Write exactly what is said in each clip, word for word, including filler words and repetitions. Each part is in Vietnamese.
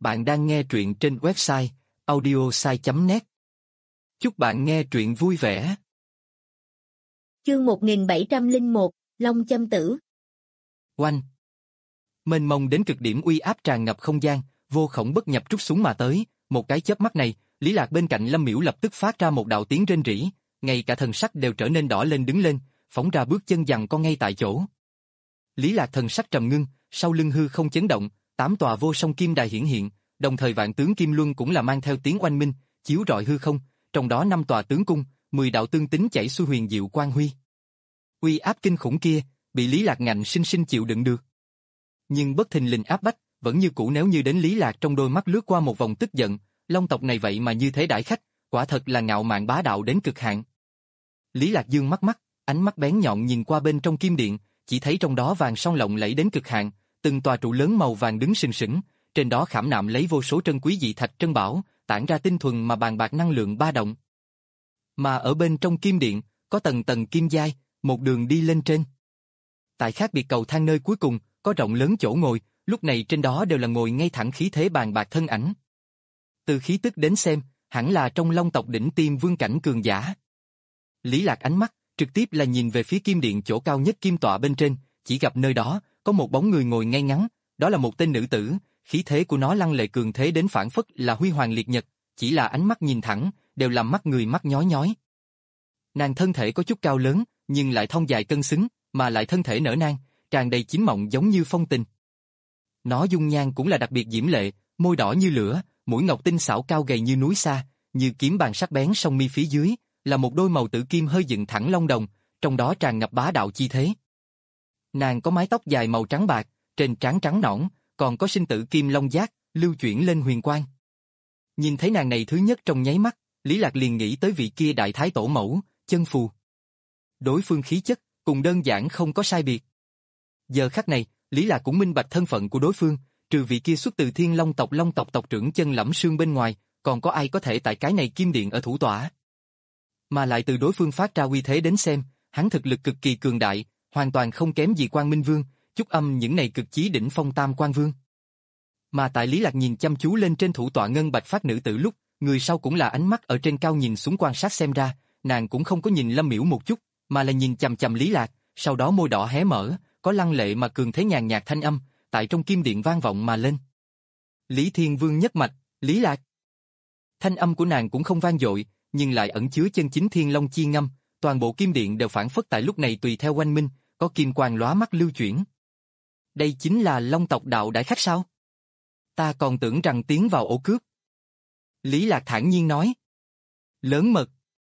Bạn đang nghe truyện trên website audiosai chấm net. Chúc bạn nghe truyện vui vẻ. Chương một nghìn bảy trăm lẻ một, Long Châm Tử. Oanh! Mênh mông đến cực điểm uy áp tràn ngập không gian, vô khổng bất nhập trút xuống mà tới, một cái chớp mắt này, Lý Lạc bên cạnh Lâm Miễu lập tức phát ra một đạo tiếng rên rỉ, ngay cả thần sắc đều trở nên đỏ lên đứng lên, phóng ra bước chân giằng co ngay tại chỗ. Lý Lạc thần sắc trầm ngưng, sau lưng hư không chấn động, tám tòa vô song kim đài hiển hiện, đồng thời vạn tướng kim luân cũng là mang theo tiếng oanh minh, chiếu rọi hư không, trong đó năm tòa tướng cung, mười đạo tương tính chảy xuôi huyền diệu quang huy. Uy áp kinh khủng kia, bị Lý Lạc ngạnh sinh sinh chịu đựng được. Nhưng bất thình lình áp bách, vẫn như cũ nếu như đến Lý Lạc trong đôi mắt lướt qua một vòng tức giận, Long tộc này vậy mà như thế đãi khách, quả thật là ngạo mạn bá đạo đến cực hạn. Lý Lạc dương mắt mắt, ánh mắt bén nhọn nhìn qua bên trong kim điện, chỉ thấy trong đó vàng son lộng lẫy đến cực hạn, từng tòa trụ lớn màu vàng đứng sừng sững, trên đó khảm nạm lấy vô số trân quý dị thạch trân bảo, tản ra tinh thuần mà bàn bạc năng lượng ba động. Mà ở bên trong kim điện, có tầng tầng kim giai, một đường đi lên trên. Tại khác biệt cầu thang nơi cuối cùng, có rộng lớn chỗ ngồi, lúc này trên đó đều là ngồi ngay thẳng khí thế bàn bạc thân ảnh. Từ khí tức đến xem, hẳn là trong Long tộc đỉnh tiêm vương cảnh cường giả. Lý Lạc ánh mắt, trực tiếp là nhìn về phía kim điện chỗ cao nhất kim tọa bên trên, chỉ gặp nơi đó, có một bóng người ngồi ngay ngắn, đó là một tên nữ tử, khí thế của nó lăng lệ cường thế đến phảng phất là huy hoàng liệt nhật, chỉ là ánh mắt nhìn thẳng, đều làm mắt người mắt nhói nhói. Nàng thân thể có chút cao lớn, nhưng lại thon dài cân xứng, mà lại thân thể nở nang, tràn đầy chín mọng giống như phong tình. Nó dung nhan cũng là đặc biệt diễm lệ, môi đỏ như lửa, mũi ngọc tinh xảo cao gầy như núi xa, như kiếm bàn sắc bén song mi phía dưới, là một đôi màu tử kim hơi dựng thẳng long đồng, trong đó tràn ngập bá đạo chi thế. Nàng có mái tóc dài màu trắng bạc, trên trán trắng nõn, còn có sinh tử kim long giác, lưu chuyển lên huyền quang. Nhìn thấy nàng này thứ nhất trong nháy mắt, Lý Lạc liền nghĩ tới vị kia đại thái tổ mẫu, Chân Phù. Đối phương khí chất, cùng đơn giản không có sai biệt. Giờ khắc này, Lý Lạc cũng minh bạch thân phận của đối phương, trừ vị kia xuất từ Thiên Long tộc Long tộc tộc trưởng Chân Lẫm Sương bên ngoài, còn có ai có thể tại cái này kim điện ở thủ tọa. Mà lại từ đối phương phát ra uy thế đến xem, hắn thực lực cực kỳ cường đại, hoàn toàn không kém gì Quang Minh Vương, Chúc Âm những này cực chí đỉnh phong Tam Quan Vương. Mà tại Lý Lạc nhìn chăm chú lên trên thủ tọa ngân bạch phát nữ tử lúc, người sau cũng là ánh mắt ở trên cao nhìn xuống quan sát xem ra, nàng cũng không có nhìn Lâm Miễu một chút, mà là nhìn chằm chằm Lý Lạc, sau đó môi đỏ hé mở, có lăng lệ mà cường thế nhàn nhạt thanh âm, tại trong kim điện vang vọng mà lên. Lý Thiên Vương nhất mạch, Lý Lạc. Thanh âm của nàng cũng không vang dội, nhưng lại ẩn chứa chân chính thiên long chi ngâm, toàn bộ kim điện đều phản phất tại lúc này tùy theo oanh minh, có kim quang lóa mắt lưu chuyển. Đây chính là Long tộc đạo đại khách sao? Ta còn tưởng rằng tiến vào ổ cướp. Lý Lạc thản nhiên nói. Lớn mật.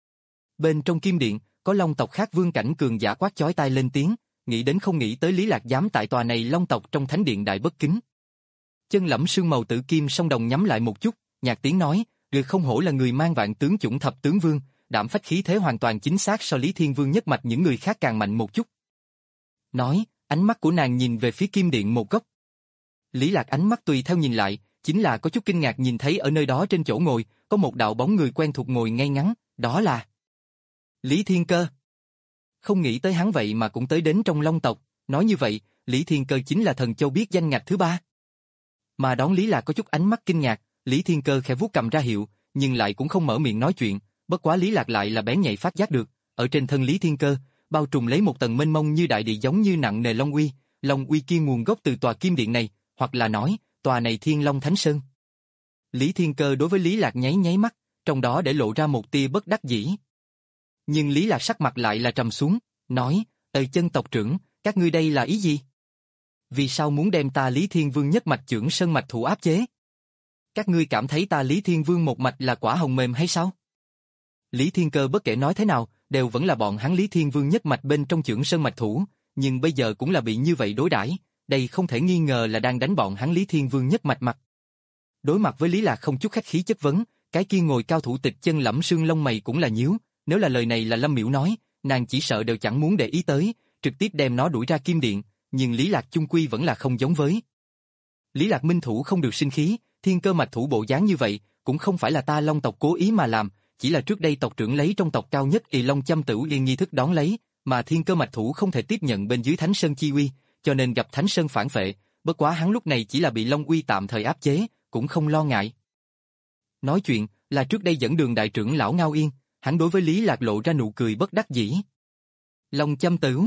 Bên trong kim điện, có Long tộc khác vương cảnh cường giả quát chói tai lên tiếng, nghĩ đến không nghĩ tới Lý Lạc dám tại tòa này Long tộc trong thánh điện đại bất kính. Chân Lẫm Sương màu tử kim song đồng nhắm lại một chút, nhạt tiếng nói, được không hổ là người mang vạn tướng chủng thập tướng vương, đảm phách khí thế hoàn toàn chính xác so Lý Thiên Vương nhất mạch những người khác càng mạnh một chút. Nói, ánh mắt của nàng nhìn về phía kim điện một góc. Lý Lạc ánh mắt tùy theo nhìn lại, chính là có chút kinh ngạc nhìn thấy ở nơi đó trên chỗ ngồi, có một đạo bóng người quen thuộc ngồi ngay ngắn, đó là Lý Thiên Cơ. Không nghĩ tới hắn vậy mà cũng tới đến trong Long tộc, nói như vậy, Lý Thiên Cơ chính là thần châu biết danh ngạch thứ ba. Mà đón Lý Lạc có chút ánh mắt kinh ngạc, Lý Thiên Cơ khẽ vuốt cầm ra hiệu, nhưng lại cũng không mở miệng nói chuyện, bất quá Lý Lạc lại là bén nhạy phát giác được, ở trên thân Lý Thiên Cơ, bao trùm lấy một tầng mênh mông như đại địa giống như nặng nề long uy, long uy kia nguồn gốc từ tòa kim điện này, hoặc là nói, tòa này Thiên Long Thánh Sơn. Lý Thiên Cơ đối với Lý Lạc nháy nháy mắt, trong đó để lộ ra một tia bất đắc dĩ. Nhưng Lý Lạc sắc mặt lại là trầm xuống, nói, Ê Chân tộc trưởng, các ngươi đây là ý gì? Vì sao muốn đem ta Lý Thiên Vương nhất mạch trưởng sơn mạch thủ áp chế? Các ngươi cảm thấy ta Lý Thiên Vương một mạch là quả hồng mềm hay sao? Lý Thiên Cơ bất kể nói thế nào, đều vẫn là bọn hắn Lý Thiên Vương nhất mạch bên trong trưởng sơn mạch thủ, nhưng bây giờ cũng là bị như vậy đối đãi, đây không thể nghi ngờ là đang đánh bọn hắn Lý Thiên Vương nhất mạch mặt. Đối mặt với Lý Lạc không chút khách khí chất vấn, cái kia ngồi cao thủ tịch Chân Lẫm Sương lông mày cũng là nhíu, nếu là lời này là Lâm Miễu nói, nàng chỉ sợ đều chẳng muốn để ý tới, trực tiếp đem nó đuổi ra kim điện, nhưng Lý Lạc chung quy vẫn là không giống với. Lý Lạc minh thủ không được sinh khí, Thiên Cơ mạch thủ bộ dáng như vậy, cũng không phải là ta Long tộc cố ý mà làm, chỉ là trước đây tộc trưởng lấy trong tộc cao nhất Y Long Châm Tử Yên nghi thức đón lấy, mà Thiên Cơ mạch thủ không thể tiếp nhận bên dưới Thánh Sơn chi uy, cho nên gặp Thánh Sơn phản phệ, bất quá hắn lúc này chỉ là bị Long uy tạm thời áp chế, cũng không lo ngại. Nói chuyện là trước đây dẫn đường đại trưởng lão Ngao Yên, hắn đối với Lý Lạc lộ ra nụ cười bất đắc dĩ. Long châm tửu.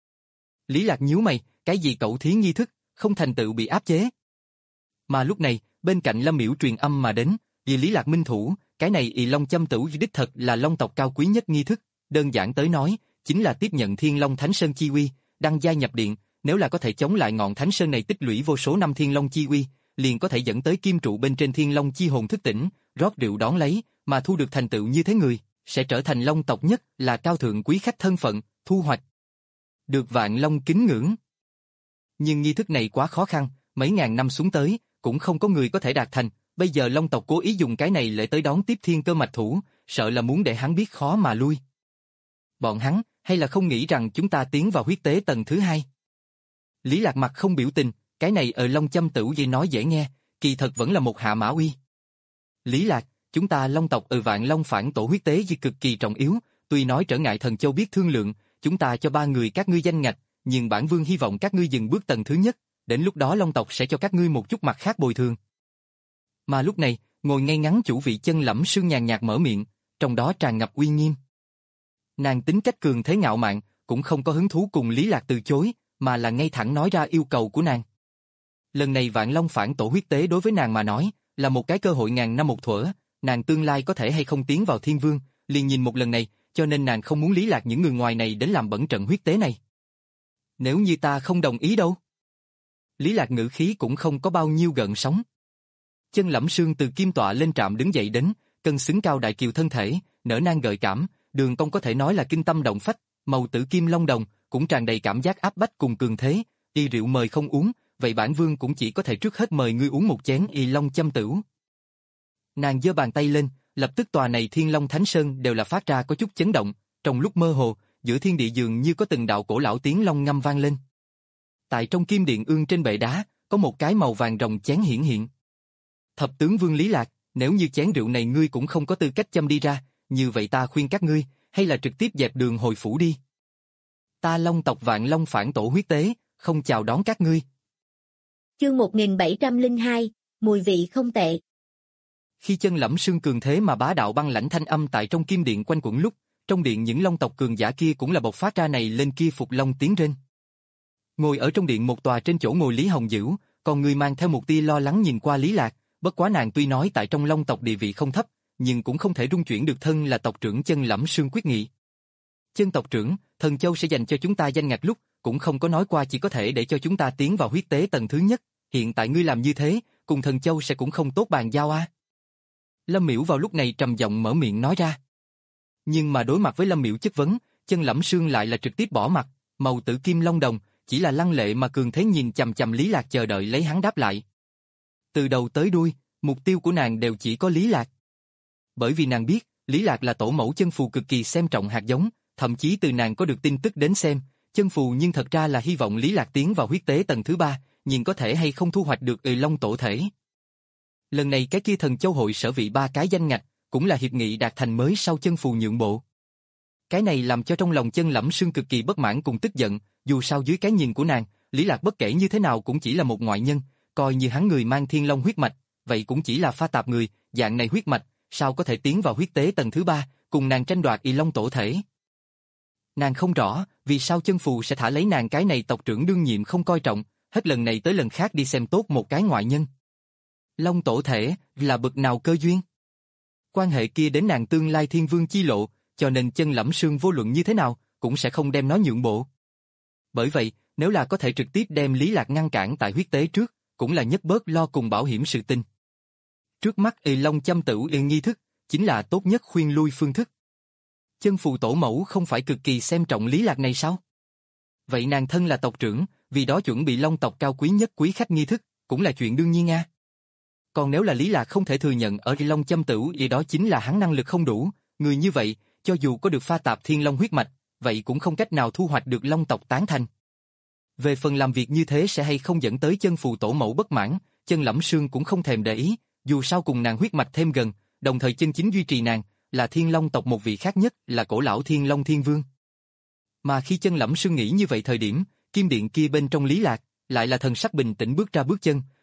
Lý Lạc nhíu mày, cái gì cậu thí nghi thức, không thành tựu bị áp chế. Mà lúc này, bên cạnh Lâm Miễu truyền âm mà đến, vì Lý Lạc minh thủ, cái này ì Long châm tửu đích thật là Long tộc cao quý nhất nghi thức, đơn giản tới nói, chính là tiếp nhận Thiên Long Thánh Sơn chi uy, đăng giai nhập điện, nếu là có thể chống lại ngọn Thánh Sơn này tích lũy vô số năm Thiên Long chi uy, liền có thể dẫn tới kim trụ bên trên Thiên Long chi hồn thức tỉnh, rót rượu đón lấy, mà thu được thành tựu như thế người, sẽ trở thành Long tộc nhất là cao thượng quý khách thân phận, thu hoạch được vạn Long kính ngưỡng. Nhưng nghi thức này quá khó khăn, mấy ngàn năm xuống tới, cũng không có người có thể đạt thành, bây giờ Long tộc cố ý dùng cái này để tới đón tiếp thiên cơ mạch thủ, sợ là muốn để hắn biết khó mà lui. Bọn hắn, hay là không nghĩ rằng chúng ta tiến vào huyết tế tầng thứ hai? Lý Lạc mặt không biểu tình, cái này ở Long châm tửu gì nói dễ nghe, kỳ thật vẫn là một hạ mã uy. Lý Lạc, chúng ta Long tộc ở vạn Long phản tổ huyết tế gì cực kỳ trọng yếu, tuy nói trở ngại Thần Châu biết thương lượng, chúng ta cho ba người các ngươi danh ngạch, nhưng bản vương hy vọng các ngươi dừng bước tầng thứ nhất, đến lúc đó Long tộc sẽ cho các ngươi một chút mặt khác bồi thường. Mà lúc này, ngồi ngay ngắn chủ vị Chân Lẫm Sương nhàn nhạt mở miệng, trong đó tràn ngập uy nghiêm. Nàng tính cách cường thế ngạo mạn, cũng không có hứng thú cùng Lý Lạc từ chối, mà là ngay thẳng nói ra yêu cầu của nàng. Lần này vạn Long phản tổ huyết tế đối với nàng mà nói, là một cái cơ hội ngàn năm một thuở, nàng tương lai có thể hay không tiến vào Thiên Vương, liền nhìn một lần này, cho nên nàng không muốn Lý Lạc những người ngoài này đến làm bẩn trận huyết tế này. Nếu như ta không đồng ý đâu? Lý Lạc ngữ khí cũng không có bao nhiêu gợn sóng. Chân Lẫm Sương từ kim tọa lên trạm đứng dậy đến, cân xứng cao đại kiều thân thể, nở nang gợi cảm, đường cong có thể nói là kinh tâm động phách, màu tử kim long đồng, cũng tràn đầy cảm giác áp bách cùng cường thế, y rượu mời không uống, vậy bản vương cũng chỉ có thể trước hết mời ngươi uống một chén y long châm tửu. Nàng giơ bàn tay lên, lập tức tòa này Thiên Long Thánh Sơn đều là phát ra có chút chấn động, trong lúc mơ hồ, giữa thiên địa dường như có từng đạo cổ lão tiếng long ngâm vang lên. Tại trong kim điện ương trên bệ đá, có một cái màu vàng rồng chén hiển hiện. Thập tướng vương Lý Lạc, nếu như chén rượu này ngươi cũng không có tư cách châm đi ra, như vậy ta khuyên các ngươi, hay là trực tiếp dẹp đường hồi phủ đi. Ta Long tộc vạn Long phản tổ huyết tế, không chào đón các ngươi. Chương một nghìn bảy trăm lẻ hai, mùi vị không tệ. Khi Chân Lẫm Sương cường thế mà bá đạo băng lãnh thanh âm tại trong kim điện quanh quẩn lúc, trong điện những Long tộc cường giả kia cũng là bộc phát ra này lên kia phục long tiếng rên. Ngồi ở trong điện một tòa trên chỗ ngồi Lý Hồng Dữ, còn người mang theo một tia lo lắng nhìn qua Lý Lạc, bất quá nàng tuy nói tại trong Long tộc địa vị không thấp, nhưng cũng không thể rung chuyển được thân là tộc trưởng Chân Lẫm Sương quyết nghị. Chân tộc trưởng, Thần Châu sẽ dành cho chúng ta danh ngạch lúc, cũng không có nói qua chỉ có thể để cho chúng ta tiến vào huyết tế tầng thứ nhất, hiện tại ngươi làm như thế, cùng Thần Châu sẽ cũng không tốt bàn giao a. Lâm Miễu vào lúc này trầm giọng mở miệng nói ra. Nhưng mà đối mặt với Lâm Miễu chất vấn, Chân Lẫm Sương lại là trực tiếp bỏ mặt, màu tử kim long đồng, chỉ là lăng lệ mà cường thế nhìn chằm chằm Lý Lạc chờ đợi lấy hắn đáp lại. Từ đầu tới đuôi, mục tiêu của nàng đều chỉ có Lý Lạc. Bởi vì nàng biết, Lý Lạc là tổ mẫu chân phù cực kỳ xem trọng hạt giống, thậm chí từ nàng có được tin tức đến xem, chân phù nhưng thật ra là hy vọng Lý Lạc tiến vào huyết tế tầng thứ ba, nhìn có thể hay không thu hoạch được Ỳ Long tổ thể. Lần này cái kia Thần Châu hội sở vị ba cái danh ngạch, cũng là hiệp nghị đạt thành mới sau chân phù nhượng bộ. Cái này làm cho trong lòng Chân Lẫm Sương cực kỳ bất mãn cùng tức giận, dù sao dưới cái nhìn của nàng, Lý Lạc bất kể như thế nào cũng chỉ là một ngoại nhân, coi như hắn người mang Thiên Long huyết mạch, vậy cũng chỉ là pha tạp người, dạng này huyết mạch, sao có thể tiến vào huyết tế tầng thứ ba, cùng nàng tranh đoạt Ỳ Long tổ thể. Nàng không rõ, vì sao chân phù sẽ thả lấy nàng cái này tộc trưởng đương nhiệm không coi trọng, hết lần này tới lần khác đi xem tốt một cái ngoại nhân. Long tổ thể, là bực nào cơ duyên? Quan hệ kia đến nàng tương lai thiên vương chi lộ, cho nên Chân Lẫm Sương vô luận như thế nào, cũng sẽ không đem nó nhượng bộ. Bởi vậy, nếu là có thể trực tiếp đem Lý Lạc ngăn cản tại huyết tế trước, cũng là nhất bớt lo cùng bảo hiểm sự tình. Trước mắt Ỳ Long châm tửu yên nghi thức, chính là tốt nhất khuyên lui phương thức. Chân phù tổ mẫu không phải cực kỳ xem trọng Lý Lạc này sao? Vậy nàng thân là tộc trưởng, vì đó chuẩn bị Long tộc cao quý nhất quý khách nghi thức, cũng là chuyện đương nhiên a. Còn nếu là Lý Lạc không thể thừa nhận ở Long châm tửu thì đó chính là hắn năng lực không đủ, người như vậy, cho dù có được pha tạp Thiên Long huyết mạch, vậy cũng không cách nào thu hoạch được Long tộc tán thành. Về phần làm việc như thế sẽ hay không dẫn tới chân phù tổ mẫu bất mãn, Chân Lẫm Sương cũng không thèm để ý, dù sao cùng nàng huyết mạch thêm gần, đồng thời chân chính duy trì nàng, là Thiên Long tộc một vị khác nhất là cổ lão Thiên Long Thiên Vương. Mà khi Chân Lẫm Sương nghĩ như vậy thời điểm, kim điện kia bên trong Lý Lạc, lại là thần sắc bình tĩnh bước ra bước chân,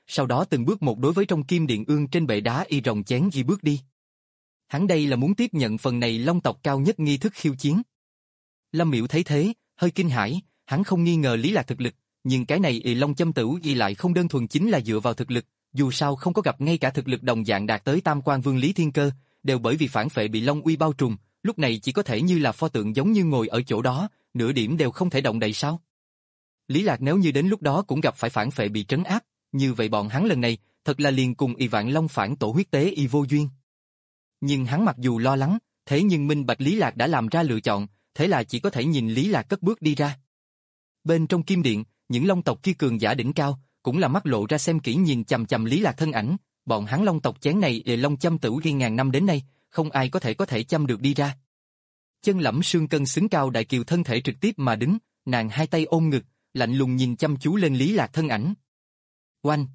sau đó từng bước một đối với trong kim điện ương trên bệ đá y rồng chén ghi bước đi. Hắn đây là muốn tiếp nhận phần này long tộc cao nhất nghi thức khiêu chiến. Lâm Miểu thấy thế, hơi kinh hãi, hắn không nghi ngờ Lý Lạc thực lực, nhưng cái này y long châm tử y lại không đơn thuần chính là dựa vào thực lực, dù sao không có gặp ngay cả thực lực đồng dạng đạt tới tam quan vương Lý Thiên Cơ, đều bởi vì phản phệ bị long uy bao trùm, lúc này chỉ có thể như là pho tượng giống như ngồi ở chỗ đó, nửa điểm đều không thể động đậy sao? Lý Lạc nếu như đến lúc đó cũng gặp phải phản phệ bị trấn áp, như vậy bọn hắn lần này, thật là liền cùng y vạn long phản tổ huyết tế y vô duyên. Nhưng hắn mặc dù lo lắng, thế nhưng minh bạch Lý Lạc đã làm ra lựa chọn, thế là chỉ có thể nhìn Lý Lạc cất bước đi ra. Bên trong kim điện, những long tộc kia cường giả đỉnh cao, cũng là mắt lộ ra xem kỹ nhìn chằm chằm Lý Lạc thân ảnh, bọn hắn long tộc chén này là long châm tử ghi ngàn năm đến nay, không ai có thể có thể châm được đi ra. Chân Lẫm Sương cân xứng cao đại kiều thân thể trực tiếp mà đứng, nàng hai tay ôm ngực, lạnh lùng nhìn chăm chú lên Lý Lạc thân ảnh. Oanh!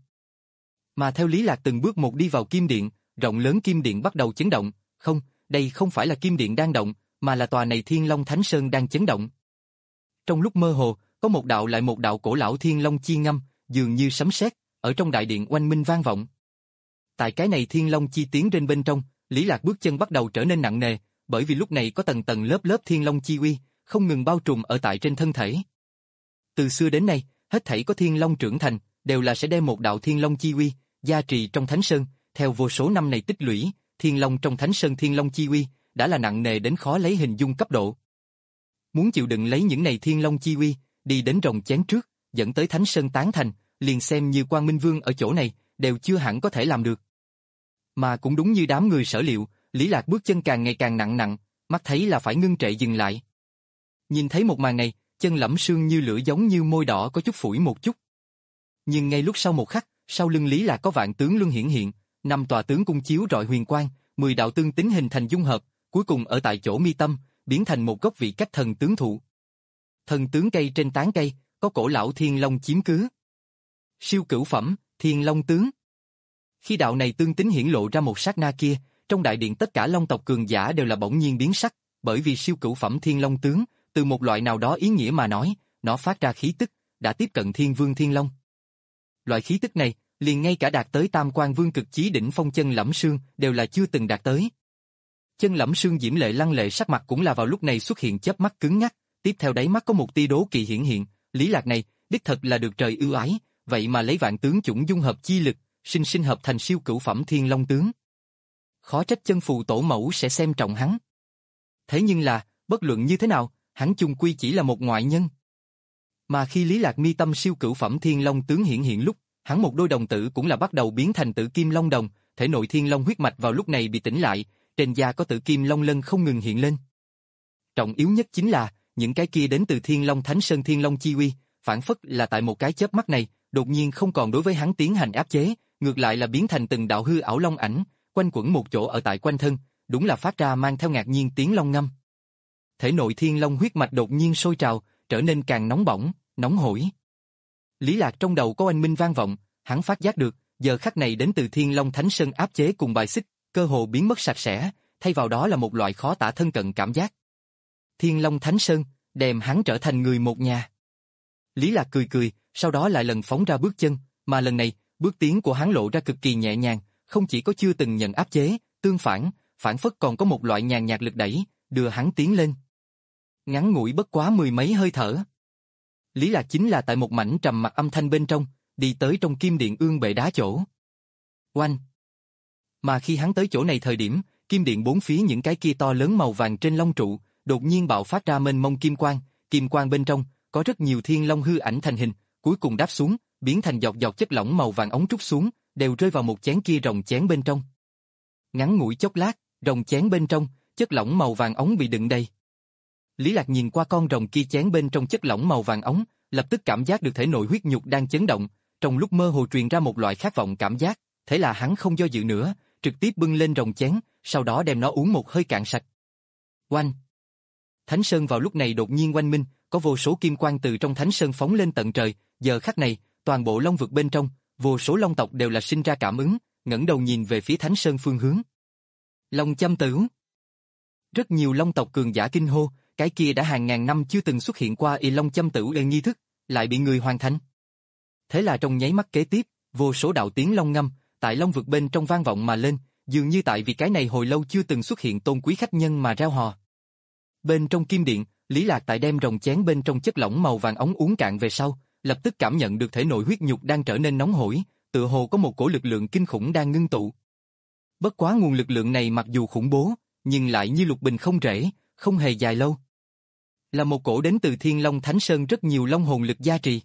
Mà theo Lý Lạc từng bước một đi vào kim điện, rộng lớn kim điện bắt đầu chấn động, không, đây không phải là kim điện đang động, mà là tòa này Thiên Long Thánh Sơn đang chấn động. Trong lúc mơ hồ, có một đạo lại một đạo cổ lão Thiên Long chi ngâm, dường như sấm sét, ở trong đại điện oanh minh vang vọng. Tại cái này Thiên Long chi tiến trên bên trong, Lý Lạc bước chân bắt đầu trở nên nặng nề, bởi vì lúc này có tầng tầng lớp lớp Thiên Long chi uy, không ngừng bao trùm ở tại trên thân thể. Từ xưa đến nay, hết thảy có Thiên Long trưởng thành, đều là sẽ đem một đạo Thiên Long chi uy, gia trì trong Thánh Sơn, theo vô số năm này tích lũy, Thiên Long trong Thánh Sơn Thiên Long chi uy, đã là nặng nề đến khó lấy hình dung cấp độ. Muốn chịu đựng lấy những này Thiên Long chi uy, đi đến rồng chén trước, dẫn tới Thánh Sơn tán thành, liền xem như Quang Minh Vương ở chỗ này, đều chưa hẳn có thể làm được. Mà cũng đúng như đám người sở liệu, Lý Lạc bước chân càng ngày càng nặng nặng, mắt thấy là phải ngưng trệ dừng lại. Nhìn thấy một màn này, Chân Lẫm Sương như lửa giống như môi đỏ có chút phủi một chút. Nhưng ngay lúc sau một khắc, sau lưng Lý Lạc có vạn tướng luân hiển hiện, năm tòa tướng cung chiếu rọi huyền quang, mười đạo tương tính hình thành dung hợp, cuối cùng ở tại chỗ mi tâm, biến thành một gốc vị cách thần tướng thụ. Thần tướng cây trên tán cây, có cổ lão Thiên Long chiếm cứ. Siêu cửu phẩm, Thiên Long tướng. Khi đạo này tương tính hiển lộ ra một sát na kia, trong đại điện tất cả long tộc cường giả đều là bỗng nhiên biến sắc, bởi vì siêu cửu phẩm Thiên Long tướng, từ một loại nào đó ý nghĩa mà nói, nó phát ra khí tức, đã tiếp cận Thiên Vương Thiên Long. Loại khí tức này, liền ngay cả đạt tới Tam Quan Vương cực chí đỉnh phong Chân Lẫm Sương đều là chưa từng đạt tới. Chân Lẫm Sương diễm lệ lăng lệ sắc mặt cũng là vào lúc này xuất hiện chớp mắt cứng ngắc, tiếp theo đáy mắt có một tia đố kỵ hiển hiện, Lý Lạc này, đích thật là được trời ưu ái, vậy mà lấy vạn tướng chủng dung hợp chi lực, sinh sinh hợp thành siêu cửu phẩm Thiên Long tướng. Khó trách Chân Phù tổ mẫu sẽ xem trọng hắn. Thế nhưng là, bất luận như thế nào, hắn chung quy chỉ là một ngoại nhân. Mà khi Lý Lạc mi tâm siêu cửu phẩm Thiên Long tướng hiển hiện lúc, hắn một đôi đồng tử cũng là bắt đầu biến thành tử kim long đồng, thể nội Thiên Long huyết mạch vào lúc này bị tỉnh lại, trên da có tử kim long lân không ngừng hiện lên. Trọng yếu nhất chính là, những cái kia đến từ Thiên Long Thánh Sơn Thiên Long chi uy, phản phất là tại một cái chớp mắt này, đột nhiên không còn đối với hắn tiến hành áp chế, ngược lại là biến thành từng đạo hư ảo long ảnh, quanh quẩn một chỗ ở tại quanh thân, đúng là phát ra mang theo ngạc nhiên tiếng long ngâm. Thể nội Thiên Long huyết mạch đột nhiên sôi trào, trở nên càng nóng bỏng, nóng hổi. Lý Lạc trong đầu có oanh minh vang vọng, hắn phát giác được, giờ khắc này đến từ Thiên Long Thánh Sơn áp chế cùng bài xích, cơ hồ biến mất sạch sẽ, thay vào đó là một loại khó tả thân cận cảm giác. Thiên Long Thánh Sơn, đem hắn trở thành người một nhà. Lý Lạc cười cười, sau đó lại lần phóng ra bước chân, mà lần này, bước tiến của hắn lộ ra cực kỳ nhẹ nhàng, không chỉ có chưa từng nhận áp chế, tương phản, phản phất còn có một loại nhàn nhạt lực đẩy, đưa hắn tiến lên. Ngắn ngủi bất quá mười mấy hơi thở. Lý Lạc chính là tại một mảnh trầm mặc âm thanh bên trong, đi tới trong kim điện ương bệ đá chỗ. Oanh! Mà khi hắn tới chỗ này thời điểm, kim điện bốn phía những cái kia to lớn màu vàng trên long trụ, đột nhiên bạo phát ra mênh mông kim quang, kim quang bên trong, có rất nhiều thiên long hư ảnh thành hình, cuối cùng đáp xuống, biến thành giọt giọt chất lỏng màu vàng ống trút xuống, đều rơi vào một chén kia rồng chén bên trong. Ngắn ngủi chốc lát, rồng chén bên trong, chất lỏng màu vàng ống bị đựng đầy. Lý Lạc nhìn qua con rồng kia chén bên trong chất lỏng màu vàng ống, lập tức cảm giác được thể nội huyết nhục đang chấn động, trong lúc mơ hồ truyền ra một loại khát vọng cảm giác, thế là hắn không do dự nữa, trực tiếp bưng lên rồng chén, sau đó đem nó uống một hơi cạn sạch. Oanh! Thánh Sơn vào lúc này đột nhiên oanh minh, có vô số kim quang từ trong Thánh Sơn phóng lên tận trời, giờ khắc này, toàn bộ long vực bên trong, vô số long tộc đều là sinh ra cảm ứng, ngẩng đầu nhìn về phía Thánh Sơn phương hướng. Long châm tử. Rất nhiều long tộc cường giả kinh hô, cái kia đã hàng ngàn năm chưa từng xuất hiện qua y long châm tử nghi thức, lại bị người hoàn thành. Thế là trong nháy mắt kế tiếp, vô số đạo tiếng long ngâm, tại long vực bên trong vang vọng mà lên, dường như tại vì cái này hồi lâu chưa từng xuất hiện tôn quý khách nhân mà reo hò. Bên trong kim điện, Lý Lạc tại đem rồng chén bên trong chất lỏng màu vàng óng uống cạn về sau, lập tức cảm nhận được thể nội huyết nhục đang trở nên nóng hổi, tựa hồ có một cổ lực lượng kinh khủng đang ngưng tụ. Bất quá nguồn lực lượng này mặc dù khủng bố, nhưng lại như lục bình không rễ, không hề dài lâu. Là một cổ đến từ Thiên Long Thánh Sơn rất nhiều long hồn lực gia trì.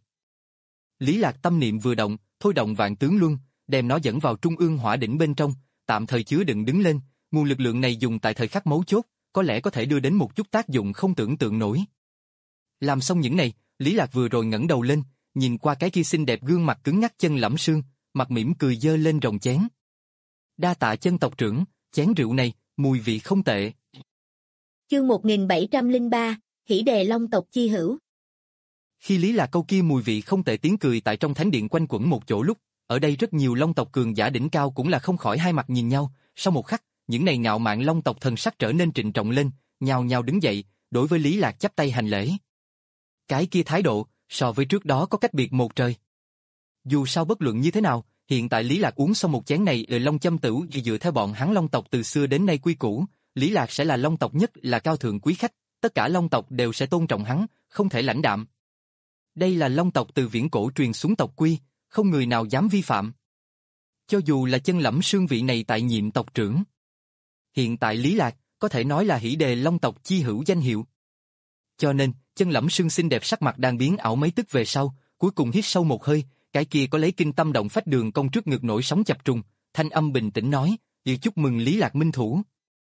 Lý Lạc tâm niệm vừa động, thôi động vạn tướng luân, đem nó dẫn vào trung ương hỏa đỉnh bên trong, tạm thời chứa đựng đứng lên, nguồn lực lượng này dùng tại thời khắc mấu chốt, có lẽ có thể đưa đến một chút tác dụng không tưởng tượng nổi. Làm xong những này, Lý Lạc vừa rồi ngẩng đầu lên, nhìn qua cái kia xinh đẹp gương mặt cứng ngắc Chân Lẫm Sương, mặt mỉm cười giơ lên rồng chén. Đa tạ Chân tộc trưởng, chén rượu này, mùi vị không tệ. Chương một nghìn bảy trăm lẻ ba, Hỉ Đề Long tộc chi hữu. Khi Lý Lạc câu kia mùi vị không tệ tiếng cười tại trong thánh điện quanh quẩn một chỗ lúc, ở đây rất nhiều long tộc cường giả đỉnh cao cũng là không khỏi hai mặt nhìn nhau, sau một khắc, những này ngạo mạn long tộc thần sắc trở nên trịnh trọng lên, nhao nhao đứng dậy, đối với Lý Lạc chắp tay hành lễ. Cái kia thái độ, so với trước đó có cách biệt một trời. Dù sao bất luận như thế nào, hiện tại Lý Lạc uống xong một chén này ở Long Châm Tửu vì dựa theo bọn hắn long tộc từ xưa đến nay quy củ, Lý Lạc sẽ là long tộc nhất là cao thượng quý khách, tất cả long tộc đều sẽ tôn trọng hắn, không thể lãnh đạm. Đây là long tộc từ viễn cổ truyền xuống tộc quy, không người nào dám vi phạm. Cho dù là Chân Lẫm Sương vị này tại nhiệm tộc trưởng. Hiện tại Lý Lạc, có thể nói là Hỉ Đề Long tộc chi hữu danh hiệu. Cho nên, Chân Lẫm Sương xinh đẹp sắc mặt đang biến ảo mấy tức về sau, cuối cùng hít sâu một hơi, cái kia có lấy kinh tâm động phách đường cong trước ngực nổi sóng chập trùng, thanh âm bình tĩnh nói, "Yêu chúc mừng Lý Lạc minh thủ."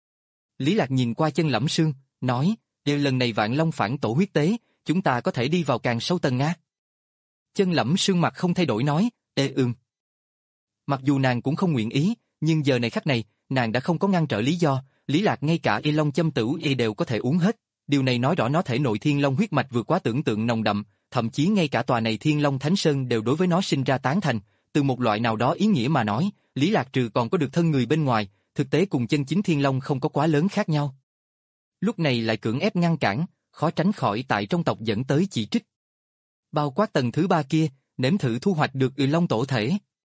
Lý Lạc nhìn qua Chân Lẫm Sương, nói, "Đều lần này Vạn Long phản tổ huyết tế, chúng ta có thể đi vào càng sâu tầng á?" Chân Lẫm Sương mặt không thay đổi nói, "Ê ừm." Mặc dù nàng cũng không nguyện ý, nhưng giờ này khắc này, nàng đã không có ngăn trở lý do, Lý Lạc ngay cả y long châm tửu y đều có thể uống hết, điều này nói rõ nó thể nội Thiên Long huyết mạch vượt quá tưởng tượng nồng đậm, thậm chí ngay cả tòa này Thiên Long Thánh Sơn đều đối với nó sinh ra tán thành, từ một loại nào đó ý nghĩa mà nói, Lý Lạc trừ còn có được thân người bên ngoài, thực tế cùng chân chính Thiên Long không có quá lớn khác nhau. Lúc này lại cưỡng ép ngăn cản, khó tránh khỏi tại trong tộc dẫn tới chỉ trích. Bao quát tầng thứ ba kia, nếm thử thu hoạch được Uy Long tổ thể.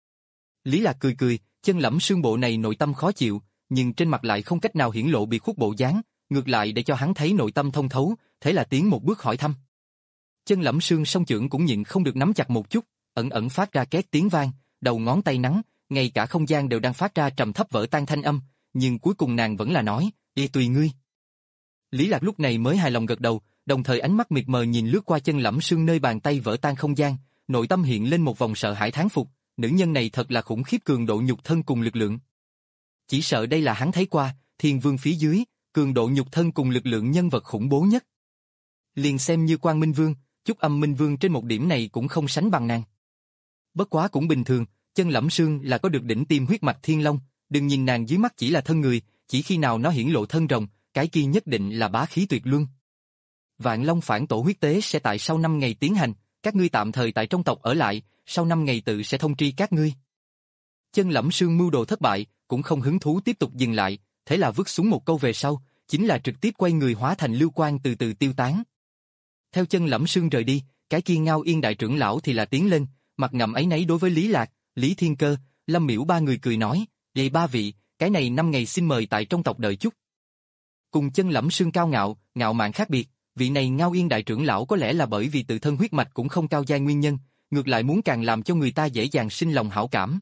Lý Lạc cười cười, Chân Lẫm Sương bộ này nội tâm khó chịu, nhưng trên mặt lại không cách nào hiển lộ bị khuất bộ dáng, ngược lại để cho hắn thấy nội tâm thông thấu, thế là tiến một bước hỏi thăm. Chân Lẫm Sương song chưởng cũng nhịn không được nắm chặt một chút, ẩn ẩn phát ra két tiếng vang, đầu ngón tay nắng, ngay cả không gian đều đang phát ra trầm thấp vỡ tan thanh âm, nhưng cuối cùng nàng vẫn là nói, "Đi tùy ngươi." Lý Lạc lúc này mới hài lòng gật đầu, đồng thời ánh mắt mịt mờ nhìn lướt qua Chân Lẫm Sương nơi bàn tay vỡ tan không gian, nội tâm hiện lên một vòng sợ hãi thán phục, nữ nhân này thật là khủng khiếp cường độ nhục thân cùng lực lượng. Chỉ sợ đây là hắn thấy qua, Thiên Vương phía dưới, cường độ nhục thân cùng lực lượng nhân vật khủng bố nhất. Liền xem như Quang Minh Vương, Chúc Âm Minh Vương trên một điểm này cũng không sánh bằng nàng. Bất quá cũng bình thường, Chân Lẫm Sương là có được đỉnh tiêm huyết mạch Thiên Long, đừng nhìn nàng dưới mắt chỉ là thân người, chỉ khi nào nó hiển lộ thân rồng, cái kia nhất định là bá khí tuyệt luân. Vạn Long phản tổ huyết tế sẽ tại sau năm ngày tiến hành, các ngươi tạm thời tại trong tộc ở lại, sau năm ngày tự sẽ thông tri các ngươi. Chân Lẫm Sương mưu đồ thất bại, cũng không hứng thú tiếp tục dừng lại, thế là vứt xuống một câu về sau, chính là trực tiếp quay người hóa thành lưu quang từ từ tiêu tán. Theo Chân Lẫm Sương rời đi, cái kia Ngao Yên đại trưởng lão thì là tiến lên, mặt ngậm áy náy đối với Lý Lạc, Lý Thiên Cơ, Lâm Miễu ba người cười nói, "Vậy ba vị, cái này năm ngày xin mời tại trong tộc đợi chút." Cùng Chân Lẫm Sương cao ngạo, ngạo mạn khác biệt, vị này Ngao Yên đại trưởng lão có lẽ là bởi vì tự thân huyết mạch cũng không cao giai nguyên nhân, ngược lại muốn càng làm cho người ta dễ dàng sinh lòng hảo cảm.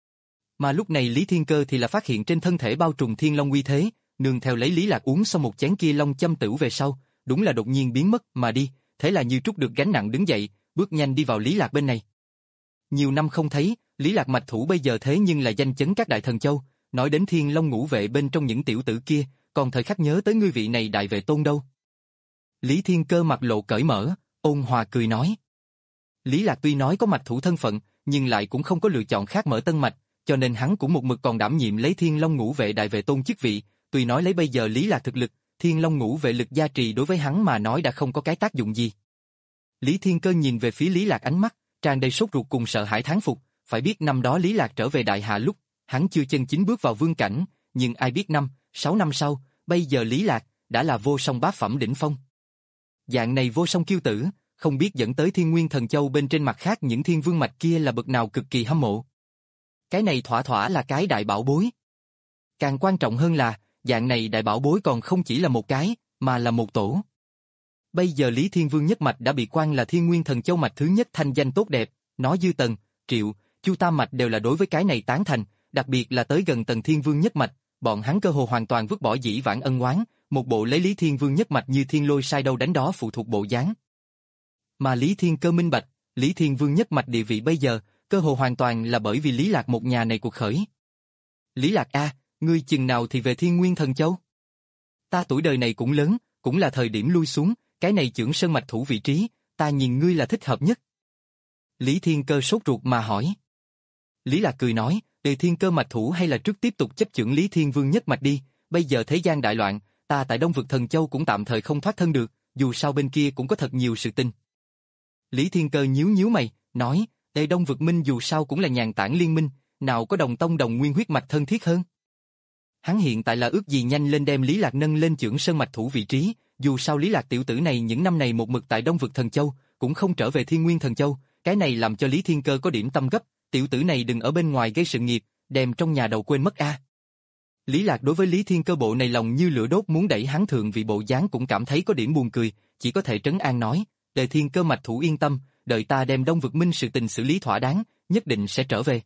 Mà lúc này Lý Thiên Cơ thì là phát hiện trên thân thể bao trùm Thiên Long uy thế, nương theo lấy Lý Lạc uống xong một chén kia Long Châm Tửu về sau, đúng là đột nhiên biến mất mà đi, thế là như trút được gánh nặng đứng dậy, bước nhanh đi vào Lý Lạc bên này. Nhiều năm không thấy, Lý Lạc mạch thủ bây giờ thế nhưng là danh chấn các đại thần châu, nói đến Thiên Long ngũ vệ bên trong những tiểu tử kia, còn thời khắc nhớ tới ngươi vị này đại vệ tôn đâu. Lý Thiên Cơ mặt lộ cởi mở, ôn hòa cười nói. Lý Lạc tuy nói có mạch thủ thân phận, nhưng lại cũng không có lựa chọn khác mở tân mạch, cho nên hắn cũng một mực còn đảm nhiệm lấy Thiên Long ngũ vệ đại vệ tôn chức vị, tuy nói lấy bây giờ Lý Lạc thực lực, Thiên Long ngũ vệ lực gia trì đối với hắn mà nói đã không có cái tác dụng gì. Lý Thiên Cơ nhìn về phía Lý Lạc ánh mắt, tràn đầy sốt ruột cùng sợ hãi thán phục, phải biết năm đó Lý Lạc trở về Đại Hạ lúc, hắn chưa chân chính bước vào vương cảnh, nhưng ai biết năm, sáu năm sau, bây giờ Lý Lạc đã là vô song bá phẩm đỉnh phong. Dạng này vô song kiêu tử, không biết dẫn tới Thiên Nguyên Thần Châu bên trên mặt khác những thiên vương mạch kia là bậc nào cực kỳ hâm mộ. Cái này thỏa thỏa là cái đại bảo bối. Càng quan trọng hơn là, dạng này đại bảo bối còn không chỉ là một cái, mà là một tổ. Bây giờ Lý Thiên Vương nhất mạch đã bị quan là Thiên Nguyên Thần Châu mạch thứ nhất thanh danh tốt đẹp, nó Dư Tần, Triệu, Chu Tam mạch đều là đối với cái này tán thành, đặc biệt là tới gần Tần Thiên Vương nhất mạch, bọn hắn cơ hồ hoàn toàn vứt bỏ dĩ vãng ân oán, một bộ lấy Lý Thiên Vương nhất mạch như thiên lôi sai đâu đánh đó phụ thuộc bộ dáng. Mà Lý Thiên Cơ minh bạch, Lý Thiên Vương nhất mạch địa vị bây giờ, cơ hồ hoàn toàn là bởi vì Lý Lạc một nhà này cuộc khởi. Lý Lạc a, ngươi chừng nào thì về Thiên Nguyên Thần Châu? Ta tuổi đời này cũng lớn, cũng là thời điểm lui xuống, cái này chưởng sơn mạch thủ vị trí, ta nhìn ngươi là thích hợp nhất. Lý Thiên Cơ sốt ruột mà hỏi. Lý Lạc cười nói, Đề Thiên Cơ mạch thủ hay là trước tiếp tục chấp chưởng Lý Thiên Vương nhất mạch đi, bây giờ thế gian đại loạn, ta tại Đông vực Thần Châu cũng tạm thời không thoát thân được, dù sao bên kia cũng có thật nhiều sự tình. Lý Thiên Cơ nhíu nhíu mày, nói, Đề Đông vực minh dù sao cũng là nhàn tản liên minh, nào có đồng tông đồng nguyên huyết mạch thân thiết hơn. Hắn hiện tại là ước gì nhanh lên đem Lý Lạc nâng lên chưởng sơn mạch thủ vị trí, dù sao Lý Lạc tiểu tử này những năm này một mực tại Đông vực Thần Châu, cũng không trở về Thiên Nguyên Thần Châu, cái này làm cho Lý Thiên Cơ có điểm tâm gấp, tiểu tử này đừng ở bên ngoài gây sự nghiệp, đem trong nhà đầu quên mất a. Lý Lạc đối với Lý Thiên Cơ bộ này lòng như lửa đốt muốn đẩy hắn thượng vị bộ dáng cũng cảm thấy có điểm buồn cười, chỉ có thể trấn an nói, Đề Thiên Cơ mạch thủ yên tâm, đợi ta đem Đông vực minh sự tình xử lý thỏa đáng, nhất định sẽ trở về.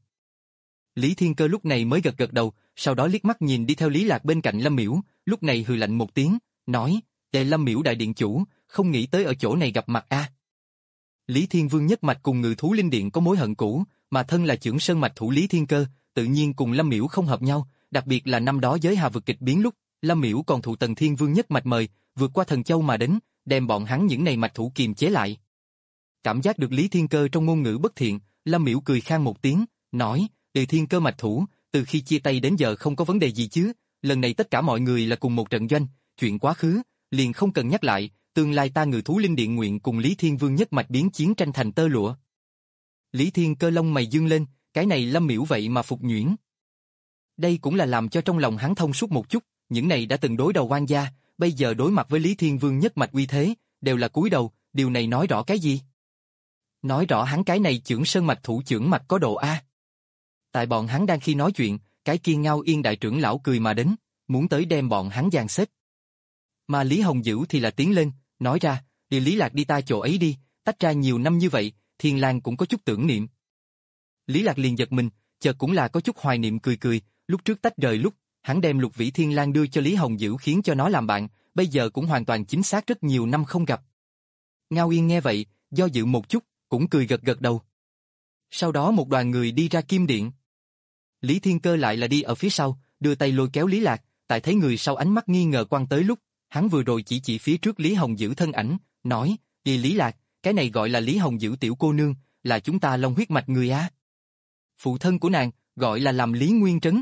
Lý Thiên Cơ lúc này mới gật gật đầu, sau đó liếc mắt nhìn đi theo Lý Lạc bên cạnh Lâm Miễu, lúc này hừ lạnh một tiếng, nói, Đề Lâm Miễu đại điện chủ, không nghĩ tới ở chỗ này gặp mặt a. Lý Thiên Vương nhất mạch cùng Ngự Thú Linh Điện có mối hận cũ, mà thân là chưởng sơn mạch thủ Lý Thiên Cơ, tự nhiên cùng Lâm Miễu không hợp nhau, đặc biệt là năm đó giới hà vực kịch biến lúc, Lâm Miễu còn thụ Tần Thiên Vương nhất mạch mời, vượt qua Thần Châu mà đến, đem bọn hắn những này mạch thủ kiềm chế lại. Cảm giác được Lý Thiên Cơ trong ngôn ngữ bất thiện, Lâm Miễu cười khan một tiếng, nói, Đề Thiên Cơ mạch thủ, từ khi chia tay đến giờ không có vấn đề gì chứ, lần này tất cả mọi người là cùng một trận doanh, chuyện quá khứ, liền không cần nhắc lại, tương lai ta Ngự Thú Linh Điện nguyện cùng Lý Thiên Vương nhất mạch biến chiến tranh thành tơ lụa. Lý Thiên Cơ lông mày dương lên, cái này Lâm Miễu vậy mà phục nhuyễn. Đây cũng là làm cho trong lòng hắn thông suốt một chút, những này đã từng đối đầu oan gia, bây giờ đối mặt với Lý Thiên Vương nhất mạch uy thế, đều là cúi đầu, điều này nói rõ cái gì? Nói rõ hắn cái này chưởng sơn mạch thủ chưởng mạch có độ A. Tại bọn hắn đang khi nói chuyện, cái kia Ngao Yên đại trưởng lão cười mà đến, muốn tới đem bọn hắn dàn xếp. Mà Lý Hồng Dữ thì là tiến lên, nói ra, đi Lý Lạc đi ta chỗ ấy đi, tách ra nhiều năm như vậy, Thiên Lang cũng có chút tưởng niệm. Lý Lạc liền giật mình, chợt cũng là có chút hoài niệm cười cười, lúc trước tách rời lúc, hắn đem Lục Vĩ Thiên Lang đưa cho Lý Hồng Dữ khiến cho nó làm bạn, bây giờ cũng hoàn toàn chính xác rất nhiều năm không gặp. Ngao Yên nghe vậy, do dự một chút, cũng cười gật gật đầu. Sau đó một đoàn người đi ra Kim Điện. Lý Thiên Cơ lại là đi ở phía sau, đưa tay lôi kéo Lý Lạc, tại thấy người sau ánh mắt nghi ngờ quan tới lúc, hắn vừa rồi chỉ chỉ phía trước Lý Hồng Dữ thân ảnh, nói, đi Lý Lạc, cái này gọi là Lý Hồng Dữ tiểu cô nương, là chúng ta Long huyết mạch người á. Phụ thân của nàng, gọi là làm Lý Nguyên Trấn.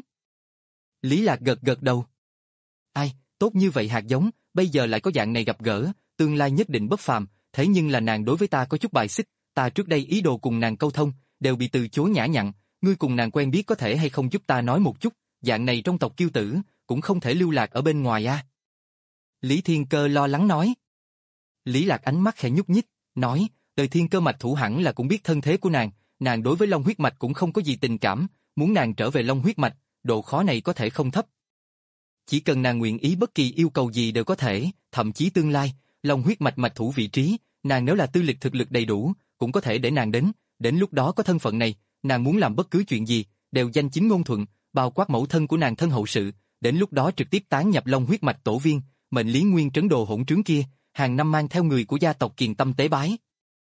Lý Lạc gật gật đầu. Ai, tốt như vậy hạt giống, bây giờ lại có dạng này gặp gỡ, tương lai nhất định bất phàm, thế nhưng là nàng đối với ta có chút bài xích, ta trước đây ý đồ cùng nàng câu thông, đều bị từ chối nhã nhặn, ngươi cùng nàng quen biết có thể hay không giúp ta nói một chút, dạng này trong tộc kiêu tử, cũng không thể lưu lạc ở bên ngoài a. Lý Thiên Cơ lo lắng nói. Lý Lạc ánh mắt khẽ nhúc nhích, nói, đời Thiên Cơ mạch thủ hẳn là cũng biết thân thế của nàng, nàng đối với Long huyết mạch cũng không có gì tình cảm, muốn nàng trở về Long huyết mạch, độ khó này có thể không thấp. Chỉ cần nàng nguyện ý bất kỳ yêu cầu gì đều có thể, thậm chí tương lai, Long huyết mạch mạch thủ vị trí, nàng nếu là tư lịch thực lực đầy đủ, cũng có thể để nàng đến, đến lúc đó có thân phận này, nàng muốn làm bất cứ chuyện gì, đều danh chính ngôn thuận, bao quát mẫu thân của nàng thân hậu sự, đến lúc đó trực tiếp tán nhập Long huyết mạch tổ viên, mệnh Lý Nguyên Trấn đồ hỗn trướng kia, hàng năm mang theo người của gia tộc kiền tâm tế bái.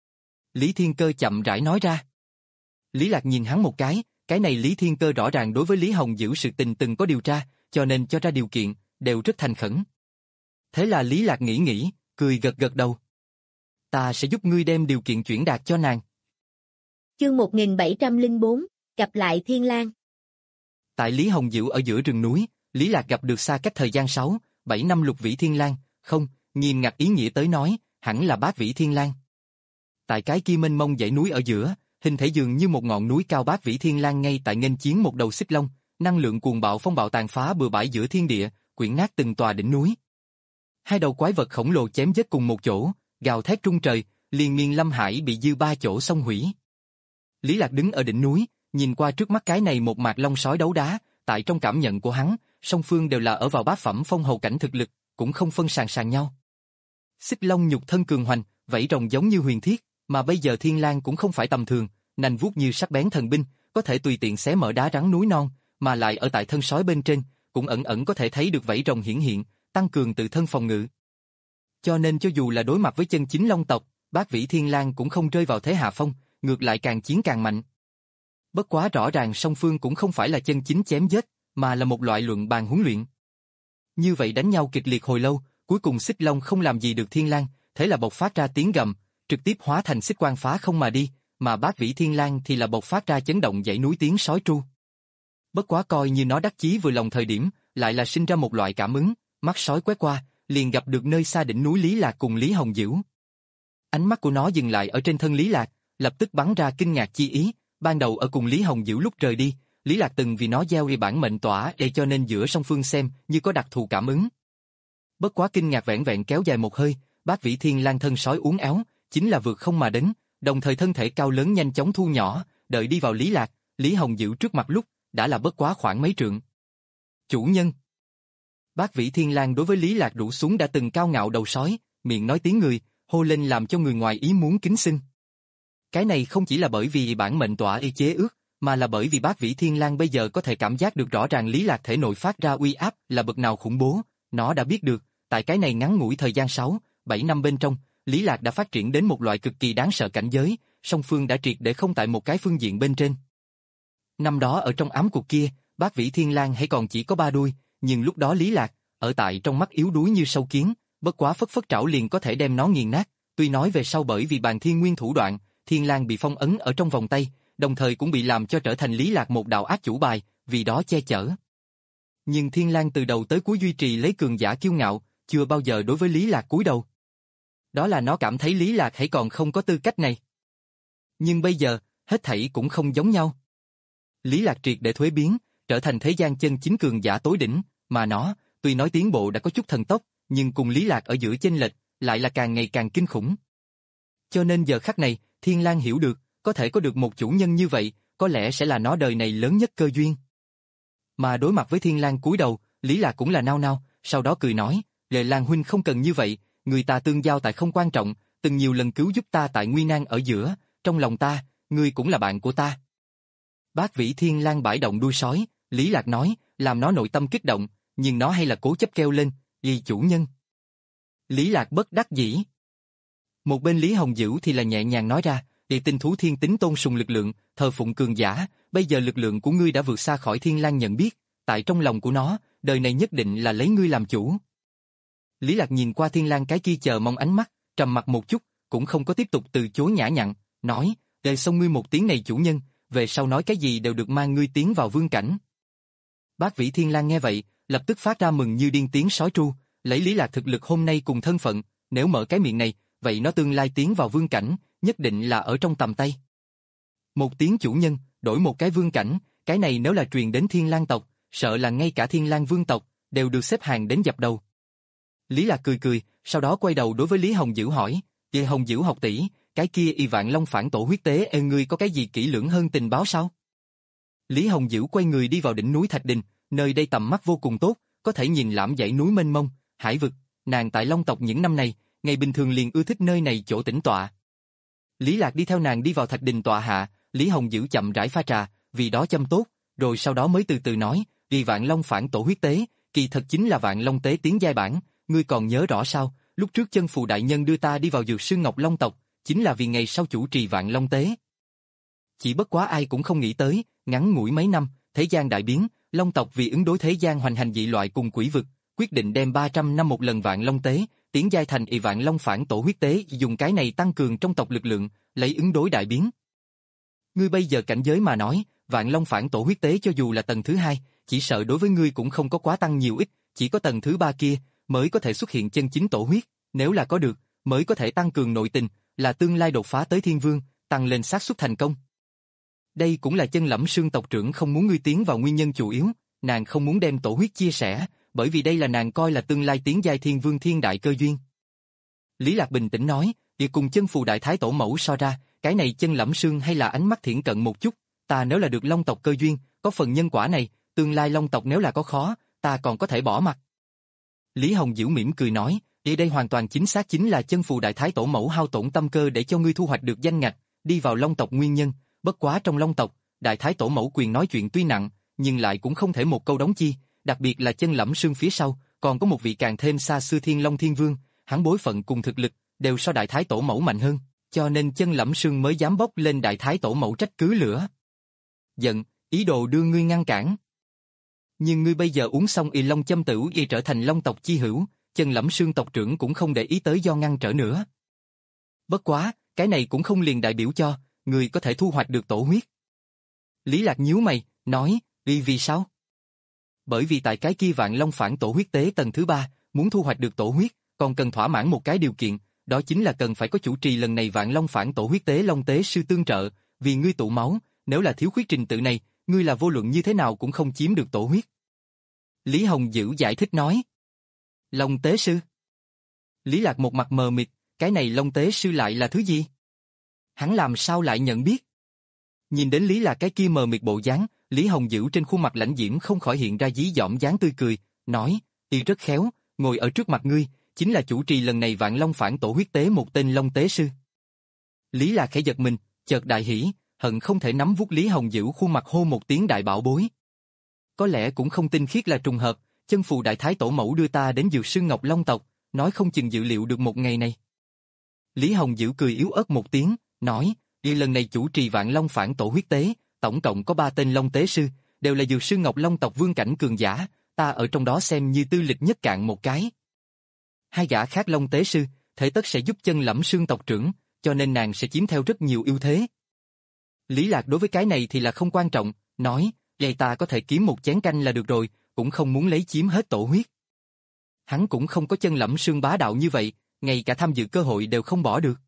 Lý Thiên Cơ chậm rãi nói ra. Lý Lạc nhìn hắn một cái, cái này Lý Thiên Cơ rõ ràng đối với Lý Hồng Dữ sự tình từng có điều tra, cho nên cho ra điều kiện, đều rất thành khẩn. Thế là Lý Lạc nghĩ nghĩ, cười gật gật đầu. Ta sẽ giúp ngươi đem điều kiện chuyển đạt cho nàng. Chương một nghìn bảy trăm lẻ bốn, gặp lại Thiên Lang. Tại Lý Hồng Dữ ở giữa rừng núi, Lý Lạc gặp được xa cách thời gian sáu, bảy năm Lục Vĩ Thiên Lang, không, nghiêm ngặt ý nghĩa tới nói, hẳn là Bát Vĩ Thiên Lang. Tại cái kia mênh mông dãy núi ở giữa, hình thể dường như một ngọn núi cao Bát Vĩ Thiên Lang ngay tại nghênh chiến một đầu xích long, năng lượng cuồng bạo phong bạo tàn phá bừa bãi giữa thiên địa, quyển nát từng tòa đỉnh núi. Hai đầu quái vật khổng lồ chém giết cùng một chỗ, gào thét trung trời, liền miên lâm hải bị dư ba chỗ xông hủy. Lý Lạc đứng ở đỉnh núi, nhìn qua trước mắt cái này một mạc long sói đấu đá, tại trong cảm nhận của hắn, song phương đều là ở vào bát phẩm phong hầu cảnh thực lực, cũng không phân sàn sàn nhau. Xích long nhục thân cường hoành, vảy rồng giống như huyền thiết, mà bây giờ Thiên Lang cũng không phải tầm thường, nành vuốt như sắc bén thần binh, có thể tùy tiện xé mở đá rắn núi non, mà lại ở tại thân sói bên trên, cũng ẩn ẩn có thể thấy được vảy rồng hiển hiện, tăng cường tự thân phòng ngự. Cho nên cho dù là đối mặt với chân chính long tộc, Bát Vĩ Thiên Lang cũng không rơi vào thế hạ phong, ngược lại càng chiến càng mạnh. Bất quá rõ ràng song phương cũng không phải là chân chính chém giết, mà là một loại luận bàn huấn luyện. Như vậy đánh nhau kịch liệt hồi lâu, cuối cùng Xích Long không làm gì được Thiên Lang, thế là bộc phát ra tiếng gầm, trực tiếp hóa thành xích quang phá không mà đi, mà Bát Vĩ Thiên Lang thì là bộc phát ra chấn động dãy núi tiếng sói tru. Bất quá coi như nó đắc chí vừa lòng thời điểm, lại là sinh ra một loại cảm ứng, mắt sói quét qua, liền gặp được nơi xa đỉnh núi Lý Lạc cùng Lý Hồng Dữu. Ánh mắt của nó dừng lại ở trên thân Lý Lạc, lập tức bắn ra kinh ngạc chi ý, ban đầu ở cùng Lý Hồng Dữu lúc rời đi, Lý Lạc từng vì nó gieo bản mệnh tỏa để cho nên giữa song phương xem như có đặc thù cảm ứng. Bất quá kinh ngạc vẻn vẹn kéo dài một hơi, Bát Vĩ Thiên Lang thân sói uốn éo, chính là vượt không mà đến, đồng thời thân thể cao lớn nhanh chóng thu nhỏ, đợi đi vào Lý Lạc, Lý Hồng Dữu trước mặt lúc, đã là bất quá khoảng mấy trượng. Chủ nhân. Bát Vĩ Thiên Lang đối với Lý Lạc rũ xuống đã từng cao ngạo đầu sói, miệng nói tiếng người, hô lên làm cho người ngoài ý muốn kính xin. Cái này không chỉ là bởi vì bản mệnh tỏa y chế ước, mà là bởi vì Bát Vĩ Thiên Lang bây giờ có thể cảm giác được rõ ràng Lý Lạc thể nội phát ra uy áp là bậc nào khủng bố, nó đã biết được, tại cái này ngắn ngủi thời gian sáu, bảy năm bên trong, Lý Lạc đã phát triển đến một loại cực kỳ đáng sợ cảnh giới, song phương đã triệt để không tại một cái phương diện bên trên. Năm đó ở trong ám cuộc kia, Bát Vĩ Thiên Lang hay còn chỉ có ba đuôi, nhưng lúc đó Lý Lạc, ở tại trong mắt yếu đuối như sâu kiến, bất quá phất phất trảo liền có thể đem nó nghiền nát, tuy nói về sau bởi vì bàn thiên nguyên thủ đoạn, Thiên Lang bị phong ấn ở trong vòng tay, đồng thời cũng bị làm cho trở thành Lý Lạc một đạo ác chủ bài, vì đó che chở. Nhưng Thiên Lang từ đầu tới cuối duy trì lấy cường giả kiêu ngạo, chưa bao giờ đối với Lý Lạc cúi đầu. Đó là nó cảm thấy Lý Lạc hãy còn không có tư cách này. Nhưng bây giờ, hết thảy cũng không giống nhau. Lý Lạc triệt để thuế biến, trở thành thế gian chân chính cường giả tối đỉnh, mà nó, tuy nói tiến bộ đã có chút thần tốc, nhưng cùng Lý Lạc ở giữa chênh lệch, lại là càng ngày càng kinh khủng. Cho nên giờ khắc này, Thiên Lang hiểu được, có thể có được một chủ nhân như vậy, có lẽ sẽ là nó đời này lớn nhất cơ duyên. Mà đối mặt với Thiên Lang cúi đầu, Lý Lạc cũng là nao nao, sau đó cười nói, Lệ Lang huynh không cần như vậy, người ta tương giao tại không quan trọng, từng nhiều lần cứu giúp ta tại nguy nan ở giữa, trong lòng ta, ngươi cũng là bạn của ta. Bát Vĩ Thiên Lang bãi động đuôi sói, Lý Lạc nói, làm nó nội tâm kích động, nhưng nó hay là cố chấp kêu lên, vì chủ nhân. Lý Lạc bất đắc dĩ. Một bên Lý Hồng Dữu thì là nhẹ nhàng nói ra, địa tinh thú thiên tính tôn sùng lực lượng, thờ phụng cường giả, bây giờ lực lượng của ngươi đã vượt xa khỏi Thiên Lang nhận biết, tại trong lòng của nó, đời này nhất định là lấy ngươi làm chủ. Lý Lạc nhìn qua Thiên Lang cái kia chờ mong ánh mắt, trầm mặt một chút, cũng không có tiếp tục từ chối nhã nhặn, nói, đời xong ngươi một tiếng này chủ nhân, về sau nói cái gì đều được mang ngươi tiến vào vương cảnh. Bát Vĩ Thiên Lang nghe vậy, lập tức phát ra mừng như điên tiếng sói tru, lấy Lý Lạc thực lực hôm nay cùng thân phận, nếu mở cái miệng này, vậy nó tương lai tiến vào vương cảnh, nhất định là ở trong tầm tay. Một tiếng chủ nhân, đổi một cái vương cảnh, cái này nếu là truyền đến Thiên Lang tộc, sợ là ngay cả Thiên Lang vương tộc, đều được xếp hàng đến dập đầu. Lý Lạc cười cười, sau đó quay đầu đối với Lý Hồng Dữu hỏi, "Vậy Hồng Dữu học tỷ, cái kia Y Vạn Long phản tổ huyết tế ê ngươi có cái gì kỹ lưỡng hơn tình báo sao?" Lý Hồng Dữu quay người đi vào đỉnh núi Thạch Đình, nơi đây tầm mắt vô cùng tốt, có thể nhìn lãm dãy núi mênh mông, hải vực, nàng tại Long tộc những năm này, ngày bình thường liền ưa thích nơi này chỗ tĩnh tọa. Lý Lạc đi theo nàng đi vào Thạch Đình tọa hạ, Lý Hồng Dữu chậm rãi pha trà, vì đó châm tốt, rồi sau đó mới từ từ nói, "Y Vạn Long phản tổ huyết tế, kỳ thật chính là Vạn Long tế tiến giai bản, ngươi còn nhớ rõ sao? Lúc trước Chân Phù đại nhân đưa ta đi vào Dược Sư Ngọc Long tộc, chính là vì ngày sau chủ trì Vạn Long tế." Chỉ bất quá ai cũng không nghĩ tới, ngắn ngủi mấy năm, thế gian đại biến, Long tộc vì ứng đối thế gian hoành hành dị loại cùng quỷ vực, quyết định đem ba trăm năm một lần Vạn Long tế, tiến giai thành Y Vạn Long phản tổ huyết tế, dùng cái này tăng cường trong tộc lực lượng, lấy ứng đối đại biến. Ngươi bây giờ cảnh giới mà nói, Vạn Long phản tổ huyết tế cho dù là tầng thứ hai, chỉ sợ đối với ngươi cũng không có quá tăng nhiều ít, chỉ có tầng thứ ba kia mới có thể xuất hiện chân chính tổ huyết, nếu là có được, mới có thể tăng cường nội tình, là tương lai đột phá tới Thiên Vương, tăng lên xác suất thành công. Đây cũng là Chân Lẫm Sương tộc trưởng không muốn ngươi tiến vào nguyên nhân chủ yếu, nàng không muốn đem tổ huyết chia sẻ, bởi vì đây là nàng coi là tương lai tiến giai Thiên Vương thiên đại cơ duyên. Lý Lạc bình tĩnh nói, việc cùng Chân Phù đại thái tổ mẫu so ra, cái này Chân Lẫm Sương hay là ánh mắt thiển cận một chút, ta nếu là được Long tộc cơ duyên, có phần nhân quả này, tương lai Long tộc nếu là có khó, ta còn có thể bỏ mặt. Lý Hồng Dữ mỉm cười nói, ở đây hoàn toàn chính xác chính là chân phù đại thái tổ mẫu hao tổn tâm cơ để cho ngươi thu hoạch được danh ngạch, đi vào Long tộc nguyên nhân, bất quá trong Long tộc, đại thái tổ mẫu quyền nói chuyện tuy nặng, nhưng lại cũng không thể một câu đóng chi, đặc biệt là chân lẫm sương phía sau, còn có một vị càng thêm xa xưa Thiên Long Thiên Vương, hắn bối phận cùng thực lực, đều so đại thái tổ mẫu mạnh hơn, cho nên chân lẫm sương mới dám bốc lên đại thái tổ mẫu trách cứ lửa. Giận, ý đồ đưa ngươi ngăn cản. Nhưng ngươi bây giờ uống xong y long châm tửu y trở thành Long tộc chi hữu, chân lẫm sương tộc trưởng cũng không để ý tới do ngăn trở nữa. Bất quá, cái này cũng không liền đại biểu cho, ngươi có thể thu hoạch được tổ huyết. Lý Lạc nhíu mày, nói, y vì sao? Bởi vì tại cái kia vạn long phản tổ huyết tế tầng thứ ba, muốn thu hoạch được tổ huyết, còn cần thỏa mãn một cái điều kiện, đó chính là cần phải có chủ trì lần này vạn long phản tổ huyết tế long tế sư tương trợ, vì ngươi tụ máu, nếu là thiếu khuyết trình tự này, ngươi là vô luận như thế nào cũng không chiếm được tổ huyết. Lý Hồng Dữ giải thích nói. Long tế sư? Lý Lạc một mặt mờ mịt, cái này long tế sư lại là thứ gì? Hắn làm sao lại nhận biết? Nhìn đến Lý Lạc cái kia mờ mịt bộ dáng, Lý Hồng Dữ trên khuôn mặt lãnh diễm không khỏi hiện ra dí dỏm dáng tươi cười, nói, y rất khéo, ngồi ở trước mặt ngươi, chính là chủ trì lần này vạn long phản tổ huyết tế một tên long tế sư. Lý Lạc khẽ giật mình, chợt đại hỉ, hận không thể nắm vuốt Lý Hồng Dữ khuôn mặt hô một tiếng đại bảo bối. Có lẽ cũng không tinh khiết là trùng hợp, chân phù đại thái tổ mẫu đưa ta đến Dược Sư Ngọc Long tộc, nói không chừng dự liệu được một ngày này. Lý Hồng Dữ cười yếu ớt một tiếng, nói, y lần này chủ trì vạn long phản tổ huyết tế, tổng cộng có ba tên long tế sư, đều là Dược Sư Ngọc Long tộc vương cảnh cường giả, ta ở trong đó xem như tư lịch nhất cạn một cái. Hai gã khác long tế sư, thể tất sẽ giúp chân lẫm sương tộc trưởng, cho nên nàng sẽ chiếm theo rất nhiều ưu thế. Lý Lạc đối với cái này thì là không quan trọng, nói, vậy ta có thể kiếm một chén canh là được rồi, cũng không muốn lấy chiếm hết tổ huyết. Hắn cũng không có chân lẫm sương bá đạo như vậy, ngay cả tham dự cơ hội đều không bỏ được.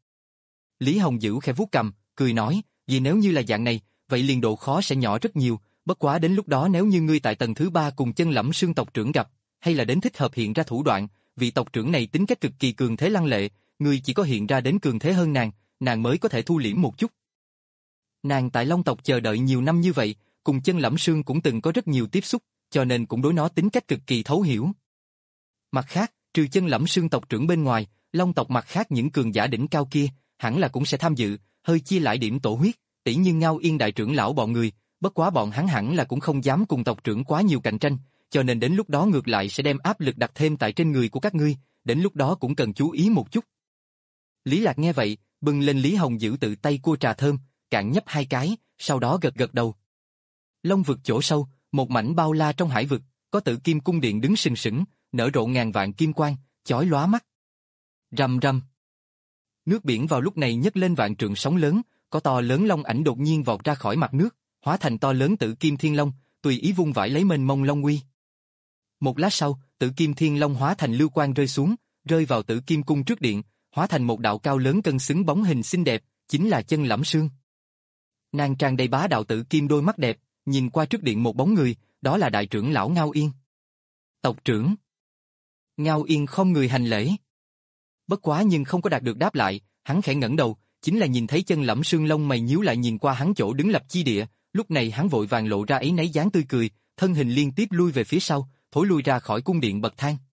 Lý Hồng Dữ khẽ vuốt cầm, cười nói, vì nếu như là dạng này, vậy liền độ khó sẽ nhỏ rất nhiều, bất quá đến lúc đó nếu như ngươi tại tầng thứ ba cùng chân lẫm sương tộc trưởng gặp, hay là đến thích hợp hiện ra thủ đoạn, vị tộc trưởng này tính cách cực kỳ cường thế lăng lệ, ngươi chỉ có hiện ra đến cường thế hơn nàng, nàng mới có thể thu liễm một chút. Nàng tại Long tộc chờ đợi nhiều năm như vậy, cùng chân lẫm sương cũng từng có rất nhiều tiếp xúc, cho nên cũng đối nó tính cách cực kỳ thấu hiểu. Mặt khác, trừ chân lẫm sương tộc trưởng bên ngoài, Long tộc mặt khác những cường giả đỉnh cao kia, hẳn là cũng sẽ tham dự, hơi chia lại điểm tổ huyết, tỷ như Ngao Yên đại trưởng lão bọn người, bất quá bọn hắn hẳn là cũng không dám cùng tộc trưởng quá nhiều cạnh tranh, cho nên đến lúc đó ngược lại sẽ đem áp lực đặt thêm tại trên người của các ngươi, đến lúc đó cũng cần chú ý một chút. Lý Lạc nghe vậy, bưng lên Lý Hồng Dữ tự tay cua trà thơm, cạn nhấp hai cái, sau đó gật gật đầu. Long vực chỗ sâu, một mảnh bao la trong hải vực, có Tử Kim cung điện đứng sừng sững, nở rộ ngàn vạn kim quang, chói lóa mắt. Rầm rầm. Nước biển vào lúc này nhấc lên vạn trượng sóng lớn, có to lớn long ảnh đột nhiên vọt ra khỏi mặt nước, hóa thành to lớn Tử Kim Thiên Long, tùy ý vung vãi lấy mênh mông long uy. Một lát sau, Tử Kim Thiên Long hóa thành lưu quang rơi xuống, rơi vào Tử Kim cung trước điện, hóa thành một đạo cao lớn cân xứng bóng hình xinh đẹp, chính là chân lẫm sương. Nàng tràn đầy bá đạo tử kim đôi mắt đẹp, nhìn qua trước điện một bóng người, đó là đại trưởng lão Ngao Yên. Tộc trưởng. Ngao Yên không người hành lễ. Bất quá nhưng không có đạt được đáp lại, hắn khẽ ngẩng đầu, chính là nhìn thấy chân lẫm sương lông mày nhíu lại nhìn qua hắn chỗ đứng lập chi địa, lúc này hắn vội vàng lộ ra ấy nấy dáng tươi cười, thân hình liên tiếp lui về phía sau, thối lui ra khỏi cung điện bậc thang.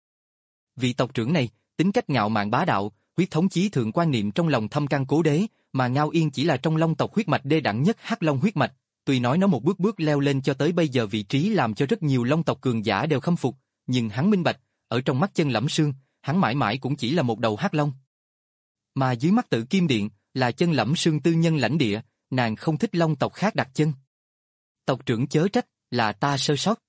Vị tộc trưởng này, tính cách ngạo mạn bá đạo, huyết thống chí thượng quan niệm trong lòng thâm căn cố đế, mà Ngao Yên chỉ là trong Long tộc huyết mạch đê đẳng nhất Hắc Long huyết mạch, tuy nói nó một bước bước leo lên cho tới bây giờ vị trí làm cho rất nhiều Long tộc cường giả đều khâm phục, nhưng hắn minh bạch, ở trong mắt chân lẫm sương, hắn mãi mãi cũng chỉ là một đầu Hắc Long. Mà dưới mắt Tử Kim điện là chân lẫm sương tư nhân lãnh địa, nàng không thích Long tộc khác đặt chân. Tộc trưởng chớ trách, là ta sơ sót.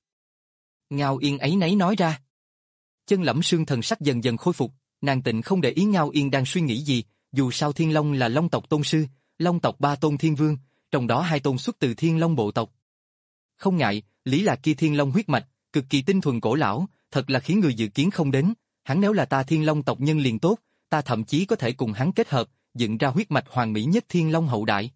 Ngao Yên ấy nấy nói ra. Chân lẫm sương thần sắc dần dần khôi phục, nàng tịnh không để ý Ngao Yên đang suy nghĩ gì, dù sao Thiên Long là Long tộc tôn sư, Long tộc ba tôn thiên vương, trong đó hai tôn xuất từ Thiên Long bộ tộc. Không ngại, Lý Lạc kia Thiên Long huyết mạch, cực kỳ tinh thuần cổ lão, thật là khiến người dự kiến không đến, hắn nếu là ta Thiên Long tộc nhân liền tốt, ta thậm chí có thể cùng hắn kết hợp, dựng ra huyết mạch hoàn mỹ nhất Thiên Long hậu đại.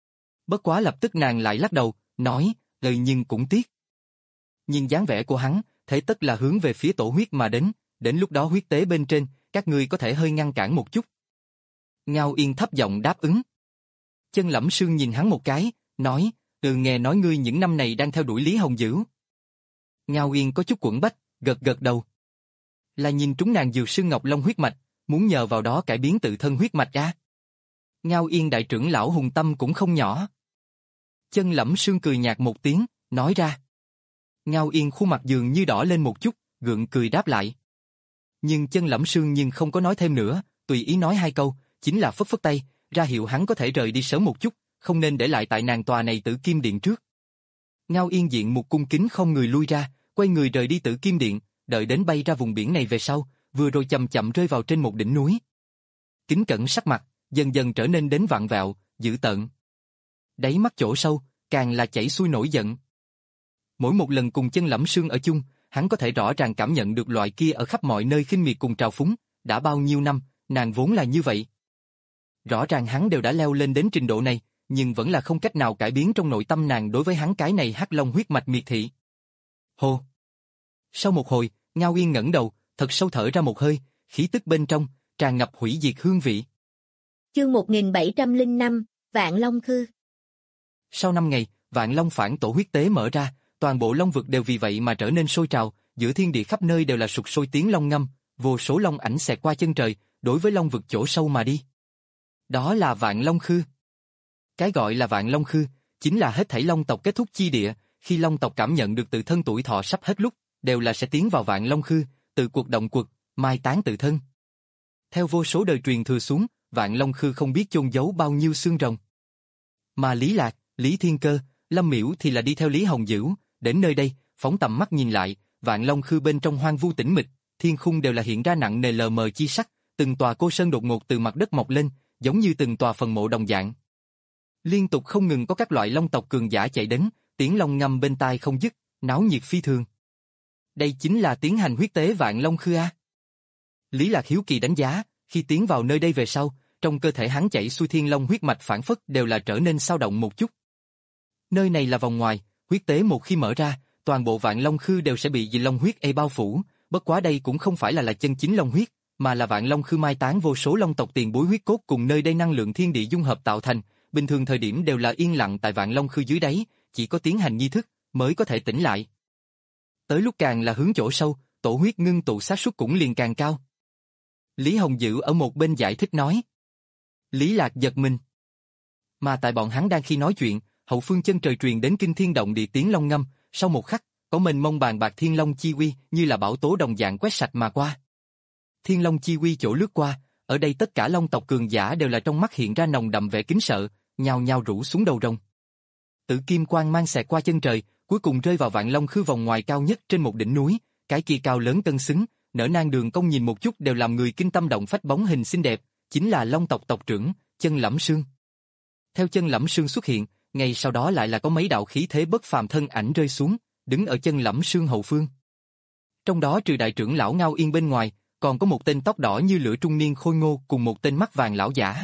Bất quá lập tức nàng lại lắc đầu, nói, lời nhưng cũng tiếc. Nhìn dáng vẻ của hắn, thế tất là hướng về phía tổ huyết mà đến, đến lúc đó huyết tế bên trên, các ngươi có thể hơi ngăn cản một chút. Ngao Yên thấp giọng đáp ứng. Chân lẫm sương nhìn hắn một cái, nói, Ừ, nghe nói ngươi những năm này đang theo đuổi Lý Hồng Dữ. Ngao Yên có chút quẫn bách, gật gật đầu. Là nhìn trúng nàng dược sư Ngọc Long huyết mạch, muốn nhờ vào đó cải biến tự thân huyết mạch ra. Ngao Yên đại trưởng lão hùng tâm cũng không nhỏ. Chân Lẫm Sương cười nhạt một tiếng, nói ra. Ngao Yên khuôn mặt dường như đỏ lên một chút, gượng cười đáp lại. Nhưng Chân Lẫm Sương nhưng không có nói thêm nữa, tùy ý nói hai câu, chính là phất phất tay, ra hiệu hắn có thể rời đi sớm một chút, không nên để lại tại nàng tòa này Tử Kim Điện trước. Ngao Yên diện một cung kính không người lui ra, quay người rời đi Tử Kim Điện, đợi đến bay ra vùng biển này về sau, vừa rồi chậm chậm rơi vào trên một đỉnh núi. Kính cẩn sắc mặt, dần dần trở nên đến vặn vẹo, dữ tợn. Đáy mắt chỗ sâu, càng là chảy xuôi nổi giận. Mỗi một lần cùng Chân Lẫm Sương ở chung, hắn có thể rõ ràng cảm nhận được loại kia ở khắp mọi nơi khinh miệt cùng trào phúng, đã bao nhiêu năm, nàng vốn là như vậy. Rõ ràng hắn đều đã leo lên đến trình độ này, nhưng vẫn là không cách nào cải biến trong nội tâm nàng đối với hắn cái này hắc long huyết mạch miệt thị. Hô! Sau một hồi, Ngao Yên ngẩng đầu, thật sâu thở ra một hơi, khí tức bên trong, tràn ngập hủy diệt hương vị. Chương một nghìn bảy trăm lẻ năm, Vạn Long Khư. Sau năm ngày, Vạn Long phản tổ huyết tế mở ra, toàn bộ long vực đều vì vậy mà trở nên sôi trào, giữa thiên địa khắp nơi đều là sục sôi tiếng long ngâm, vô số long ảnh xẹt qua chân trời, đối với long vực chỗ sâu mà đi. Đó là Vạn Long Khư. Cái gọi là Vạn Long Khư, chính là hết thảy long tộc kết thúc chi địa, khi long tộc cảm nhận được tự thân tuổi thọ sắp hết lúc, đều là sẽ tiến vào Vạn Long Khư, tự cuộc động cuộc, mai táng tự thân. Theo vô số đời truyền thừa xuống, Vạn Long Khư không biết chôn giấu bao nhiêu xương rồng. Mà Lý Lạc, Lý Thiên Cơ, Lâm Miễu thì là đi theo Lý Hồng Dữ, đến nơi đây, phóng tầm mắt nhìn lại, Vạn Long Khư bên trong hoang vu tĩnh mịch, thiên khung đều là hiện ra nặng nề lờ mờ chi sắc, từng tòa cô sơn đột ngột từ mặt đất mọc lên, giống như từng tòa phần mộ đồng dạng. Liên tục không ngừng có các loại long tộc cường giả chạy đến, tiếng long ngâm bên tai không dứt, náo nhiệt phi thường. Đây chính là tiến hành huyết tế Vạn Long Khư a. Lý Lạc hiếu kỳ đánh giá, khi tiến vào nơi đây về sau, trong cơ thể hắn chảy xuôi thiên long huyết mạch phản phất đều là trở nên sao động một chút. Nơi này là vòng ngoài, huyết tế một khi mở ra, toàn bộ Vạn Long Khư đều sẽ bị dị long huyết e bao phủ, bất quá đây cũng không phải là là chân chính long huyết, mà là Vạn Long Khư mai táng vô số long tộc tiền bối huyết cốt cùng nơi đây năng lượng thiên địa dung hợp tạo thành, bình thường thời điểm đều là yên lặng tại Vạn Long Khư dưới đáy, chỉ có tiến hành nghi thức mới có thể tỉnh lại. Tới lúc càng là hướng chỗ sâu, tổ huyết ngưng tụ xác suất cũng liền càng cao. Lý Hồng Dữ ở một bên giải thích nói. Lý Lạc giật mình. Mà tại bọn hắn đang khi nói chuyện, hậu phương chân trời truyền đến kinh thiên động địa tiếng long ngâm, sau một khắc, có mênh mông bàn bạc thiên long chi uy như là bão tố đồng dạng quét sạch mà qua. Thiên long chi uy chỗ lướt qua, ở đây tất cả long tộc cường giả đều là trong mắt hiện ra nồng đậm vẻ kính sợ, nhao nhao rũ xuống đầu rồng. Tử kim quang mang xẹt qua chân trời, cuối cùng rơi vào Vạn Long Khư vòng ngoài cao nhất trên một đỉnh núi, cái kia cao lớn cân xứng, nở nang đường cong nhìn một chút đều làm người kinh tâm động phách bóng hình xinh đẹp, chính là long tộc tộc trưởng, Chân Lẫm Sương. Theo Chân Lẫm Sương xuất hiện, ngay sau đó lại là có mấy đạo khí thế bất phàm thân ảnh rơi xuống, đứng ở Chân Lẫm Sương hậu phương. Trong đó trừ đại trưởng lão Ngao Yên bên ngoài, còn có một tên tóc đỏ như lửa trung niên khôi ngô cùng một tên mắt vàng lão giả.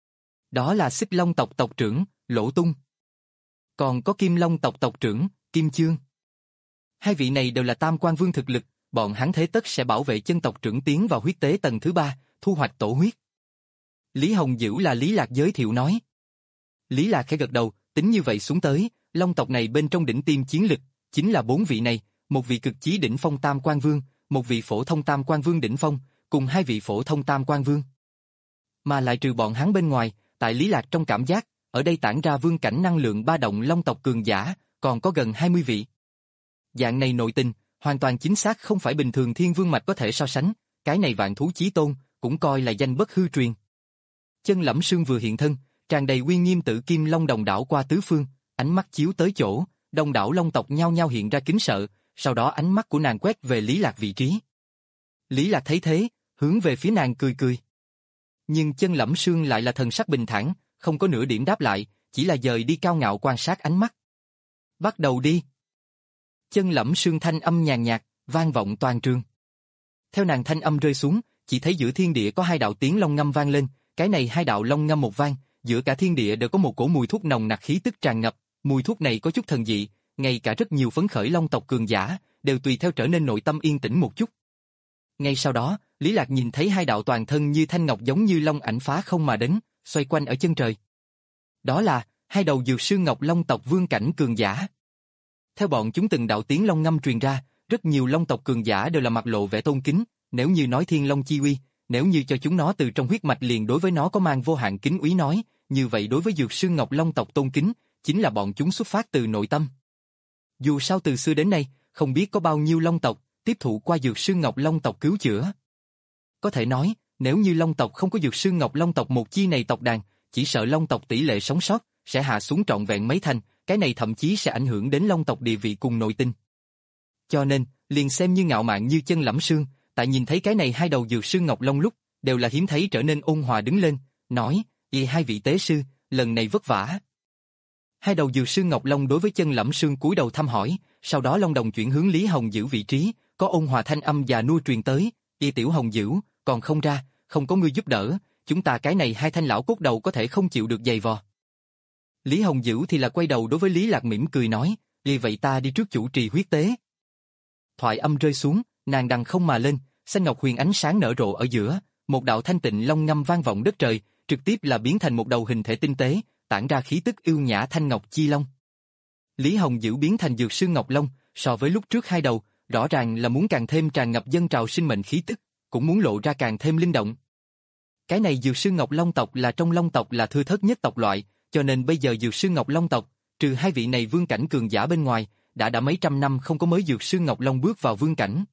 Đó là Xích Long tộc tộc trưởng, Lỗ Tung. Còn có Kim Long tộc tộc trưởng, Kim Chương. Hai vị này đều là Tam Quan Vương thực lực, bọn hắn thế tất sẽ bảo vệ chân tộc trưởng tiến vào huyết tế tầng thứ ba, thu hoạch tổ huyết. Lý Hồng Dữ là Lý Lạc giới thiệu nói. Lý Lạc khẽ gật đầu, tính như vậy xuống tới, Long tộc này bên trong đỉnh tiêm chiến lực, chính là bốn vị này, một vị cực chí đỉnh phong Tam Quan Vương, một vị phổ thông Tam Quan Vương đỉnh phong, cùng hai vị phổ thông Tam Quan Vương. Mà lại trừ bọn hắn bên ngoài, tại Lý Lạc trong cảm giác, ở đây tản ra vương cảnh năng lượng ba động long tộc cường giả, còn có gần hai mươi vị. Dạng này nội tình, hoàn toàn chính xác không phải bình thường thiên vương mạch có thể so sánh, cái này vạn thú chí tôn, cũng coi là danh bất hư truyền. Chân Lẫm Sương vừa hiện thân, tràn đầy uy nghiêm Tử Kim Long đồng đảo qua tứ phương, ánh mắt chiếu tới chỗ, đông đảo long tộc nhao nhao hiện ra kính sợ, sau đó ánh mắt của nàng quét về Lý Lạc vị trí. Lý Lạc thấy thế, hướng về phía nàng cười cười. Nhưng Chân Lẫm Sương lại là thần sắc bình thản, không có nửa điểm đáp lại, chỉ là dời đi cao ngạo quan sát ánh mắt. Bắt đầu đi. Chân Lẫm Sương thanh âm nhàn nhạt, vang vọng toàn trường. Theo nàng thanh âm rơi xuống, chỉ thấy giữa thiên địa có hai đạo tiếng long ngâm vang lên, cái này hai đạo long ngâm một vang, giữa cả thiên địa đều có một cổ mùi thuốc nồng nặc khí tức tràn ngập, mùi thuốc này có chút thần dị, ngay cả rất nhiều phấn khởi long tộc cường giả đều tùy theo trở nên nội tâm yên tĩnh một chút. Ngay sau đó, Lý Lạc nhìn thấy hai đạo toàn thân như thanh ngọc giống như long ảnh phá không mà đến, xoay quanh ở chân trời. Đó là hai đầu dược sư Ngọc Long tộc vương cảnh cường giả. Theo bọn chúng từng đạo tiếng long ngâm truyền ra, rất nhiều long tộc cường giả đều là mặt lộ vẻ tôn kính, nếu như nói thiên long chi uy, nếu như cho chúng nó từ trong huyết mạch liền đối với nó có mang vô hạn kính úy nói, như vậy đối với dược sư Ngọc Long tộc tôn kính, chính là bọn chúng xuất phát từ nội tâm. Dù sao từ xưa đến nay, không biết có bao nhiêu long tộc tiếp thụ qua dược sư Ngọc Long tộc cứu chữa. Có thể nói, nếu như long tộc không có dược sư Ngọc Long tộc một chi này tộc đàn, chỉ sợ long tộc tỷ lệ sống sót sẽ hạ xuống trọn vẹn mấy thành, cái này thậm chí sẽ ảnh hưởng đến long tộc địa vị cùng nội tinh. Cho nên, liền xem như ngạo mạn như Chân Lẫm Sương, tại nhìn thấy cái này hai đầu dược sư Ngọc Long lúc, đều là hiếm thấy trở nên ôn hòa đứng lên, nói, "Ê hai vị tế sư, lần này vất vả." Hai đầu dược sư Ngọc Long đối với Chân Lẫm Sương cúi đầu thăm hỏi, sau đó Long Đồng chuyển hướng Lý Hồng Dữ vị trí, có ôn hòa thanh âm già nua truyền tới, "Ê tiểu Hồng Dữ, còn không ra, không có ngươi giúp đỡ, chúng ta cái này hai thanh lão cốt đầu có thể không chịu được giày vò." Lý Hồng Dữ thì là quay đầu đối với Lý Lạc mỉm cười nói, "Vì vậy ta đi trước chủ trì huyết tế." Thoại âm rơi xuống, nàng đằng không mà lên, xanh ngọc huyền ánh sáng nở rộ ở giữa, một đạo thanh tịnh long ngâm vang vọng đất trời, trực tiếp là biến thành một đầu hình thể tinh tế, tản ra khí tức yêu nhã thanh ngọc chi long. Lý Hồng Dữ biến thành dược sư Ngọc Long, so với lúc trước hai đầu, rõ ràng là muốn càng thêm tràn ngập dân trào sinh mệnh khí tức, cũng muốn lộ ra càng thêm linh động. Cái này dược sư Ngọc Long tộc là trong long tộc là thưa thớt nhất tộc loại, cho nên bây giờ dược sư Ngọc Long tộc, trừ hai vị này vương cảnh cường giả bên ngoài, đã đã mấy trăm năm không có mới dược sư Ngọc Long bước vào vương cảnh.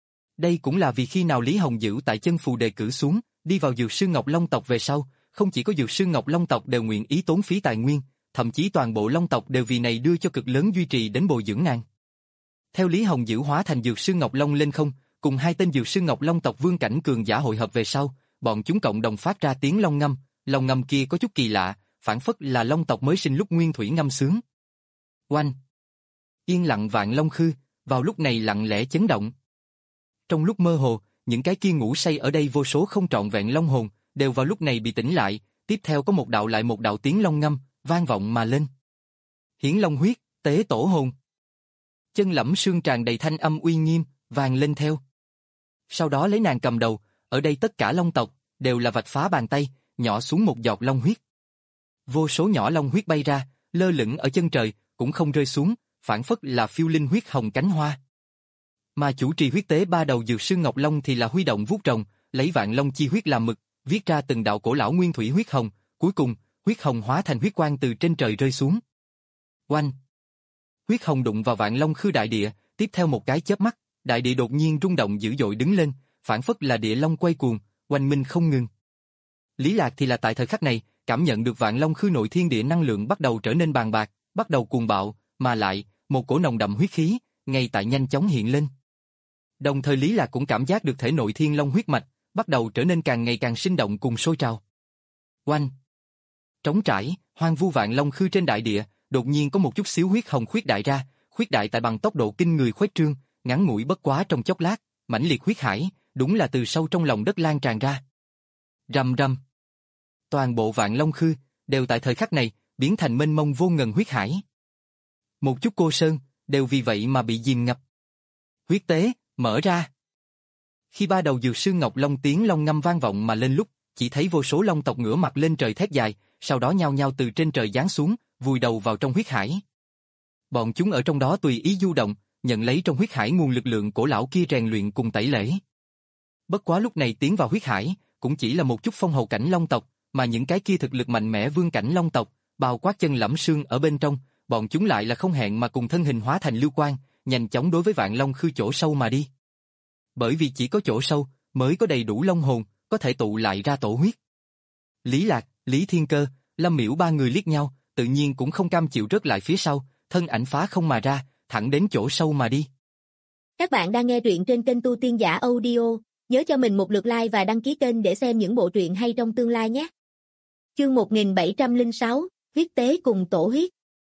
Đây cũng là vì khi nào Lý Hồng Dữ tại chân phù đề cử xuống, đi vào dược sư Ngọc Long tộc về sau, không chỉ có dược sư Ngọc Long tộc đều nguyện ý tốn phí tài nguyên, thậm chí toàn bộ long tộc đều vì này đưa cho cực lớn duy trì đến bồi dưỡng nàng. Theo Lý Hồng Dữ hóa thành dược sư Ngọc Long lên không, cùng hai tên dược sư Ngọc Long tộc vương cảnh cường giả hội hợp về sau, bọn chúng cộng đồng phát ra tiếng long ngâm, long ngâm kia có chút kỳ lạ, phản phất là long tộc mới sinh lúc nguyên thủy ngâm sướng. Oanh! Yên lặng vạn long khư, vào lúc này lặng lẽ chấn động. Trong lúc mơ hồ, những cái kia ngủ say ở đây vô số không trọn vẹn long hồn, đều vào lúc này bị tỉnh lại, tiếp theo có một đạo lại một đạo tiếng long ngâm, vang vọng mà lên. Hiển long huyết, tế tổ hồn. Chân Lẫm Sương tràn đầy thanh âm uy nghiêm, vang lên theo. Sau đó lấy nàng cầm đầu, ở đây tất cả long tộc, đều là vạch phá bàn tay, nhỏ xuống một giọt long huyết. Vô số nhỏ long huyết bay ra, lơ lửng ở chân trời, cũng không rơi xuống, phản phất là phiêu linh huyết hồng cánh hoa. Mà chủ trì huyết tế ba đầu dược sư Ngọc Long thì là huy động vuốt rồng, lấy vạn long chi huyết làm mực, viết ra từng đạo cổ lão nguyên thủy huyết hồng, cuối cùng, huyết hồng hóa thành huyết quang từ trên trời rơi xuống. Oanh! Huyết hồng đụng vào vạn long khư đại địa, tiếp theo một cái chớp mắt, đại địa đột nhiên rung động dữ dội đứng lên, phản phất là địa long quay cuồng, oanh minh không ngừng. Lý Lạc thì là tại thời khắc này, cảm nhận được vạn long khư nội thiên địa năng lượng bắt đầu trở nên bàn bạc, bắt đầu cuồng bạo, mà lại, một cổ nồng đậm huyết khí, ngay tại nhanh chóng hiện lên. Đồng thời Lý Lạc cũng cảm giác được thể nội thiên long huyết mạch, bắt đầu trở nên càng ngày càng sinh động cùng sôi trào. Oanh! Trống trải, hoang vu vạn long khư trên đại địa, đột nhiên có một chút xíu huyết hồng khuyết đại ra, khuyết đại tại bằng tốc độ kinh người khuếch trương, ngắn ngủi bất quá trong chốc lát, mãnh liệt huyết hải, đúng là từ sâu trong lòng đất lan tràn ra. Rầm rầm. Toàn bộ vạn long khư, đều tại thời khắc này, biến thành mênh mông vô ngần huyết hải. Một chút cô sơn, đều vì vậy mà bị dìm ngập. Huyết tế, mở ra. Khi ba đầu dược sư Ngọc Long tiếng long ngâm vang vọng mà lên lúc, chỉ thấy vô số long tộc ngửa mặt lên trời thét dài, sau đó nhao nhao từ trên trời giáng xuống, vùi đầu vào trong huyết hải. Bọn chúng ở trong đó tùy ý du động, nhận lấy trong huyết hải nguồn lực lượng cổ lão kia rèn luyện cùng tẩy lễ. Bất quá lúc này tiến vào huyết hải, cũng chỉ là một chút phong hầu cảnh long tộc, mà những cái kia thực lực mạnh mẽ vương cảnh long tộc, bao quát Chân Lẫm Sương ở bên trong, bọn chúng lại là không hẹn mà cùng thân hình hóa thành lưu quang, nhanh chóng đối với vạn long khư chỗ sâu mà đi. Bởi vì chỉ có chỗ sâu, mới có đầy đủ long hồn, có thể tụ lại ra tổ huyết. Lý Lạc, Lý Thiên Cơ, Lâm Miễu ba người liếc nhau, tự nhiên cũng không cam chịu rớt lại phía sau, thân ảnh phá không mà ra, thẳng đến chỗ sâu mà đi. Các bạn đang nghe truyện trên kênh Tu Tiên Giả Audio, nhớ cho mình một lượt like và đăng ký kênh để xem những bộ truyện hay trong tương lai nhé. Chương một nghìn bảy trăm lẻ sáu, huyết tế cùng tổ huyết.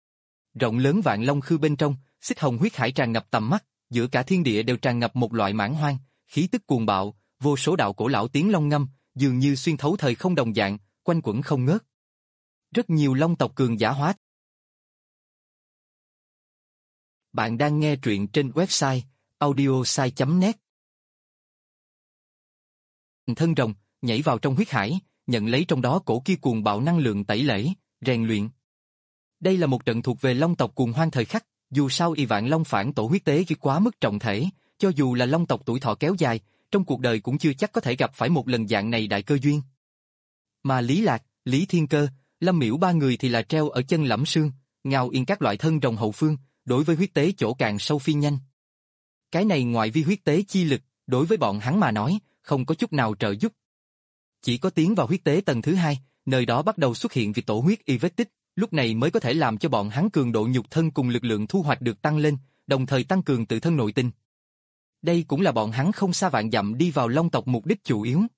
Rộng lớn vạn long khư bên trong, xích hồng huyết hải tràn ngập tầm mắt, giữa cả thiên địa đều tràn ngập một loại mãn hoang, khí tức cuồng bạo, vô số đạo cổ lão tiếng long ngâm, dường như xuyên thấu thời không đồng dạng, quanh quẩn không ngớt. Rất nhiều long tộc cường giả hóa. Bạn đang nghe truyện trên website audiosai chấm net. Thân rồng, nhảy vào trong huyết hải, nhận lấy trong đó cổ kia cuồng bạo năng lượng tẩy lễ, rèn luyện. Đây là một trận thuộc về Long tộc cuồng hoang thời khắc, dù sao y vạn Long phản tổ huyết tế khi quá mức trọng thể, cho dù là Long tộc tuổi thọ kéo dài, trong cuộc đời cũng chưa chắc có thể gặp phải một lần dạng này đại cơ duyên. Mà Lý Lạc, Lý Thiên Cơ, Lâm Miễu ba người thì là treo ở chân Lẫm Sương, ngao yên các loại thân rồng hậu phương, đối với huyết tế chỗ càng sâu phi nhanh. Cái này ngoại vi huyết tế chi lực, đối với bọn hắn mà nói, không có chút nào trợ giúp. Chỉ có tiến vào huyết tế tầng thứ hai, nơi đó bắt đầu xuất hiện việc tổ huyết y vết tích, lúc này mới có thể làm cho bọn hắn cường độ nhục thân cùng lực lượng thu hoạch được tăng lên, đồng thời tăng cường tự thân nội tinh. Đây cũng là bọn hắn không xa vạn dặm đi vào Long tộc mục đích chủ yếu.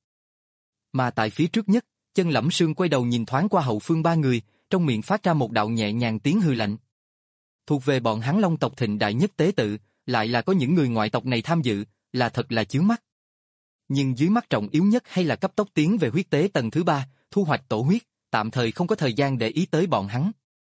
Mà tại phía trước nhất, chân Lẫm Sương quay đầu nhìn thoáng qua hậu phương ba người, trong miệng phát ra một đạo nhẹ nhàng tiếng hư lạnh. Thuộc về bọn hắn Long tộc thịnh đại nhất tế tự, lại là có những người ngoại tộc này tham dự, là thật là chướng mắt. Nhưng dưới mắt trọng yếu nhất hay là cấp tốc tiến về huyết tế tầng thứ ba, thu hoạch tổ huyết, tạm thời không có thời gian để ý tới bọn hắn.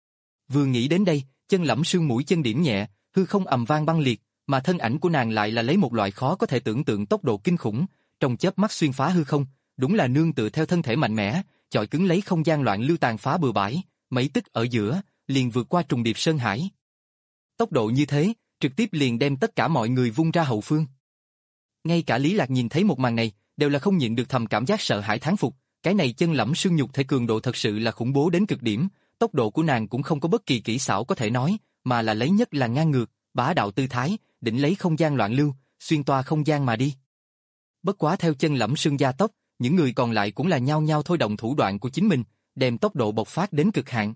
Vừa nghĩ đến đây, chân Lẫm Sương mũi chân điểm nhẹ, hư không ầm vang băng liệt, mà thân ảnh của nàng lại là lấy một loại khó có thể tưởng tượng tốc độ kinh khủng, trong chớp mắt xuyên phá hư không, đúng là nương tựa theo thân thể mạnh mẽ, chọi cứng lấy không gian loạn lưu tàn phá bừa bãi, mấy tức ở giữa, liền vượt qua trùng điệp sơn hải. Tốc độ như thế, trực tiếp liền đem tất cả mọi người vung ra hậu phương. Ngay cả Lý Lạc nhìn thấy một màn này, đều là không nhịn được thầm cảm giác sợ hãi thán phục, cái này chân Lẫm Sương nhục thể cường độ thật sự là khủng bố đến cực điểm, tốc độ của nàng cũng không có bất kỳ kỹ xảo có thể nói, mà là lấy nhất là ngang ngược, bá đạo tư thái, đỉnh lấy không gian loạn lưu, xuyên toa không gian mà đi. Bất quá theo chân Lẫm Sương gia tốc, những người còn lại cũng là nhao nhao thôi động thủ đoạn của chính mình, đem tốc độ bộc phát đến cực hạn.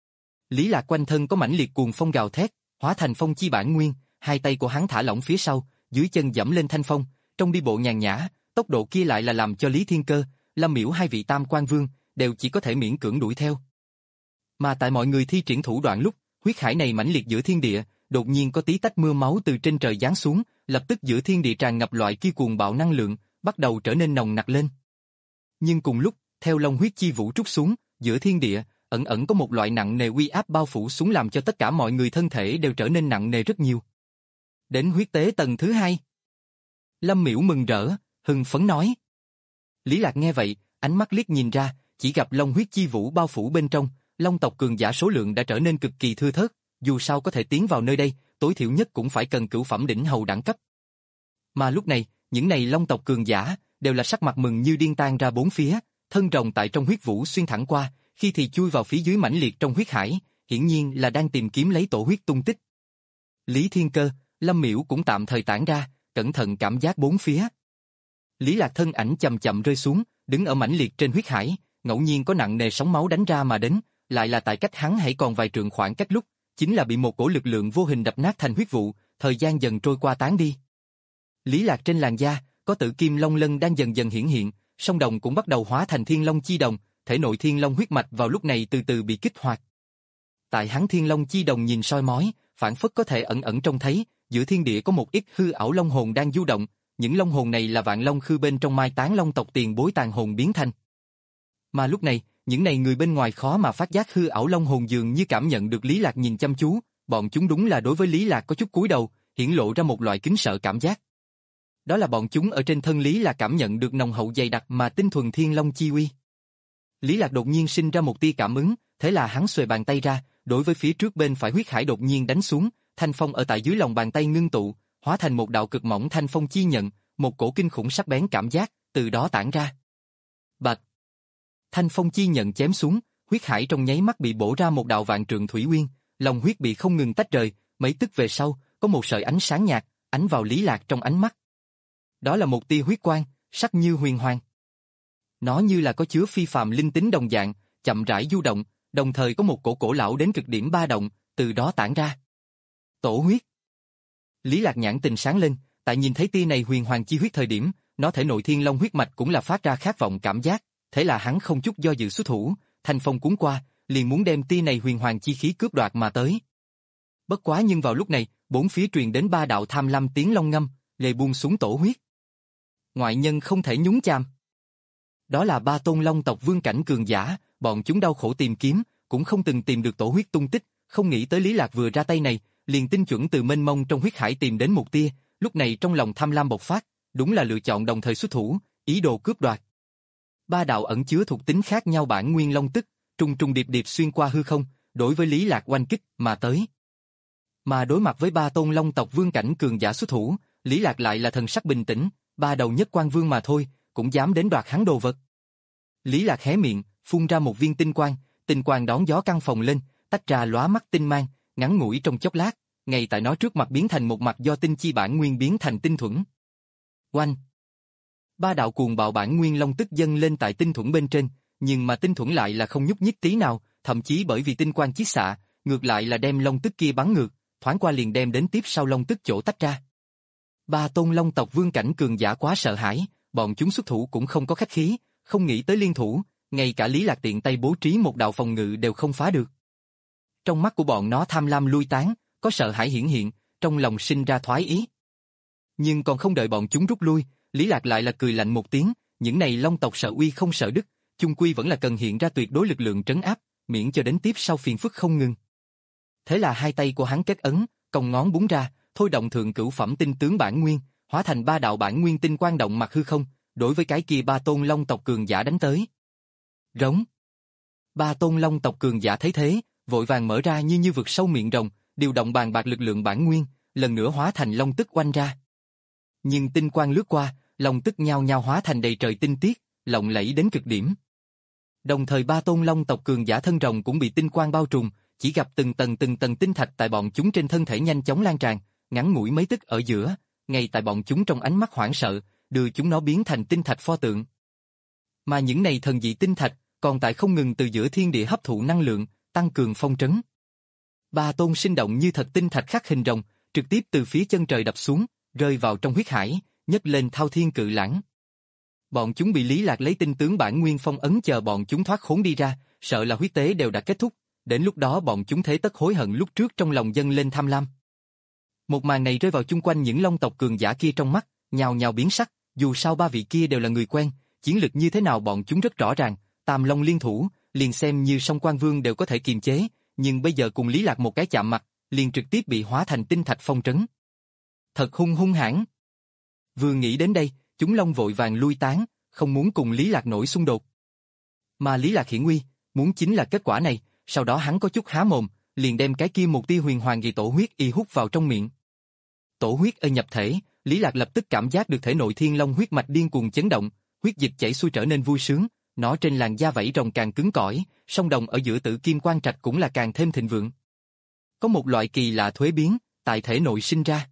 Lý Lạc quanh thân có mãnh liệt cuồng phong gào thét, hóa thành phong chi bản nguyên, hai tay của hắn thả lỏng phía sau, dưới chân dẫm lên thanh phong, trong đi bộ nhàn nhã, tốc độ kia lại là làm cho Lý Thiên Cơ, Lâm Miễu hai vị tam quan vương đều chỉ có thể miễn cưỡng đuổi theo. Mà tại mọi người thi triển thủ đoạn lúc, huyết hải này mãnh liệt giữa thiên địa, đột nhiên có tí tách mưa máu từ trên trời giáng xuống, lập tức giữa thiên địa tràn ngập loại kia cuồng bạo năng lượng, bắt đầu trở nên nồng nặc lên. Nhưng cùng lúc, theo long huyết chi vũ trút xuống, giữa thiên địa, ẩn ẩn có một loại nặng nề uy áp bao phủ xuống làm cho tất cả mọi người thân thể đều trở nên nặng nề rất nhiều. Đến huyết tế tầng thứ hai. Lâm Miễu mừng rỡ, hưng phấn nói. Lý Lạc nghe vậy, ánh mắt liếc nhìn ra, chỉ gặp long huyết chi vũ bao phủ bên trong, long tộc cường giả số lượng đã trở nên cực kỳ thưa thớt, dù sao có thể tiến vào nơi đây, tối thiểu nhất cũng phải cần cửu phẩm đỉnh hầu đẳng cấp. Mà lúc này, những này long tộc cường giả đều là sắc mặt mừng như điên tan ra bốn phía, thân rồng tại trong huyết vũ xuyên thẳng qua, khi thì chui vào phía dưới mãnh liệt trong huyết hải, hiển nhiên là đang tìm kiếm lấy tổ huyết tung tích. Lý Thiên Cơ, Lâm Miễu cũng tạm thời tản ra, cẩn thận cảm giác bốn phía. Lý Lạc thân ảnh chậm chậm rơi xuống, đứng ở mãnh liệt trên huyết hải, ngẫu nhiên có nặng nề sóng máu đánh ra mà đến, lại là tại cách hắn hãy còn vài trượng khoảng cách lúc, chính là bị một cổ lực lượng vô hình đập nát thành huyết vụ, thời gian dần trôi qua tán đi. Lý Lạc trên làn da, có tử kim long lân đang dần dần hiển hiện, song đồng cũng bắt đầu hóa thành thiên long chi đồng, thể nội thiên long huyết mạch vào lúc này từ từ bị kích hoạt. Tại hắn thiên long chi đồng nhìn soi mói, phản phất có thể ẩn ẩn trông thấy, giữa thiên địa có một ít hư ảo long hồn đang du động, những long hồn này là vạn long khư bên trong mai táng long tộc tiền bối tàn hồn biến thành. Mà lúc này, những này người bên ngoài khó mà phát giác hư ảo long hồn dường như cảm nhận được Lý Lạc nhìn chăm chú, bọn chúng đúng là đối với Lý Lạc có chút cúi đầu, hiển lộ ra một loại kính sợ cảm giác. Đó là bọn chúng ở trên thân Lý Lạc cảm nhận được nồng hậu dày đặc mà tinh thuần thiên long chi uy. Lý Lạc đột nhiên sinh ra một tia cảm ứng, thế là hắn xuề bàn tay ra, đối với phía trước bên phải huyết hải đột nhiên đánh xuống, thanh phong ở tại dưới lòng bàn tay ngưng tụ, hóa thành một đạo cực mỏng thanh phong chi nhận, một cổ kinh khủng sắc bén cảm giác từ đó tản ra. Bạch. Thanh phong chi nhận chém xuống, huyết hải trong nháy mắt bị bổ ra một đạo vạn trượng thủy uyên, lòng huyết bị không ngừng tách rời, mấy tức về sau, có một sợi ánh sáng nhạt ánh vào Lý Lạc trong ánh mắt. Đó là một tia huyết quang, sắc như huyền hoàng. Nó như là có chứa phi phàm linh tính đồng dạng, chậm rãi du động, đồng thời có một cổ cổ lão đến cực điểm ba động, từ đó tản ra. Tổ huyết. Lý Lạc nhãn tình sáng lên, tại nhìn thấy tia này huyền hoàng chi huyết thời điểm, nó thể nội thiên long huyết mạch cũng là phát ra khát vọng cảm giác, thế là hắn không chút do dự xuất thủ, thanh phong cuốn qua, liền muốn đem tia này huyền hoàng chi khí cướp đoạt mà tới. Bất quá nhưng vào lúc này, bốn phía truyền đến ba đạo tham lam tiếng long ngâm, lệ buông xuống tổ huyết. Ngoại nhân không thể nhúng chàm. Đó là ba tôn long tộc vương cảnh cường giả, bọn chúng đau khổ tìm kiếm, cũng không từng tìm được tổ huyết tung tích, không nghĩ tới Lý Lạc vừa ra tay này, liền tinh chuẩn từ mênh mông trong huyết hải tìm đến một tia, lúc này trong lòng tham lam bộc phát, đúng là lựa chọn đồng thời xuất thủ, ý đồ cướp đoạt. Ba đạo ẩn chứa thuộc tính khác nhau bản nguyên long tức, trùng trùng điệp điệp xuyên qua hư không, đối với Lý Lạc oanh kích mà tới. Mà đối mặt với ba tôn long tộc vương cảnh cường giả xuất thủ, Lý Lạc lại là thần sắc bình tĩnh, ba đầu nhất quan vương mà thôi, cũng dám đến đoạt hắn đồ vật. Lý Lạc hé miệng, phun ra một viên tinh quang, tinh quang đón gió căng phòng lên, tách ra lóa mắt tinh mang, ngắn ngủi trong chốc lát, ngay tại nó trước mặt biến thành một mặt do tinh chi bản nguyên biến thành tinh thuẫn. Oanh! Ba đạo cuồng bạo bản nguyên long tức dâng lên tại tinh thuẫn bên trên, nhưng mà tinh thuẫn lại là không nhúc nhích tí nào, thậm chí bởi vì tinh quang chiết xạ, ngược lại là đem long tức kia bắn ngược, thoáng qua liền đem đến tiếp sau long tức chỗ tách ra. Ba tôn long tộc vương cảnh cường giả quá sợ hãi, bọn chúng xuất thủ cũng không có khách khí, không nghĩ tới liên thủ, ngay cả Lý Lạc tiện tay bố trí một đạo phòng ngự đều không phá được. Trong mắt của bọn nó tham lam lui tán, có sợ hãi hiển hiện, trong lòng sinh ra thoái ý. Nhưng còn không đợi bọn chúng rút lui, Lý Lạc lại là cười lạnh một tiếng, những này long tộc sợ uy không sợ đức, chung quy vẫn là cần hiện ra tuyệt đối lực lượng trấn áp, miễn cho đến tiếp sau phiền phức không ngừng. Thế là hai tay của hắn kết ấn, cong ngón búng ra, thôi động thượng cửu phẩm tinh tướng bản nguyên, hóa thành ba đạo bản nguyên tinh quang động mặt hư không, đối với cái kia ba tôn long tộc cường giả đánh tới. Rống. Ba tôn long tộc cường giả thấy thế, vội vàng mở ra như như vực sâu miệng rồng, điều động bàn bạc lực lượng bản nguyên, lần nữa hóa thành long tức oanh ra. Nhưng tinh quang lướt qua, long tức nhao nhao hóa thành đầy trời tinh tiết, lộng lẫy đến cực điểm. Đồng thời ba tôn long tộc cường giả thân rồng cũng bị tinh quang bao trùm, chỉ gặp từng tầng từng tầng tinh thạch tại bọn chúng trên thân thể nhanh chóng lan tràn, ngắn ngủi mấy tức ở giữa, ngay tại bọn chúng trong ánh mắt hoảng sợ, đưa chúng nó biến thành tinh thạch pho tượng. Mà những này thần dị tinh thạch, còn tại không ngừng từ giữa thiên địa hấp thụ năng lượng, tăng cường phong trấn. Ba tôn sinh động như thật tinh thạch khắc hình rồng, trực tiếp từ phía chân trời đập xuống, rơi vào trong huyết hải, nhấc lên thao thiên cự lãng. Bọn chúng bị Lý Lạc lấy tinh tướng bản nguyên phong ấn chờ bọn chúng thoát khốn đi ra, sợ là huyết tế đều đã kết thúc, đến lúc đó bọn chúng thế tất hối hận lúc trước trong lòng dâng lên tham lam. Một màn này rơi vào chung quanh những long tộc cường giả kia trong mắt, nhào nhào biến sắc, dù sao ba vị kia đều là người quen, chiến lực như thế nào bọn chúng rất rõ ràng, tam long liên thủ, liền xem như song quan vương đều có thể kiềm chế, nhưng bây giờ cùng Lý Lạc một cái chạm mặt, liền trực tiếp bị hóa thành tinh thạch phong trấn. Thật hung hung hãn. Vừa nghĩ đến đây, chúng long vội vàng lui tán, không muốn cùng Lý Lạc nổi xung đột. Mà Lý Lạc hiển nguy, muốn chính là kết quả này, sau đó hắn có chút há mồm, liền đem cái kia một tia huyền hoàng kỳ tổ huyết y hút vào trong miệng. Tổ huyết ơi nhập thể, Lý Lạc lập tức cảm giác được thể nội thiên long huyết mạch điên cuồng chấn động, huyết dịch chảy xuôi trở nên vui sướng, nó trên làn da vảy rồng càng cứng cỏi, song đồng ở giữa tử kim quang trạch cũng là càng thêm thịnh vượng. Có một loại kỳ lạ thuế biến tại thể nội sinh ra.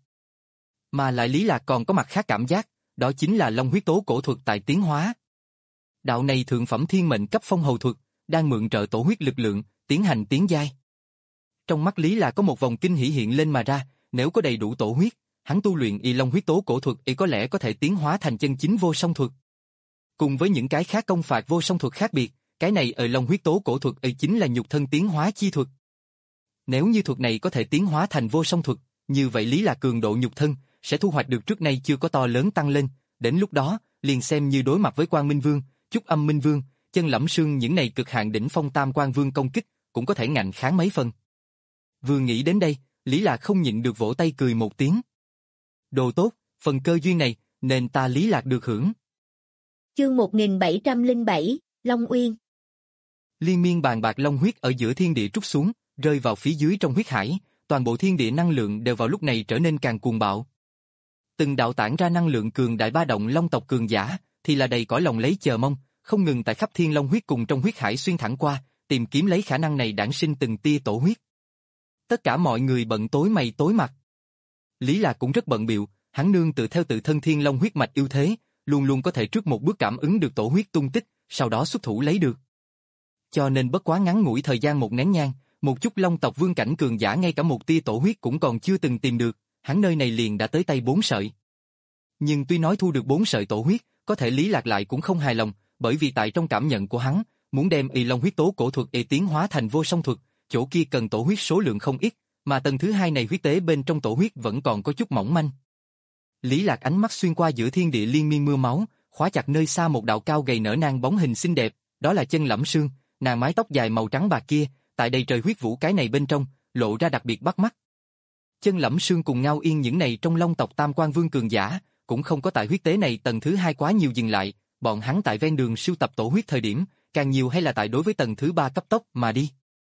Mà lại Lý Lạc còn có mặt khác cảm giác, đó chính là long huyết tố cổ thuật tại tiến hóa. Đạo này thượng phẩm thiên mệnh cấp phong hầu thuật, đang mượn trợ tổ huyết lực lượng, tiến hành tiến giai. Trong mắt Lý Lạc có một vòng kinh hỉ hiện lên mà ra, nếu có đầy đủ tổ huyết, hắn tu luyện y long huyết tố cổ thuật y có lẽ có thể tiến hóa thành chân chính vô song thuật. Cùng với những cái khác công phạt vô song thuật khác biệt, cái này ở long huyết tố cổ thuật y chính là nhục thân tiến hóa chi thuật. Nếu như thuật này có thể tiến hóa thành vô song thuật, như vậy Lý Lạc cường độ nhục thân sẽ thu hoạch được trước nay chưa có to lớn tăng lên, đến lúc đó, liền xem như đối mặt với Quang Minh Vương, Chúc Âm Minh Vương, Chân Lẫm Sương những này cực hạn đỉnh phong tam quan vương công kích, cũng có thể ngạnh kháng mấy phần. Vừa nghĩ đến đây, Lý Lạc không nhịn được vỗ tay cười một tiếng. Đồ tốt, phần cơ duyên này, nên ta Lý Lạc được hưởng. Chương một nghìn bảy trăm lẻ bảy, Long Uyên. Liên miên bàn bạc long huyết ở giữa thiên địa trút xuống, rơi vào phía dưới trong huyết hải, toàn bộ thiên địa năng lượng đều vào lúc này trở nên càng cuồng bạo. Từng đạo tản ra năng lượng cường đại ba động long tộc cường giả, thì là đầy cõi lòng lấy chờ mong, không ngừng tại khắp thiên long huyết cùng trong huyết hải xuyên thẳng qua, tìm kiếm lấy khả năng này đản sinh từng tia tổ huyết. Tất cả mọi người bận tối mày tối mặt. Lý Lạc cũng rất bận bịu, hắn nương tự theo tự thân thiên long huyết mạch ưu thế, luôn luôn có thể trước một bước cảm ứng được tổ huyết tung tích, sau đó xuất thủ lấy được. Cho nên bất quá ngắn ngủi thời gian một nén nhang, một chút long tộc vương cảnh cường giả ngay cả một tia tổ huyết cũng còn chưa từng tìm được, hắn nơi này liền đã tới tay bốn sợi. Nhưng tuy nói thu được bốn sợi tổ huyết, có thể Lý Lạc lại cũng không hài lòng, bởi vì tại trong cảm nhận của hắn, muốn đem y long huyết tố cổ thuật y tiến hóa thành vô song thuật, chỗ kia cần tổ huyết số lượng không ít, mà tầng thứ hai này huyết tế bên trong tổ huyết vẫn còn có chút mỏng manh. Lý Lạc ánh mắt xuyên qua giữa thiên địa liên miên mưa máu, khóa chặt nơi xa một đạo cao gầy nở nang bóng hình xinh đẹp, đó là Chân Lẫm Sương, nàng mái tóc dài màu trắng bạc kia, tại đây trời huyết vũ cái này bên trong, lộ ra đặc biệt bắt mắt. Chân Lẫm Sương cùng Ngao Yên những này trong long tộc tam quan vương cường giả, cũng không có tại huyết tế này tầng thứ hai quá nhiều dừng lại, bọn hắn tại ven đường sưu tập tổ huyết thời điểm, càng nhiều hay là tại đối với tầng thứ ba cấp tốc mà đi.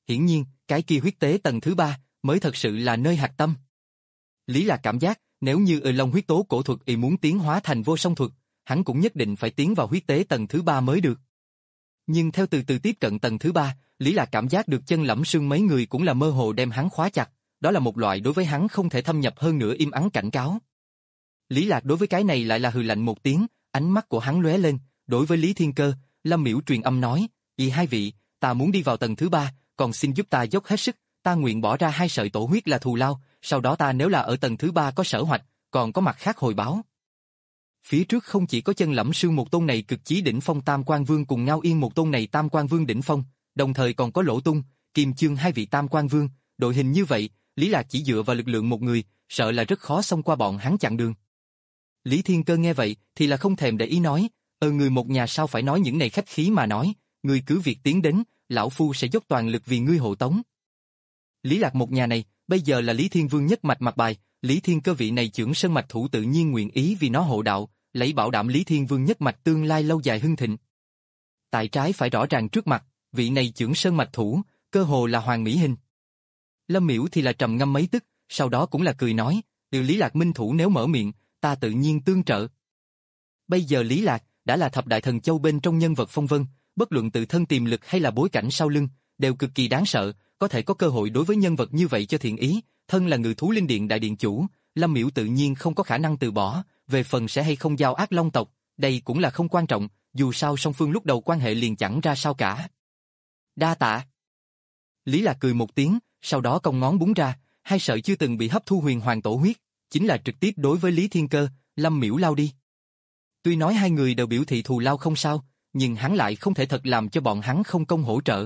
hiển nhiên, cái kia huyết tế tầng thứ ba mới thật sự là nơi hạch tâm. Lý Lạc cảm giác, nếu như ở Long huyết tố cổ thuật y muốn tiến hóa thành vô song thuật, hắn cũng nhất định phải tiến vào huyết tế tầng thứ ba mới được. Nhưng theo từ từ tiếp cận tầng thứ ba, Lý Lạc cảm giác được chân lẫm sương mấy người cũng là mơ hồ đem hắn khóa chặt, đó là một loại đối với hắn không thể thâm nhập hơn nữa im ắng cảnh cáo. Lý Lạc đối với cái này lại là hừ lạnh một tiếng, ánh mắt của hắn lóe lên, đối với Lý Thiên Cơ, Lâm Miễu truyền âm nói, "Y hai vị, ta muốn đi vào tầng thứ ba, còn xin giúp ta dốc hết sức, ta nguyện bỏ ra hai sợi tổ huyết là thù lao, sau đó ta nếu là ở tầng thứ ba có sở hoạch, còn có mặt khác hồi báo." Phía trước không chỉ có chân lẫm sương một tôn này cực chí đỉnh phong Tam Quan Vương cùng Ngao Yên một tôn này Tam Quan Vương đỉnh phong, đồng thời còn có Lỗ Tung, Kim Chương hai vị Tam Quan Vương, đội hình như vậy, Lý Lạc chỉ dựa vào lực lượng một người, sợ là rất khó xông qua bọn hắn chặn đường. Lý Thiên Cơ nghe vậy thì là không thèm để ý nói, ờ người một nhà sao phải nói những này khách khí mà nói, người cứ việc tiến đến, lão phu sẽ dốc toàn lực vì ngươi hộ tống. Lý Lạc một nhà này, bây giờ là Lý Thiên Vương nhất mạch mặt bài, Lý Thiên Cơ vị này trưởng sơn mạch thủ tự nhiên nguyện ý vì nó hộ đạo, lấy bảo đảm Lý Thiên Vương nhất mạch tương lai lâu dài hưng thịnh. Tại trái phải rõ ràng trước mặt, vị này trưởng sơn mạch thủ, cơ hồ là hoàng mỹ hình. Lâm Miễu thì là trầm ngâm mấy tức, sau đó cũng là cười nói, từ Lý Lạc minh thủ nếu mở miệng, ta tự nhiên tương trợ. Bây giờ Lý Lạc đã là thập đại thần châu bên trong nhân vật phong vân, bất luận tự thân tiềm lực hay là bối cảnh sau lưng, đều cực kỳ đáng sợ, có thể có cơ hội đối với nhân vật như vậy cho thiện ý, thân là Ngự Thú Linh Điện đại điện chủ, Lâm Miễu tự nhiên không có khả năng từ bỏ, về phần sẽ hay không giao ác long tộc, đây cũng là không quan trọng, dù sao song phương lúc đầu quan hệ liền chẳng ra sao cả. Đa tạ. Lý Lạc cười một tiếng, sau đó cong ngón búng ra, hai sợi chưa từng bị hấp thu huyền hoàng tổ huyết, chính là trực tiếp đối với Lý Thiên Cơ, Lâm Miễu lao đi. Tuy nói hai người đều biểu thị thù lao không sao, nhưng hắn lại không thể thật làm cho bọn hắn không công hỗ trợ.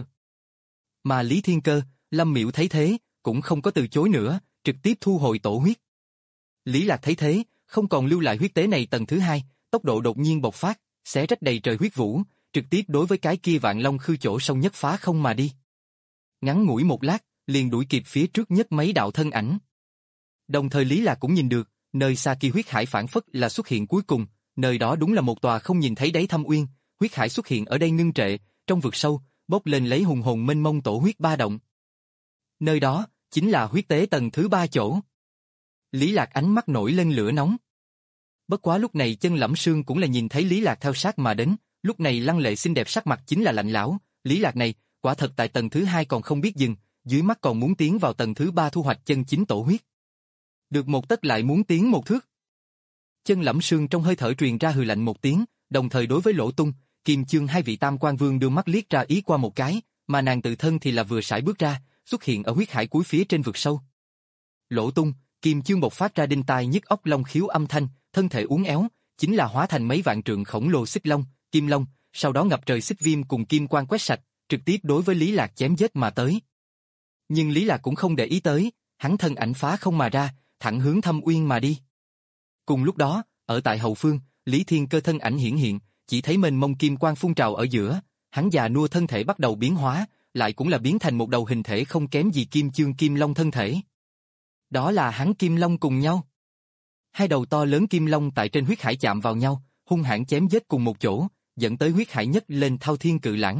Mà Lý Thiên Cơ, Lâm Miễu thấy thế, cũng không có từ chối nữa, trực tiếp thu hồi tổ huyết. Lý Lạc thấy thế, không còn lưu lại huyết tế này tầng thứ hai, tốc độ đột nhiên bộc phát, xé rách đầy trời huyết vũ, trực tiếp đối với cái kia Vạn Long Khư chỗ sâu nhất phá không mà đi. Ngắn ngủi một lát, liền đuổi kịp phía trước nhất mấy đạo thân ảnh. Đồng thời Lý Lạc cũng nhìn được, nơi xa kia huyết hải phản phất là xuất hiện cuối cùng, nơi đó đúng là một tòa không nhìn thấy đáy thâm uyên, huyết hải xuất hiện ở đây ngưng trệ, trong vực sâu, bốc lên lấy hùng hồn mênh mông tổ huyết ba động. Nơi đó, chính là huyết tế tầng thứ ba chỗ. Lý Lạc ánh mắt nổi lên lửa nóng. Bất quá lúc này chân lẫm sương cũng là nhìn thấy Lý Lạc theo sát mà đến, lúc này lăng lệ xinh đẹp sắc mặt chính là lạnh lão, Lý Lạc này, quả thật tại tầng thứ hai còn không biết dừng, dưới mắt còn muốn tiến vào tầng thứ ba thu hoạch chân chính tổ huyết. Được một tấc lại muốn tiến một thước. Chân lẫm sương trong hơi thở truyền ra hừ lạnh một tiếng, đồng thời đối với Lỗ Tung, Kim Chương hai vị Tam Quan Vương đưa mắt liếc ra ý qua một cái, mà nàng tự thân thì là vừa sải bước ra, xuất hiện ở huyết hải cuối phía trên vực sâu. Lỗ Tung, Kim Chương bộc phát ra đinh tai nhức óc long khiếu âm thanh, thân thể uốn éo, chính là hóa thành mấy vạn trượng khổng lồ xích long, kim long, sau đó ngập trời xích viêm cùng kim quang quét sạch, trực tiếp đối với Lý Lạc chém giết mà tới. Nhưng Lý Lạc cũng không để ý tới, hắn thân ảnh phá không mà ra, thẳng hướng thâm uyên mà đi. Cùng lúc đó, ở tại hậu phương, Lý Thiên Cơ thân ảnh hiển hiện, chỉ thấy mênh mông kim quang phun trào ở giữa, hắn già nua thân thể bắt đầu biến hóa, lại cũng là biến thành một đầu hình thể không kém gì Kim Chương Kim Long thân thể. Đó là hắn Kim Long cùng nhau. Hai đầu to lớn Kim Long tại trên huyết hải chạm vào nhau, hung hãn chém giết cùng một chỗ, dẫn tới huyết hải nhất lên thao thiên cự lãng.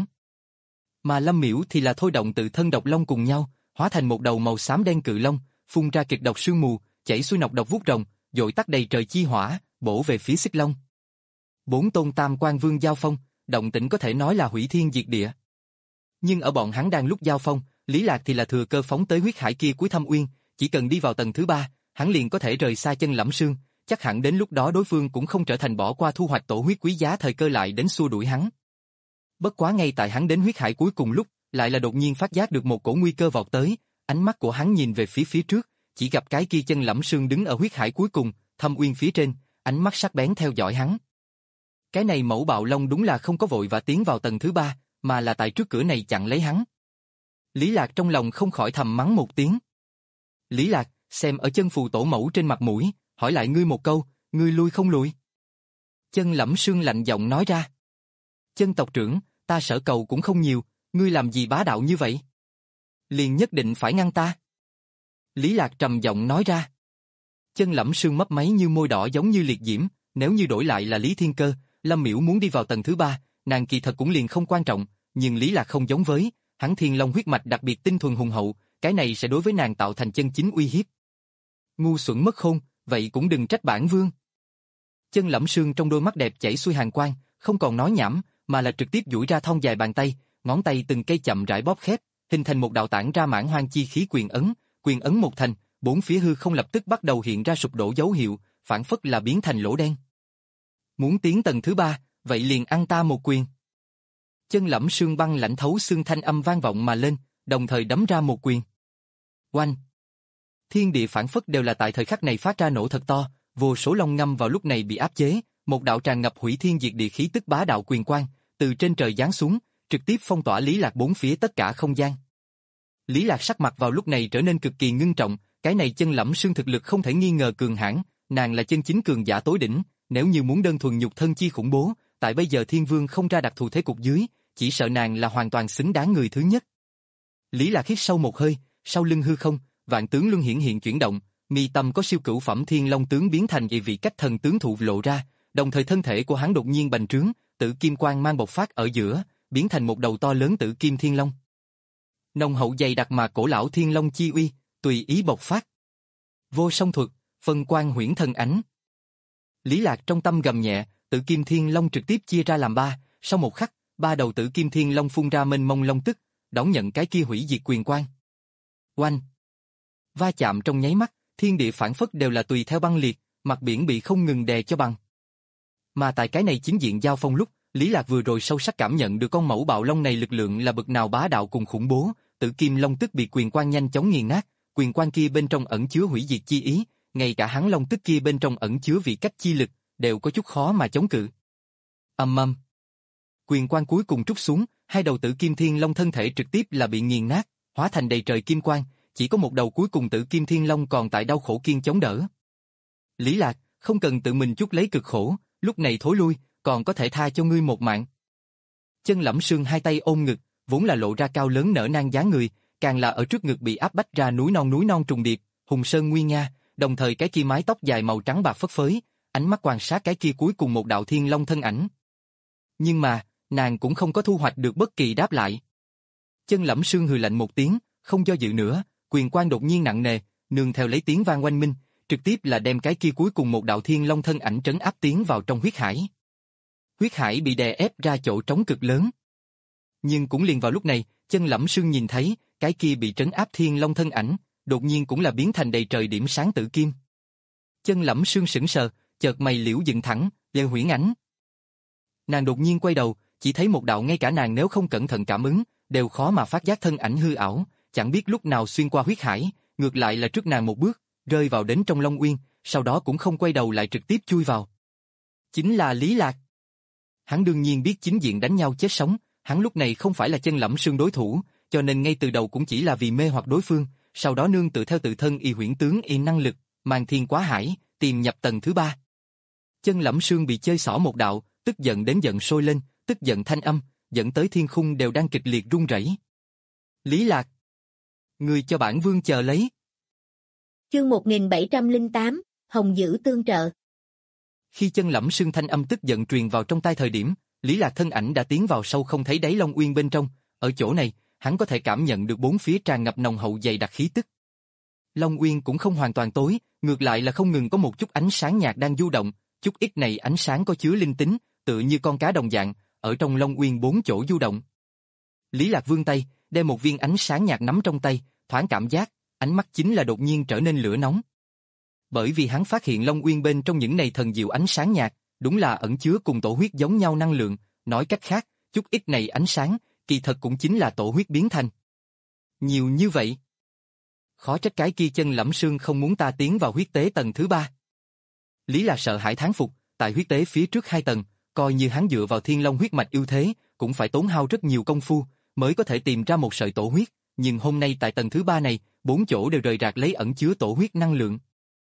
Mà Lâm Miễu thì là thôi động tự thân độc long cùng nhau, hóa thành một đầu màu xám đen cự long, phun ra kịch độc sương mù, chảy xuôi nọc độc vuốt rồng, dội tắt đầy trời chi hỏa, bổ về phía xích long. Bốn tôn Tam Quan Vương giao phong, động tĩnh có thể nói là hủy thiên diệt địa. Nhưng ở bọn hắn đang lúc giao phong, Lý Lạc thì là thừa cơ phóng tới huyết hải kia cuối thâm uyên, chỉ cần đi vào tầng thứ ba, hắn liền có thể rời xa chân lẫm sương, chắc hẳn đến lúc đó đối phương cũng không trở thành bỏ qua thu hoạch tổ huyết quý giá thời cơ lại đến xua đuổi hắn. Bất quá ngay tại hắn đến huyết hải cuối cùng lúc, lại là đột nhiên phát giác được một cổ nguy cơ vọt tới, ánh mắt của hắn nhìn về phía phía trước, chỉ gặp cái kia chân lẫm sương đứng ở huyết hải cuối cùng, thâm uyên phía trên, ánh mắt sắc bén theo dõi hắn. Cái này mẫu bạo long đúng là không có vội và tiến vào tầng thứ ba, mà là tại trước cửa này chặn lấy hắn. Lý Lạc trong lòng không khỏi thầm mắng một tiếng. Lý Lạc, xem ở chân phù tổ mẫu trên mặt mũi, hỏi lại ngươi một câu, ngươi lui không lui? Chân lẫm sương lạnh giọng nói ra. Chân tộc trưởng, ta sở cầu cũng không nhiều, ngươi làm gì bá đạo như vậy? Liền nhất định phải ngăn ta. Lý Lạc trầm giọng nói ra. Chân lẫm sương mấp máy như môi đỏ giống như liệt diễm, nếu như đổi lại là Lý Thiên Cơ, Lâm Miễu muốn đi vào tầng thứ ba, nàng kỳ thật cũng liền không quan trọng, nhưng Lý Lạc không giống với, hắn thiên long huyết mạch đặc biệt tinh thuần hùng hậu, cái này sẽ đối với nàng tạo thành chân chính uy hiếp. Ngu xuẩn mất khôn, vậy cũng đừng trách bản vương. Chân Lẫm Sương trong đôi mắt đẹp chảy xuôi hàn quang, không còn nói nhảm, mà là trực tiếp duỗi ra thon dài bàn tay, ngón tay từng cây chậm rãi bóp khép, hình thành một đạo tản ra mãn hoang chi khí quyền ấn, quyền ấn một thành, bốn phía hư không lập tức bắt đầu hiện ra sụp đổ dấu hiệu, phản phất là biến thành lỗ đen. Muốn tiến tầng thứ ba, vậy liền ăn ta một quyền. Chân Lẫm Sương băng lạnh thấu xương thanh âm vang vọng mà lên, đồng thời đấm ra một quyền. Oanh! Thiên địa phản phất đều là tại thời khắc này phát ra nổ thật to, vô số long ngâm vào lúc này bị áp chế, một đạo tràn ngập hủy thiên diệt địa khí tức bá đạo quyền quang, từ trên trời giáng xuống, trực tiếp phong tỏa Lý Lạc bốn phía tất cả không gian. Lý Lạc sắc mặt vào lúc này trở nên cực kỳ ngưng trọng, cái này Chân Lẫm Sương thực lực không thể nghi ngờ cường hãn, nàng là chân chính cường giả tối đỉnh, nếu như muốn đơn thuần nhục thân chi khủng bố, tại bây giờ Thiên Vương không ra đặc thù thế cục dưới, chỉ sợ nàng là hoàn toàn xứng đáng người thứ nhất. Lý Lạc hít sâu một hơi, sau lưng hư không, vạn tướng luân hiển hiện chuyển động, mi tâm có siêu cửu phẩm Thiên Long tướng biến thành dị vị cách thần tướng thụ lộ ra, đồng thời thân thể của hắn đột nhiên bành trướng, tử kim quang mang bộc phát ở giữa, biến thành một đầu to lớn tử kim thiên long. Nồng hậu dày đặc mà cổ lão thiên long chi uy, tùy ý bộc phát. Vô song thuật, phân quang huyễn thần ảnh. Lý Lạc trong tâm gầm nhẹ, tử kim thiên long trực tiếp chia ra làm ba, sau một khắc, ba đầu tử kim thiên long phun ra mênh mông long tức, đón nhận cái kia hủy diệt quyền quang. Oanh! Va chạm trong nháy mắt, thiên địa phản phất đều là tùy theo băng liệt, mặt biển bị không ngừng đè cho bằng. Mà tại cái này chính diện giao phong lúc, Lý Lạc vừa rồi sâu sắc cảm nhận được con mẫu bạo long này lực lượng là bực nào bá đạo cùng khủng bố, tử kim long tức bị quyền quang nhanh chóng nghiền nát, quyền quang kia bên trong ẩn chứa hủy diệt chi ý, ngay cả hắn long tức kia bên trong ẩn chứa vị cách chi lực, đều có chút khó mà chống cự. Ầm ầm. Quyền quang cuối cùng trút xuống, hai đầu tử kim thiên long thân thể trực tiếp là bị nghiền nát, hóa thành đầy trời kim quang, chỉ có một đầu cuối cùng tử kim thiên long còn tại đau khổ kiên chống đỡ. Lý Lạc, không cần tự mình chút lấy cực khổ, lúc này thối lui, còn có thể tha cho ngươi một mạng. Chân Lẫm Sương hai tay ôm ngực, vốn là lộ ra cao lớn nở nang dáng người, càng là ở trước ngực bị áp bách ra núi non núi non trùng điệp, hùng sơn nguy nga, đồng thời cái kia mái tóc dài màu trắng bạc phất phới, ánh mắt quan sát cái kia cuối cùng một đạo thiên long thân ảnh. Nhưng mà, nàng cũng không có thu hoạch được bất kỳ đáp lại. Chân Lẫm Sương hừ lạnh một tiếng, không do dự nữa, quyền quang đột nhiên nặng nề, nương theo lấy tiếng vang oanh minh, trực tiếp là đem cái kia cuối cùng một đạo thiên long thân ảnh trấn áp tiến vào trong huyết hải. Huyết hải bị đè ép ra chỗ trống cực lớn. Nhưng cũng liền vào lúc này, Chân Lẫm Sương nhìn thấy, cái kia bị trấn áp thiên long thân ảnh, đột nhiên cũng là biến thành đầy trời điểm sáng tử kim. Chân Lẫm Sương sững sờ, chợt mày liễu dựng thẳng, Lê Huyễn Ảnh. Nàng đột nhiên quay đầu, chỉ thấy một đạo ngay cả nàng nếu không cẩn thận cảm ứng, đều khó mà phát giác thân ảnh hư ảo, chẳng biết lúc nào xuyên qua huyết hải, ngược lại là trước nàng một bước, rơi vào đến trong Long Uyên, sau đó cũng không quay đầu lại trực tiếp chui vào. Chính là Lý Lạc. Hắn đương nhiên biết chính diện đánh nhau chết sống, hắn lúc này không phải là Chân Lẫm Sương đối thủ, cho nên ngay từ đầu cũng chỉ là vì mê hoặc đối phương, sau đó nương tự theo tự thân y huyễn tướng y năng lực, mang thiên quá hải, tìm nhập tầng thứ ba. Chân Lẫm Sương bị chơi xỏ một đạo, tức giận đến giận sôi lên, tức giận thanh âm, dẫn tới thiên khung đều đang kịch liệt rung rẩy. Lý Lạc, người cho bản vương chờ lấy. Chương một nghìn bảy trăm lẻ tám, Hồng Dữ tương trợ. Khi Chân Lẫm Sương thanh âm tức giận truyền vào trong tai thời điểm, Lý Lạc thân ảnh đã tiến vào sâu không thấy đáy Long Uyên bên trong, ở chỗ này, hắn có thể cảm nhận được bốn phía tràn ngập nồng hậu dày đặc khí tức. Long Uyên cũng không hoàn toàn tối, ngược lại là không ngừng có một chút ánh sáng nhạt đang du động, chút ít này ánh sáng có chứa linh tính, tựa như con cá đồng dạng, ở trong Long Uyên bốn chỗ du động. Lý Lạc vươn tay, đem một viên ánh sáng nhạt nắm trong tay, thoáng cảm giác, ánh mắt chính là đột nhiên trở nên lửa nóng. Bởi vì hắn phát hiện Long Uyên bên trong những này thần diệu ánh sáng nhạt, đúng là ẩn chứa cùng tổ huyết giống nhau năng lượng, nói cách khác, chút ít này ánh sáng, kỳ thật cũng chính là tổ huyết biến thành. Nhiều như vậy. Khó trách cái kia Chân Lẫm Sương không muốn ta tiến vào huyết tế tầng thứ ba. Lý là sợ hãi thán phục, tại huyết tế phía trước hai tầng, coi như hắn dựa vào thiên long huyết mạch ưu thế, cũng phải tốn hao rất nhiều công phu, mới có thể tìm ra một sợi tổ huyết, nhưng hôm nay tại tầng thứ ba này, bốn chỗ đều rời rạc lấy ẩn chứa tổ huyết năng lượng.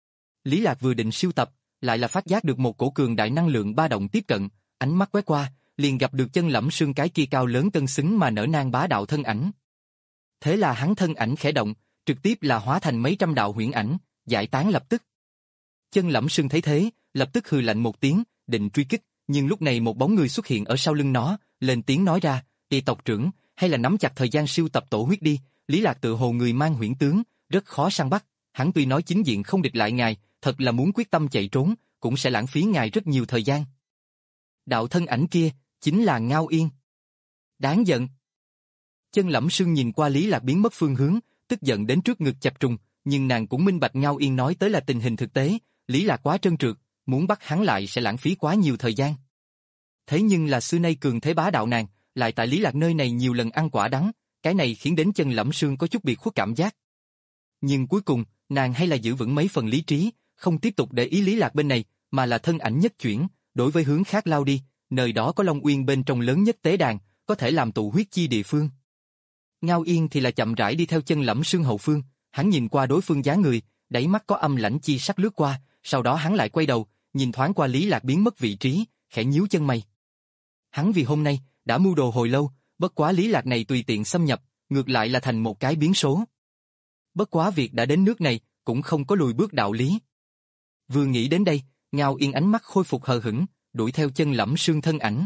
Lý Lạc vừa định siêu tập, lại là phát giác được một cổ cường đại năng lượng ba động tiếp cận, ánh mắt quét qua, liền gặp được Chân Lẫm Sương cái kia cao lớn cân xứng mà nở nang bá đạo thân ảnh. Thế là hắn thân ảnh khẽ động, trực tiếp là hóa thành mấy trăm đạo huyễn ảnh, giải tán lập tức. Chân Lẫm Sương thấy thế, lập tức hừ lạnh một tiếng, định truy kích, nhưng lúc này một bóng người xuất hiện ở sau lưng nó, lên tiếng nói ra, "Y tộc trưởng, hay là nắm chặt thời gian sưu tập tổ huyết đi, Lý Lạc tự hồ người mang huyễn tướng, rất khó săn bắt, hắn tuy nói chính diện không địch lại ngài, thật là muốn quyết tâm chạy trốn, cũng sẽ lãng phí ngài rất nhiều thời gian. Đạo thân ảnh kia, chính là Ngao Yên. Đáng giận. Chân Lẫm Sương nhìn qua Lý Lạc biến mất phương hướng, tức giận đến trước ngực chập trùng, nhưng nàng cũng minh bạch Ngao Yên nói tới là tình hình thực tế, Lý Lạc quá trơn trượt, muốn bắt hắn lại sẽ lãng phí quá nhiều thời gian. Thế nhưng là xưa nay cường thế bá đạo nàng, lại tại Lý Lạc nơi này nhiều lần ăn quả đắng, cái này khiến đến Chân Lẫm Sương có chút biệt khuất cảm giác. Nhưng cuối cùng, nàng hay là giữ vững mấy phần lý trí, không tiếp tục để ý Lý Lạc bên này, mà là thân ảnh nhất chuyển, đối với hướng khác lao đi, nơi đó có Long Uyên bên trong lớn nhất tế đàn, có thể làm tụ huyết chi địa phương. Ngao Yên thì là chậm rãi đi theo Chân Lẫm Sương hậu phương, hắn nhìn qua đối phương dáng người, đáy mắt có âm lãnh chi sắc lướt qua, sau đó hắn lại quay đầu, nhìn thoáng qua Lý Lạc biến mất vị trí, khẽ nhíu chân mày. Hắn vì hôm nay đã mưu đồ hồi lâu, bất quá Lý Lạc này tùy tiện xâm nhập, ngược lại là thành một cái biến số. Bất quá việc đã đến nước này, cũng không có lùi bước đạo lý. Vừa nghĩ đến đây, Ngao Yên ánh mắt khôi phục hờ hững, đuổi theo Chân Lẫm Sương thân ảnh.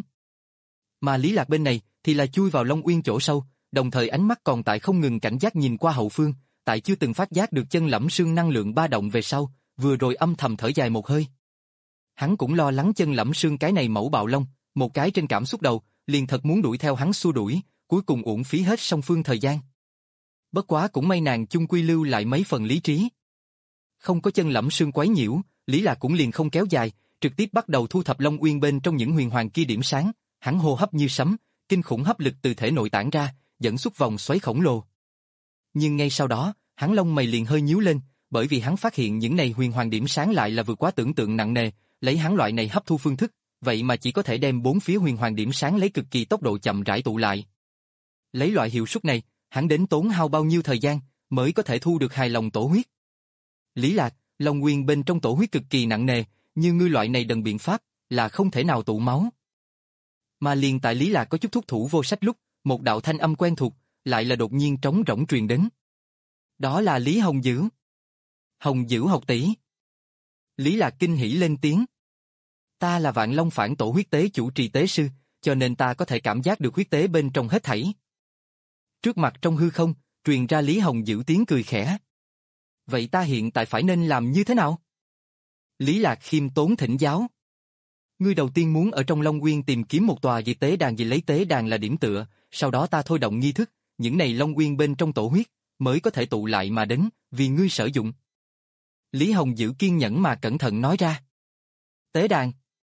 Mà Lý Lạc bên này thì là chui vào Long Uyên chỗ sâu, đồng thời ánh mắt còn tại không ngừng cảnh giác nhìn qua hậu phương, tại chưa từng phát giác được Chân Lẫm Sương năng lượng ba động về sau, vừa rồi âm thầm thở dài một hơi. Hắn cũng lo lắng Chân Lẫm Sương cái này mẫu bạo long, một cái trên cảm xúc đầu, liền thật muốn đuổi theo hắn xua đuổi, cuối cùng uổng phí hết song phương thời gian. Bất quá cũng may nàng chung quy lưu lại mấy phần lý trí. Không có Chân Lẫm Sương quấy nhiễu, Lý Lạc cũng liền không kéo dài, trực tiếp bắt đầu thu thập Long Uyên bên trong những huyền hoàng kia điểm sáng, hắn hô hấp như sấm, kinh khủng hấp lực từ thể nội tản ra, dẫn xuất vòng xoáy khổng lồ. Nhưng ngay sau đó, hắn lông mày liền hơi nhíu lên, bởi vì hắn phát hiện những này huyền hoàng điểm sáng lại là vượt quá tưởng tượng nặng nề, lấy hắn loại này hấp thu phương thức, vậy mà chỉ có thể đem bốn phía huyền hoàng điểm sáng lấy cực kỳ tốc độ chậm rãi tụ lại. Lấy loại hiệu suất này, hắn đến tốn hao bao nhiêu thời gian mới có thể thu được hài lòng tổ huyết? Lý Lạc, Long Uyên bên trong tổ huyết cực kỳ nặng nề, như ngươi loại này đần biện pháp là không thể nào tụ máu. Mà liền tại Lý Lạc có chút thúc thủ vô sách lúc, một đạo thanh âm quen thuộc lại là đột nhiên trống rỗng truyền đến. Đó là Lý Hồng Dữ. Hồng Dữ học tỷ. Lý Lạc kinh hỉ lên tiếng. Ta là Vạn Long Phản Tổ huyết tế chủ trì tế sư, cho nên ta có thể cảm giác được huyết tế bên trong hết thảy. Trước mặt trong hư không, truyền ra Lý Hồng Dữ tiếng cười khẽ. Vậy ta hiện tại phải nên làm như thế nào? Lý Lạc khiêm tốn thỉnh giáo. Ngươi đầu tiên muốn ở trong Long Uyên tìm kiếm một tòa dị tế đàn, gì lấy tế đàn là điểm tựa, sau đó ta thôi động nghi thức, những này Long Uyên bên trong tổ huyết mới có thể tụ lại mà đến, vì ngươi sử dụng. Lý Hồng Dữ kiên nhẫn mà cẩn thận nói ra. Tế đàn.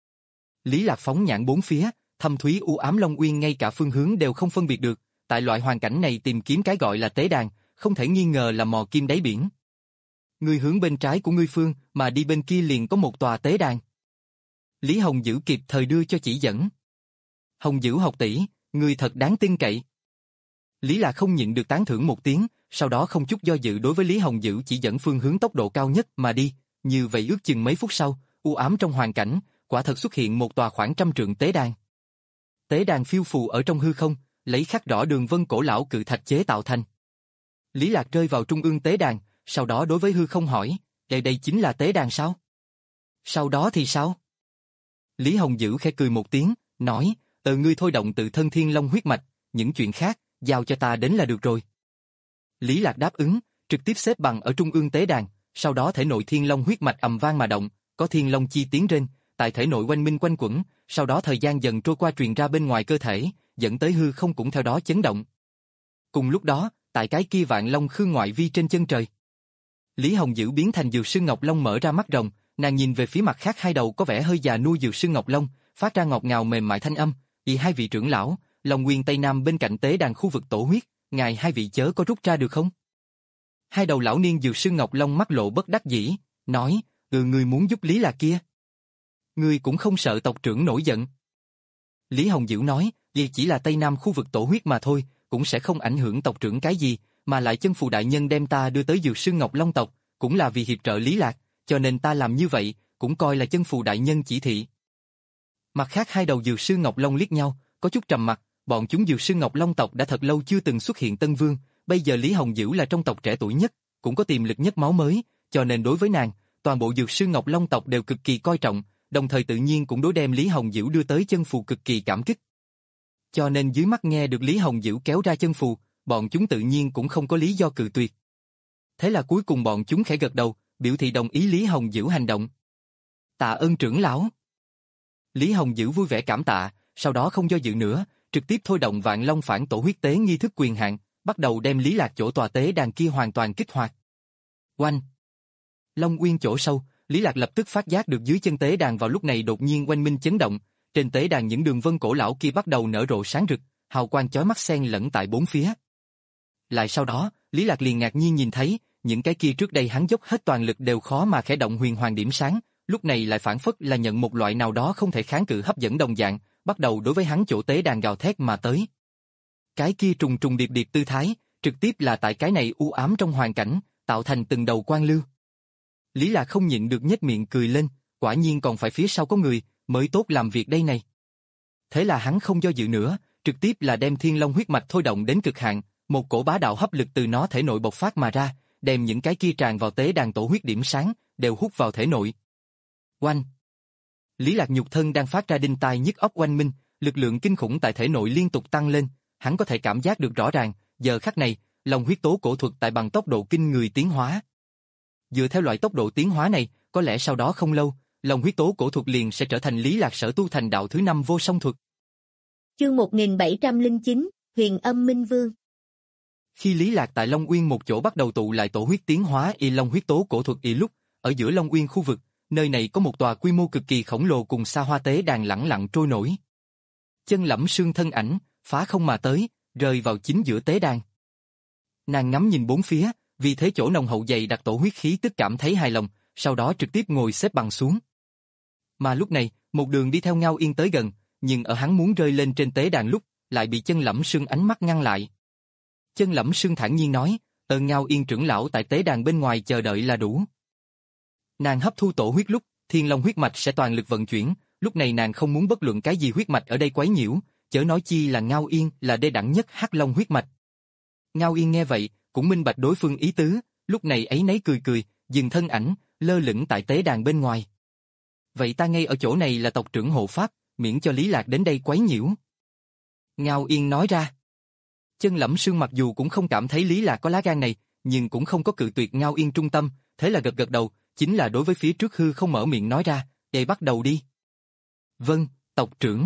Lý Lạc phóng nhãn bốn phía, thâm thúy u ám Long Uyên ngay cả phương hướng đều không phân biệt được, tại loại hoàn cảnh này tìm kiếm cái gọi là tế đàn, không thể nghi ngờ là mò kim đáy biển. Ngươi hướng bên trái của ngươi phương, mà đi bên kia liền có một tòa tế đàn. Lý Hồng Dữ kịp thời đưa cho chỉ dẫn. Hồng Dữ học tỷ, ngươi thật đáng tin cậy. Lý Lạc không nhịn được tán thưởng một tiếng, sau đó không chút do dự đối với Lý Hồng Dữ chỉ dẫn phương hướng tốc độ cao nhất mà đi, như vậy ước chừng mấy phút sau, u ám trong hoàn cảnh, quả thật xuất hiện một tòa khoảng trăm trượng tế đàn. Tế đàn phiêu phù ở trong hư không, lấy khắc rõ đường vân cổ lão cự thạch chế tạo thành. Lý Lạc rơi vào trung ương tế đàn, sau đó đối với hư không hỏi, đây đây chính là tế đàn sao? Sau đó thì sao? Lý Hồng Dữ khẽ cười một tiếng, nói, ờ ngươi thôi động tự thân thiên long huyết mạch, những chuyện khác, giao cho ta đến là được rồi. Lý Lạc đáp ứng, trực tiếp xếp bằng ở trung ương tế đàn, sau đó thể nội thiên long huyết mạch ầm vang mà động, có thiên long chi tiến trên, tại thể nội quanh minh quanh quẩn, sau đó thời gian dần trôi qua truyền ra bên ngoài cơ thể, dẫn tới hư không cũng theo đó chấn động. Cùng lúc đó, tại cái kia vạn long khư ngoại vi trên chân trời, Lý Hồng Dữ biến thành Dược Sư Ngọc Long mở ra mắt rồng, nàng nhìn về phía mặt khác hai đầu có vẻ hơi già nua Dược Sư Ngọc Long, phát ra ngọt ngào mềm mại thanh âm, "Vì hai vị trưởng lão, Long Nguyên Tây Nam bên cạnh tế đàn khu vực tổ huyết, ngài hai vị chớ có rút ra được không?" Hai đầu lão niên Dược Sư Ngọc Long mắt lộ bất đắc dĩ, nói, "Ừ, ngươi muốn giúp Lý Lạc kia, ngươi cũng không sợ tộc trưởng nổi giận." Lý Hồng Dữ nói, "Vì chỉ là Tây Nam khu vực tổ huyết mà thôi, cũng sẽ không ảnh hưởng tộc trưởng cái gì, mà lại chân phù đại nhân đem ta đưa tới Dược Sư Ngọc Long tộc, cũng là vì hiệp trợ Lý Lạc, cho nên ta làm như vậy, cũng coi là chân phù đại nhân chỉ thị." Mặt khác hai đầu Dược Sư Ngọc Long liếc nhau, có chút trầm mặc, bọn chúng Dược Sư Ngọc Long tộc đã thật lâu chưa từng xuất hiện tân vương, bây giờ Lý Hồng Dữ là trong tộc trẻ tuổi nhất, cũng có tiềm lực nhất máu mới, cho nên đối với nàng, toàn bộ Dược Sư Ngọc Long tộc đều cực kỳ coi trọng, đồng thời tự nhiên cũng đối đem Lý Hồng Dữ đưa tới chân phù cực kỳ cảm kích. Cho nên dưới mắt nghe được Lý Hồng Dữ kéo ra chân phù, bọn chúng tự nhiên cũng không có lý do cự tuyệt. Thế là cuối cùng bọn chúng khẽ gật đầu, biểu thị đồng ý Lý Hồng Dữ hành động. Tạ ơn trưởng lão. Lý Hồng Dữ vui vẻ cảm tạ, sau đó không do dự nữa, trực tiếp thôi động Vạn Long phản tổ huyết tế nghi thức quyền hạn, bắt đầu đem Lý Lạc chỗ tòa tế đàn kia hoàn toàn kích hoạt. Oanh! Long Uyên chỗ sâu, Lý Lạc lập tức phát giác được dưới chân tế đàn vào lúc này đột nhiên oanh minh chấn động, trên tế đàn những đường vân cổ lão kia bắt đầu nở rộ sáng rực, hào quang chói mắt xen lẫn tại bốn phía. Lại sau đó, Lý Lạc liền ngạc nhiên nhìn thấy, những cái kia trước đây hắn dốc hết toàn lực đều khó mà khẽ động huyền hoàng điểm sáng, lúc này lại phản phất là nhận một loại nào đó không thể kháng cự hấp dẫn đồng dạng, bắt đầu đối với hắn chỗ tế đàn gào thét mà tới. Cái kia trùng trùng điệp điệp tư thái, trực tiếp là tại cái này u ám trong hoàn cảnh, tạo thành từng đầu quang lưu. Lý Lạc không nhịn được nhếch miệng cười lên, quả nhiên còn phải phía sau có người, mới tốt làm việc đây này. Thế là hắn không do dự nữa, trực tiếp là đem Thiên Long huyết mạch thôi động đến cực hạn, một cổ bá đạo hấp lực từ nó thể nội bộc phát mà ra, đem những cái kia tràn vào tế đàn tổ huyết điểm sáng, đều hút vào thể nội. Oanh! Lý Lạc nhục thân đang phát ra đinh tai nhức óc oanh minh, lực lượng kinh khủng tại thể nội liên tục tăng lên, hắn có thể cảm giác được rõ ràng, giờ khắc này, Long huyết tố cổ thuật tại bằng tốc độ kinh người tiến hóa. Dựa theo loại tốc độ tiến hóa này, có lẽ sau đó không lâu, Long huyết tố cổ thuật liền sẽ trở thành Lý Lạc sở tu thành đạo thứ năm vô song thuật. Chương một nghìn bảy trăm lẻ chín, Huyền Âm Minh Vương. Khi Lý Lạc tại Long Uyên một chỗ bắt đầu tụ lại tổ huyết tiến hóa y Long huyết tố cổ thuật y lúc, ở giữa Long Uyên khu vực, nơi này có một tòa quy mô cực kỳ khổng lồ cùng xa hoa tế đàn lẳng lặng trôi nổi. Chân Lẫm Sương thân ảnh, phá không mà tới, rơi vào chính giữa tế đàn. Nàng ngắm nhìn bốn phía, vì thế chỗ nồng hậu dày đặc tổ huyết khí tức cảm thấy hài lòng, sau đó trực tiếp ngồi xếp bằng xuống. Mà lúc này, một đường đi theo Ngao Yên tới gần, nhưng ở hắn muốn rơi lên trên tế đàn lúc, lại bị Chân Lẫm Sương ánh mắt ngăn lại. Chân Lẫm Sương thản nhiên nói, ơn Ngao Yên trưởng lão tại tế đàn bên ngoài chờ đợi là đủ. Nàng hấp thu tổ huyết lúc, Thiên Long huyết mạch sẽ toàn lực vận chuyển, lúc này nàng không muốn bất luận cái gì huyết mạch ở đây quấy nhiễu, chớ nói chi là Ngao Yên là đê đẳng nhất Hắc Long huyết mạch. Ngao Yên nghe vậy, cũng minh bạch đối phương ý tứ, lúc này ấy nấy cười cười, dừng thân ảnh, lơ lửng tại tế đàn bên ngoài. Vậy ta ngay ở chỗ này là tộc trưởng hộ pháp, miễn cho Lý Lạc đến đây quấy nhiễu. Ngao Yên nói ra. Chân Lẫm Sương mặc dù cũng không cảm thấy Lý Lạc có lá gan này, nhưng cũng không có cự tuyệt Ngao Yên trung tâm, thế là gật gật đầu, chính là đối với phía trước hư không mở miệng nói ra, để bắt đầu đi. Vâng, tộc trưởng.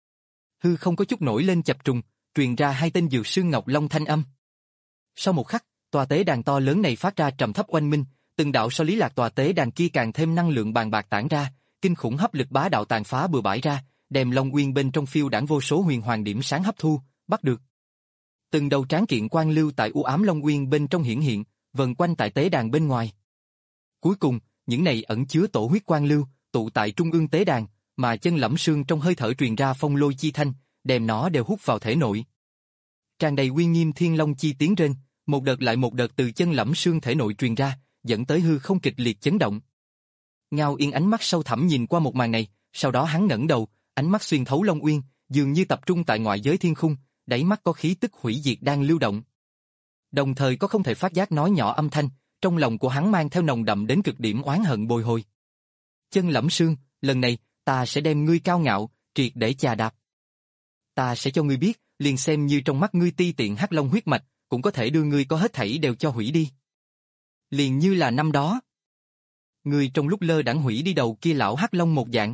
Hư không có chút nổi lên chập trùng, truyền ra hai tên Dược Sư Ngọc Long thanh âm. Sau một khắc, tòa tế đàn to lớn này phát ra trầm thấp oanh minh, từng đạo so Lý Lạc tòa tế đàn kia càng thêm năng lượng bàn bạc tản ra, kinh khủng hấp lực bá đạo tàn phá bừa bãi ra, đem Long Uyên bên trong phiêu đãng vô số huyền hoàng điểm sáng hấp thu, bắt được. Từng đầu tráng kiện quang lưu tại u ám Long Uyên bên trong hiển hiện, vần quanh tại tế đàn bên ngoài. Cuối cùng, những này ẩn chứa tổ huyết quang lưu, tụ tại trung ương tế đàn, mà Chân Lẫm Sương trong hơi thở truyền ra phong lôi chi thanh, đem nó đều hút vào thể nội. Tràn đầy uy nghiêm thiên long chi tiếng rên, một đợt lại một đợt từ Chân Lẫm Sương thể nội truyền ra, dẫn tới hư không kịch liệt chấn động. Ngao Yên ánh mắt sâu thẳm nhìn qua một màn này, sau đó hắn ngẩng đầu, ánh mắt xuyên thấu Long Uyên, dường như tập trung tại ngoại giới thiên khung, đáy mắt có khí tức hủy diệt đang lưu động. Đồng thời có không thể phát giác nói nhỏ âm thanh, trong lòng của hắn mang theo nồng đậm đến cực điểm oán hận bồi hồi. Chân Lẫm Sương, lần này, ta sẽ đem ngươi cao ngạo, triệt để chà đạp. Ta sẽ cho ngươi biết, liền xem như trong mắt ngươi ti tiện Hắc Long huyết mạch, cũng có thể đưa ngươi có hết thảy đều cho hủy đi. Liền như là năm đó. Ngươi trong lúc lơ đãng hủy đi đầu kia lão Hắc Long một dạng.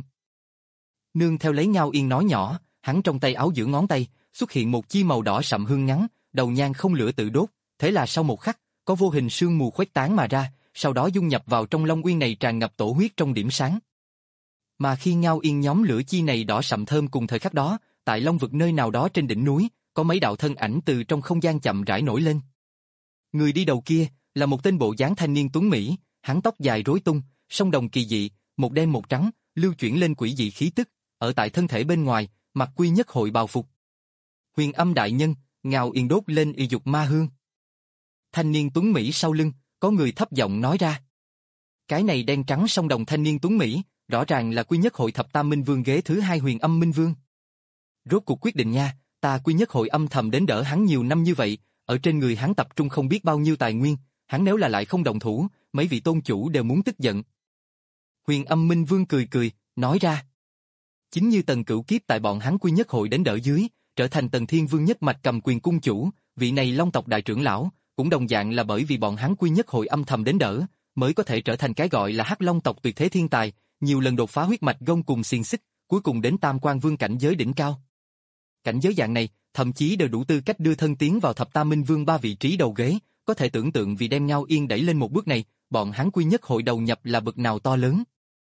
Nương theo lấy Ngao Yên nói nhỏ, hắn trong tay áo giữa ngón tay, xuất hiện một chi màu đỏ sậm hương ngắn, đầu nhang không lửa tự đốt, thế là sau một khắc, có vô hình sương mù khuếch tán mà ra, sau đó dung nhập vào trong Long Uyên này tràn ngập tổ huyết trong điểm sáng. Mà khi Ngao Yên nhóm lửa chi này đỏ sậm thơm cùng thời khắc đó, tại Long vực nơi nào đó trên đỉnh núi, có mấy đạo thân ảnh từ trong không gian chậm rãi nổi lên. Người đi đầu kia là một tên bộ dáng thanh niên tuấn mỹ, hắn tóc dài rối tung, song đồng kỳ dị, một đen một trắng, lưu chuyển lên quỷ dị khí tức, ở tại thân thể bên ngoài, mặc quy nhất hội bào phục. Huyền Âm đại nhân, Ngao Yên đốt lên y dục ma hương. Thanh niên tuấn mỹ sau lưng, có người thấp giọng nói ra. Cái này đen trắng song đồng thanh niên tuấn mỹ, rõ ràng là quy nhất hội thập tam minh vương ghế thứ hai Huyền Âm minh vương. Rốt cuộc quyết định nha, ta quy nhất hội âm thầm đến đỡ hắn nhiều năm như vậy, ở trên người hắn tập trung không biết bao nhiêu tài nguyên, hắn nếu là lại không động thủ, mấy vị tôn chủ đều muốn tức giận. Huyền Âm minh vương cười cười, nói ra. Chính như Tần Cửu Kiếp tại bọn hắn quy nhất hội đến đỡ dưới, trở thành Tần Thiên Vương nhất mạch cầm quyền cung chủ, vị này Long tộc đại trưởng lão, cũng đồng dạng là bởi vì bọn hắn quy nhất hội âm thầm đến đỡ, mới có thể trở thành cái gọi là Hắc Long tộc tuyệt thế thiên tài, nhiều lần đột phá huyết mạch gông cùng xiềng xích, cuối cùng đến Tam Quan Vương cảnh giới đỉnh cao. Cảnh giới dạng này, thậm chí đều đủ tư cách đưa thân tiến vào Thập Tam Minh Vương ba vị trí đầu ghế, có thể tưởng tượng vì đem Ngao Yên đẩy lên một bước này, bọn hắn quy nhất hội đầu nhập là bậc nào to lớn.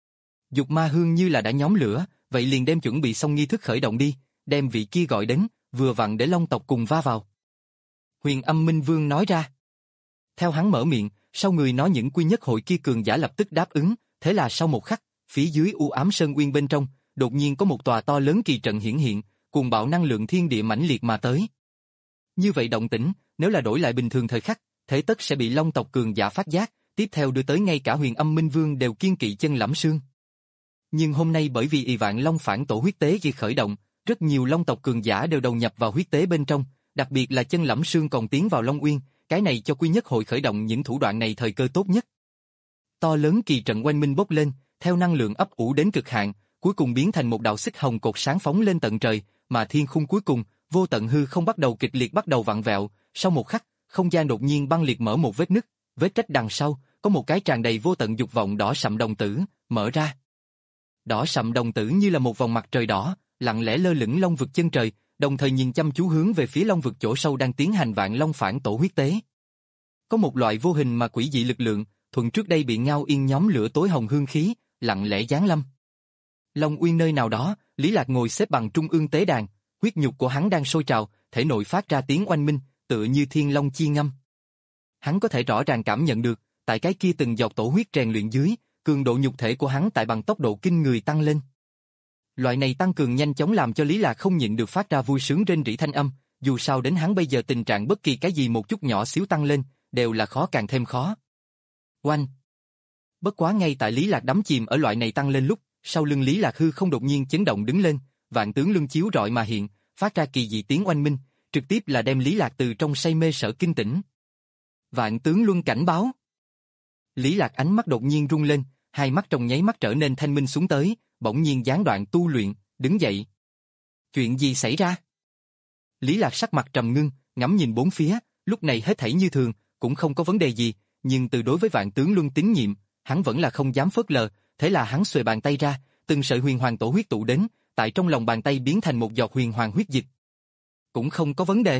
Dục Ma Hương như là đã nhóm lửa, vậy liền đem chuẩn bị xong nghi thức khởi động đi, đem vị kia gọi đến, vừa vặn để Long tộc cùng va vào. Huyền Âm Minh Vương nói ra. Theo hắn mở miệng, sau người nói những quy nhất hội kia cường giả lập tức đáp ứng, thế là sau một khắc, phía dưới u ám sơn uyên bên trong, đột nhiên có một tòa to lớn kỳ trận hiển hiện, cuồng bạo năng lượng thiên địa mãnh liệt mà tới. Như vậy động tĩnh, nếu là đổi lại bình thường thời khắc, thế tất sẽ bị Long tộc cường giả phát giác, tiếp theo đưa tới ngay cả Huyền Âm Minh Vương đều kiên kỵ chân lẫm xương. Nhưng hôm nay bởi vì ỷ vạn Long phản tổ huyết tế khi khởi động, rất nhiều Long tộc cường giả đều đầu nhập vào huyết tế bên trong, đặc biệt là chân lẫm xương còn tiến vào Long Uyên, cái này cho quy nhất hội khởi động những thủ đoạn này thời cơ tốt nhất. To lớn kỳ trận oanh minh bốc lên, theo năng lượng ấp ủ đến cực hạn, cuối cùng biến thành một đạo xích hồng cột sáng phóng lên tận trời, mà thiên khung cuối cùng, vô tận hư không bắt đầu kịch liệt bắt đầu vặn vẹo, sau một khắc, không gian đột nhiên băng liệt mở một vết nứt, vết rách đằng sau, có một cái tràn đầy vô tận dục vọng đỏ sậm đồng tử, mở ra. Đỏ sậm đồng tử như là một vòng mặt trời đỏ, lặng lẽ lơ lửng long vực chân trời, đồng thời nhìn chăm chú hướng về phía long vực chỗ sâu đang tiến hành vạn long phản tổ huyết tế. Có một loại vô hình mà quỷ dị lực lượng, thuận trước đây bị Ngao Yên nhóm lửa tối hồng hương khí, lặng lẽ giáng lâm. Long Uyên nơi nào đó, Lý Lạc ngồi xếp bằng trung ương tế đàn, huyết nhục của hắn đang sôi trào, thể nội phát ra tiếng oanh minh, tựa như thiên long chi ngâm. Hắn có thể rõ ràng cảm nhận được, tại cái kia từng giọt tổ huyết rèn luyện dưới, cường độ nhục thể của hắn tại bằng tốc độ kinh người tăng lên. Loại này tăng cường nhanh chóng làm cho Lý Lạc không nhịn được phát ra vui sướng rên rỉ thanh âm, dù sao đến hắn bây giờ tình trạng bất kỳ cái gì một chút nhỏ xíu tăng lên, đều là khó càng thêm khó. Oanh! Bất quá ngay tại Lý Lạc đắm chìm ở loại này tăng lên lúc, sau lưng Lý Lạc hư không đột nhiên chấn động đứng lên, vạn tướng luân chiếu rọi mà hiện, phát ra kỳ dị tiếng oanh minh, trực tiếp là đem Lý Lạc từ trong say mê sở kinh tỉnh. Vạn tướng luân cảnh báo. Lý Lạc ánh mắt đột nhiên rung lên, hai mắt trong nháy mắt trở nên thanh minh xuống tới, bỗng nhiên gián đoạn tu luyện, đứng dậy. Chuyện gì xảy ra? Lý Lạc sắc mặt trầm ngưng, ngắm nhìn bốn phía, lúc này hết thảy như thường, cũng không có vấn đề gì, nhưng từ đối với vạn tướng luân tín nhiệm, hắn vẫn là không dám phớt lờ, thế là hắn xuề bàn tay ra, từng sợi huyền hoàng tổ huyết tụ đến, tại trong lòng bàn tay biến thành một giọt huyền hoàng huyết dịch. Cũng không có vấn đề.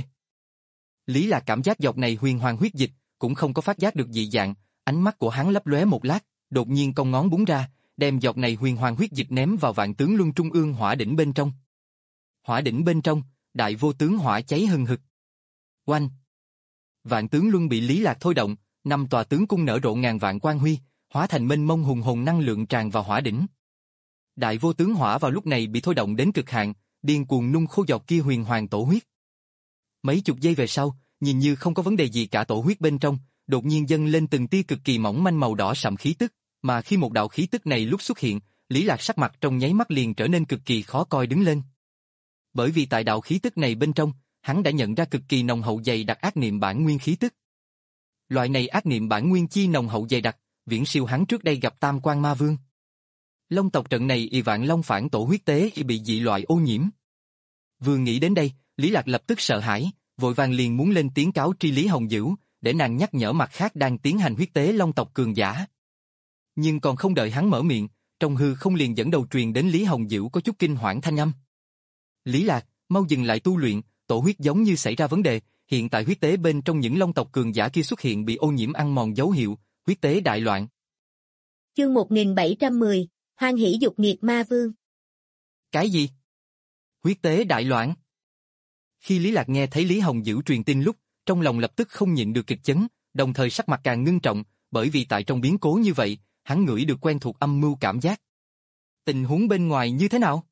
Lý Lạc cảm giác giọt này huyền hoàng huyết dịch, cũng không có phát giác được dị dạng, ánh mắt của hắn lấp lóe một lát, đột nhiên cong ngón búng ra, đem giọt này huyền hoàng huyết dịch ném vào vạn tướng luân trung ương hỏa đỉnh bên trong. Hỏa đỉnh bên trong, đại vô tướng hỏa cháy hừng hực. Oanh! Vạn tướng luân bị Lý Lạc thôi động, năm tòa tướng cung nở rộ ngàn vạn quang huy, hóa thành mênh mông hùng hồn năng lượng tràn vào hỏa đỉnh. Đại vô tướng hỏa vào lúc này bị thôi động đến cực hạn, điên cuồng nung khô giọt kia huyền hoàng tổ huyết. Mấy chục giây về sau, nhìn như không có vấn đề gì cả tổ huyết bên trong, đột nhiên dâng lên từng tia cực kỳ mỏng manh màu đỏ sậm khí tức, mà khi một đạo khí tức này lúc xuất hiện, Lý Lạc sắc mặt trong nháy mắt liền trở nên cực kỳ khó coi đứng lên. Bởi vì tại đạo khí tức này bên trong, hắn đã nhận ra cực kỳ nồng hậu dày đặc ác niệm bản nguyên khí tức. Loại này ác niệm bản nguyên chi nồng hậu dày đặc, viễn siêu hắn trước đây gặp Tam Quan Ma Vương. Long tộc trận này ỷ vạn long phản tổ huyết tế bị dị loại ô nhiễm. Vừa nghĩ đến đây, Lý Lạc lập tức sợ hãi, vội vàng liền muốn lên tiếng cáo tri Lý Hồng Dữ, để nàng nhắc nhở mặt khác đang tiến hành huyết tế long tộc cường giả. Nhưng còn không đợi hắn mở miệng, trong hư không liền dẫn đầu truyền đến Lý Hồng Dữ có chút kinh hoảng thanh âm. Lý Lạc, mau dừng lại tu luyện, tổ huyết giống như xảy ra vấn đề, hiện tại huyết tế bên trong những long tộc cường giả kia xuất hiện bị ô nhiễm ăn mòn dấu hiệu, huyết tế đại loạn. Chương một nghìn bảy trăm mười, Hoan hỷ dục nghiệt ma vương. Cái gì? Huyết tế đại loạn? Khi Lý Lạc nghe thấy Lý Hồng Dữ truyền tin lúc, trong lòng lập tức không nhịn được kịch chấn, đồng thời sắc mặt càng ngưng trọng, bởi vì tại trong biến cố như vậy, hắn ngửi được quen thuộc âm mưu cảm giác. Tình huống bên ngoài như thế nào?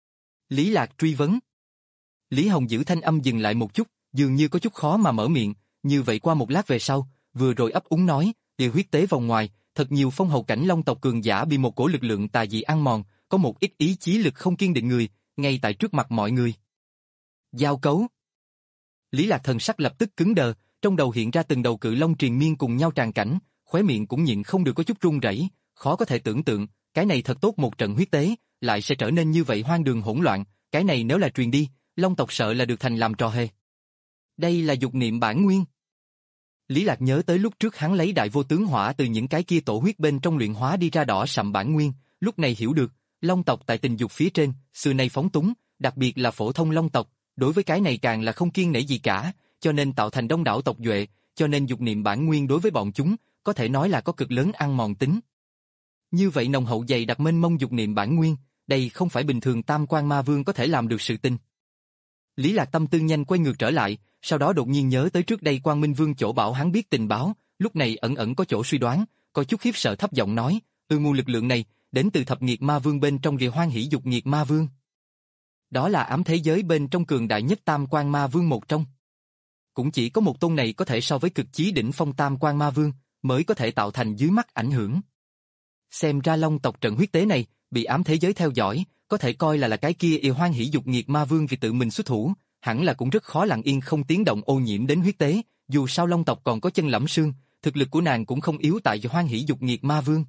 Lý Lạc truy vấn. Lý Hồng Dữ thanh âm dừng lại một chút, dường như có chút khó mà mở miệng, như vậy qua một lát về sau, vừa rồi ấp úng nói, địa huyết tế vòng ngoài, thật nhiều phong hầu cảnh long tộc cường giả bị một cổ lực lượng tà dị ăn mòn, có một ít ý chí lực không kiên định người, ngay tại trước mặt mọi người. Giao cấu. Lý Lạc thần sắc lập tức cứng đờ, trong đầu hiện ra từng đầu cự long triền miên cùng nhau tràn cảnh, khóe miệng cũng nhịn không được có chút run rẩy, khó có thể tưởng tượng, cái này thật tốt một trận huyết tế, lại sẽ trở nên như vậy hoang đường hỗn loạn, cái này nếu là truyền đi, Long tộc sợ là được thành làm trò hề. Đây là dục niệm bản nguyên. Lý Lạc nhớ tới lúc trước hắn lấy đại vô tướng hỏa từ những cái kia tổ huyết bên trong luyện hóa đi ra đỏ sậm bản nguyên, lúc này hiểu được, Long tộc tại tình dục phía trên, xưa nay phóng túng, đặc biệt là phổ thông Long tộc, đối với cái này càng là không kiêng nể gì cả, cho nên tạo thành đông đảo tộc duệ, cho nên dục niệm bản nguyên đối với bọn chúng, có thể nói là có cực lớn ăn mòn tính. Như vậy nồng hậu dày đặc mênh mông dục niệm bản nguyên, đây không phải bình thường Tam Quan Ma Vương có thể làm được sự tình. Lý Lạc tâm tư nhanh quay ngược trở lại, sau đó đột nhiên nhớ tới trước đây Quang Minh Vương chỗ bảo hắn biết tình báo, lúc này ẩn ẩn có chỗ suy đoán, có chút khiếp sợ thấp giọng nói, "Ừ, nguồn lực lượng này đến từ thập nghiệt ma vương bên trong Địa Hoan Hỷ Dục Nghiệt Ma Vương." Đó là ám thế giới bên trong cường đại nhất Tam Quan Ma Vương một trong. Cũng chỉ có một tôn này có thể so với cực chí đỉnh phong Tam Quan Ma Vương, mới có thể tạo thành dưới mắt ảnh hưởng. Xem ra Long tộc trận huyết tế này, bị ám thế giới theo dõi, có thể coi là là cái kia Địa Hoan Hỷ Dục Nghiệt Ma Vương vì tự mình xuất thủ, hẳn là cũng rất khó lặng yên không tiếng động ô nhiễm đến huyết tế, dù sao Long tộc còn có Chân Lẫm Sương, thực lực của nàng cũng không yếu tại Địa Hoan Hỷ Dục Nghiệt Ma Vương.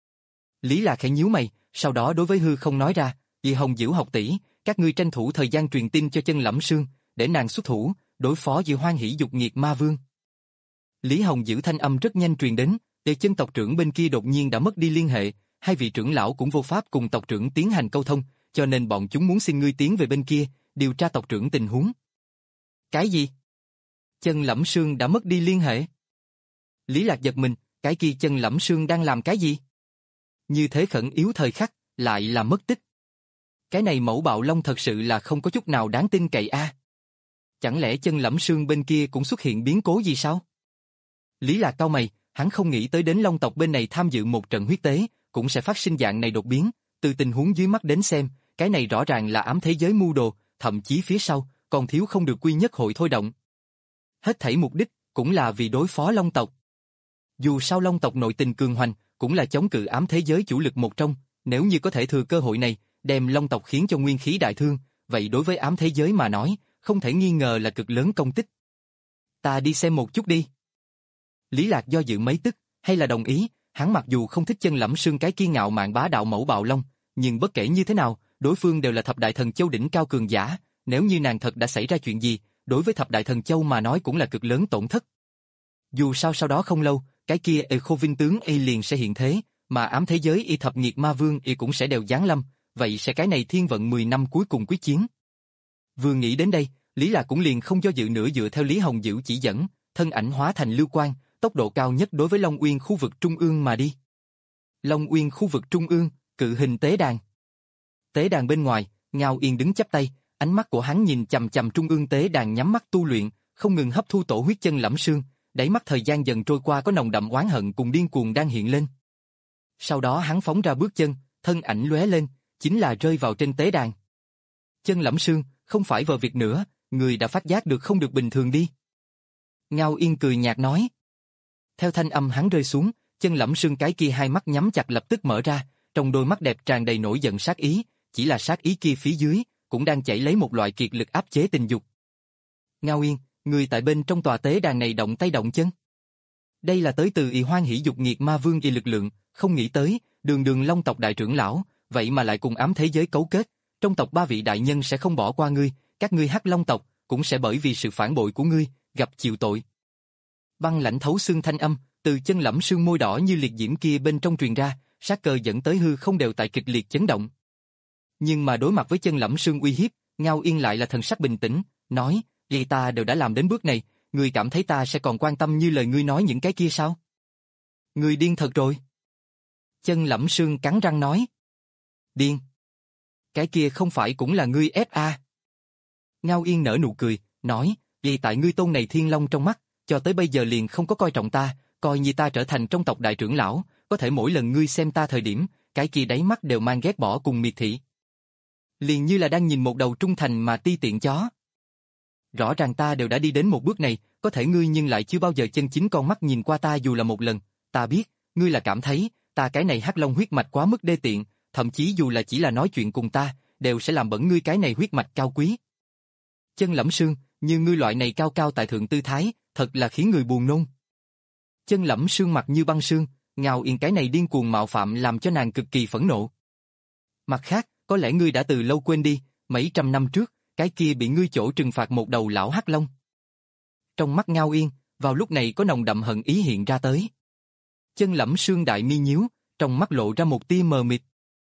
Lý Lạc khẽ nhíu mày, sau đó đối với hư không nói ra, "Dị Hồng Diễu học tỷ, các ngươi tranh thủ thời gian truyền tin cho Chân Lẫm Sương, để nàng xuất thủ, đối phó Địa Hoan Hỷ Dục Nghiệt Ma Vương." Lý Hồng Diễu thanh âm rất nhanh truyền đến, để Chân tộc trưởng bên kia đột nhiên đã mất đi liên hệ, hai vị trưởng lão cũng vô pháp cùng tộc trưởng tiến hành câu thông, cho nên bọn chúng muốn xin ngươi tiến về bên kia, điều tra tộc trưởng tình huống. Cái gì? Chân Lẫm Sương đã mất đi liên hệ? Lý Lạc giật mình, cái kia Chân Lẫm Sương đang làm cái gì? Như thế khẩn yếu thời khắc, lại là mất tích. Cái này mẫu bạo long thật sự là không có chút nào đáng tin cậy a. À? Chẳng lẽ Chân Lẫm Sương bên kia cũng xuất hiện biến cố gì sao? Lý Lạc cau mày, hắn không nghĩ tới đến Long tộc bên này tham dự một trận huyết tế, cũng sẽ phát sinh dạng này đột biến, từ tình huống dưới mắt đến xem, cái này rõ ràng là ám thế giới mưu đồ, thậm chí phía sau, còn thiếu không được quy nhất hội thôi động. Hết thảy mục đích, cũng là vì đối phó Long tộc. Dù sao Long tộc nội tình cường hoành, cũng là chống cự ám thế giới chủ lực một trong, nếu như có thể thừa cơ hội này, đem Long tộc khiến cho nguyên khí đại thương, vậy đối với ám thế giới mà nói, không thể nghi ngờ là cực lớn công tích. Ta đi xem một chút đi. Lý Lạc do dự mấy tức, hay là đồng ý, hắn mặc dù không thích Chân Lẫm Sương cái kiêu ngạo mạn bá đạo mẫu bạo long, nhưng bất kể như thế nào, đối phương đều là thập đại thần châu đỉnh cao cường giả, nếu như nàng thật đã xảy ra chuyện gì, đối với thập đại thần châu mà nói cũng là cực lớn tổn thất. Dù sao sau đó không lâu, cái kia Echo Vinh tướng y liền sẽ hiện thế, mà ám thế giới y thập nghiệt ma vương y cũng sẽ đều giáng lâm, vậy sẽ cái này thiên vận mười năm cuối cùng quyết chiến. Vừa nghĩ đến đây, Lý Lạc cũng liền không do dự nữa dựa theo Lý Hồng Diễu chỉ dẫn, thân ảnh hóa thành lưu quang, tốc độ cao nhất đối với Long Uyên khu vực trung ương mà đi. Long Uyên khu vực trung ương, cự hình tế đàn. Tế đàn bên ngoài, Ngao Yên đứng chắp tay, ánh mắt của hắn nhìn chằm chằm trung ương tế đàn nhắm mắt tu luyện, không ngừng hấp thu tổ huyết Chân Lẫm Sương, đáy mắt thời gian dần trôi qua có nồng đậm oán hận cùng điên cuồng đang hiện lên. Sau đó hắn phóng ra bước chân, thân ảnh lóe lên, chính là rơi vào trên tế đàn. Chân Lẫm Sương, không phải vờ việc nữa, người đã phát giác được không được bình thường đi. Ngao Yên cười nhạt nói. Theo thanh âm hắn rơi xuống, Chân Lẫm Sương cái kia hai mắt nhắm chặt lập tức mở ra, trong đôi mắt đẹp tràn đầy nổi giận sát ý, chỉ là sát ý kia phía dưới, cũng đang chảy lấy một loại kiệt lực áp chế tình dục. Ngao Yên, người tại bên trong tòa tế đàn này động tay động chân. Đây là tới từ Y Hoan Hỷ Dục Nghiệt Ma Vương y lực lượng, không nghĩ tới, đường đường Long tộc đại trưởng lão, vậy mà lại cùng ám thế giới cấu kết, trong tộc ba vị đại nhân sẽ không bỏ qua ngươi, các ngươi Hắc Long tộc, cũng sẽ bởi vì sự phản bội của ngươi, gặp chịu tội. Băng lãnh thấu xương thanh âm, từ Chân Lẫm Sương môi đỏ như liệt diễm kia bên trong truyền ra, sát cơ dẫn tới hư không đều tại kịch liệt chấn động. Nhưng mà đối mặt với Chân Lẫm Sương uy hiếp, Ngao Yên lại là thần sắc bình tĩnh, nói, vậy ta đều đã làm đến bước này, ngươi cảm thấy ta sẽ còn quan tâm như lời ngươi nói những cái kia sao? Ngươi điên thật rồi. Chân Lẫm Sương cắn răng nói. Điên? Cái kia không phải cũng là ngươi ép a? Ngao Yên nở nụ cười, nói, vì tại ngươi tôn này thiên long trong mắt, cho tới bây giờ liền không có coi trọng ta, coi như ta trở thành trong tộc đại trưởng lão, có thể mỗi lần ngươi xem ta thời điểm, cái kia đáy mắt đều mang ghét bỏ cùng miệt thị. Liền như là đang nhìn một đầu trung thành mà ti tiện chó. Rõ ràng ta đều đã đi đến một bước này, có thể ngươi nhưng lại chưa bao giờ chân chính con mắt nhìn qua ta dù là một lần, ta biết, ngươi là cảm thấy, ta cái này hắc long huyết mạch quá mức đê tiện, thậm chí dù là chỉ là nói chuyện cùng ta, đều sẽ làm bẩn ngươi cái này huyết mạch cao quý. Chân Lẫm Sương, như ngươi loại này cao cao tại thượng tư thái, thật là khiến người buồn nôn. Chân Lẫm Sương mặt như băng sương, Ngao Yên cái này điên cuồng mạo phạm làm cho nàng cực kỳ phẫn nộ. Mặt khác, có lẽ ngươi đã từ lâu quên đi, mấy trăm năm trước, cái kia bị ngươi chỗ trừng phạt một đầu lão hắc long. Trong mắt Ngao Yên, vào lúc này có nồng đậm hận ý hiện ra tới. Chân Lẫm Sương đại mi nhíu, trong mắt lộ ra một tia mờ mịt.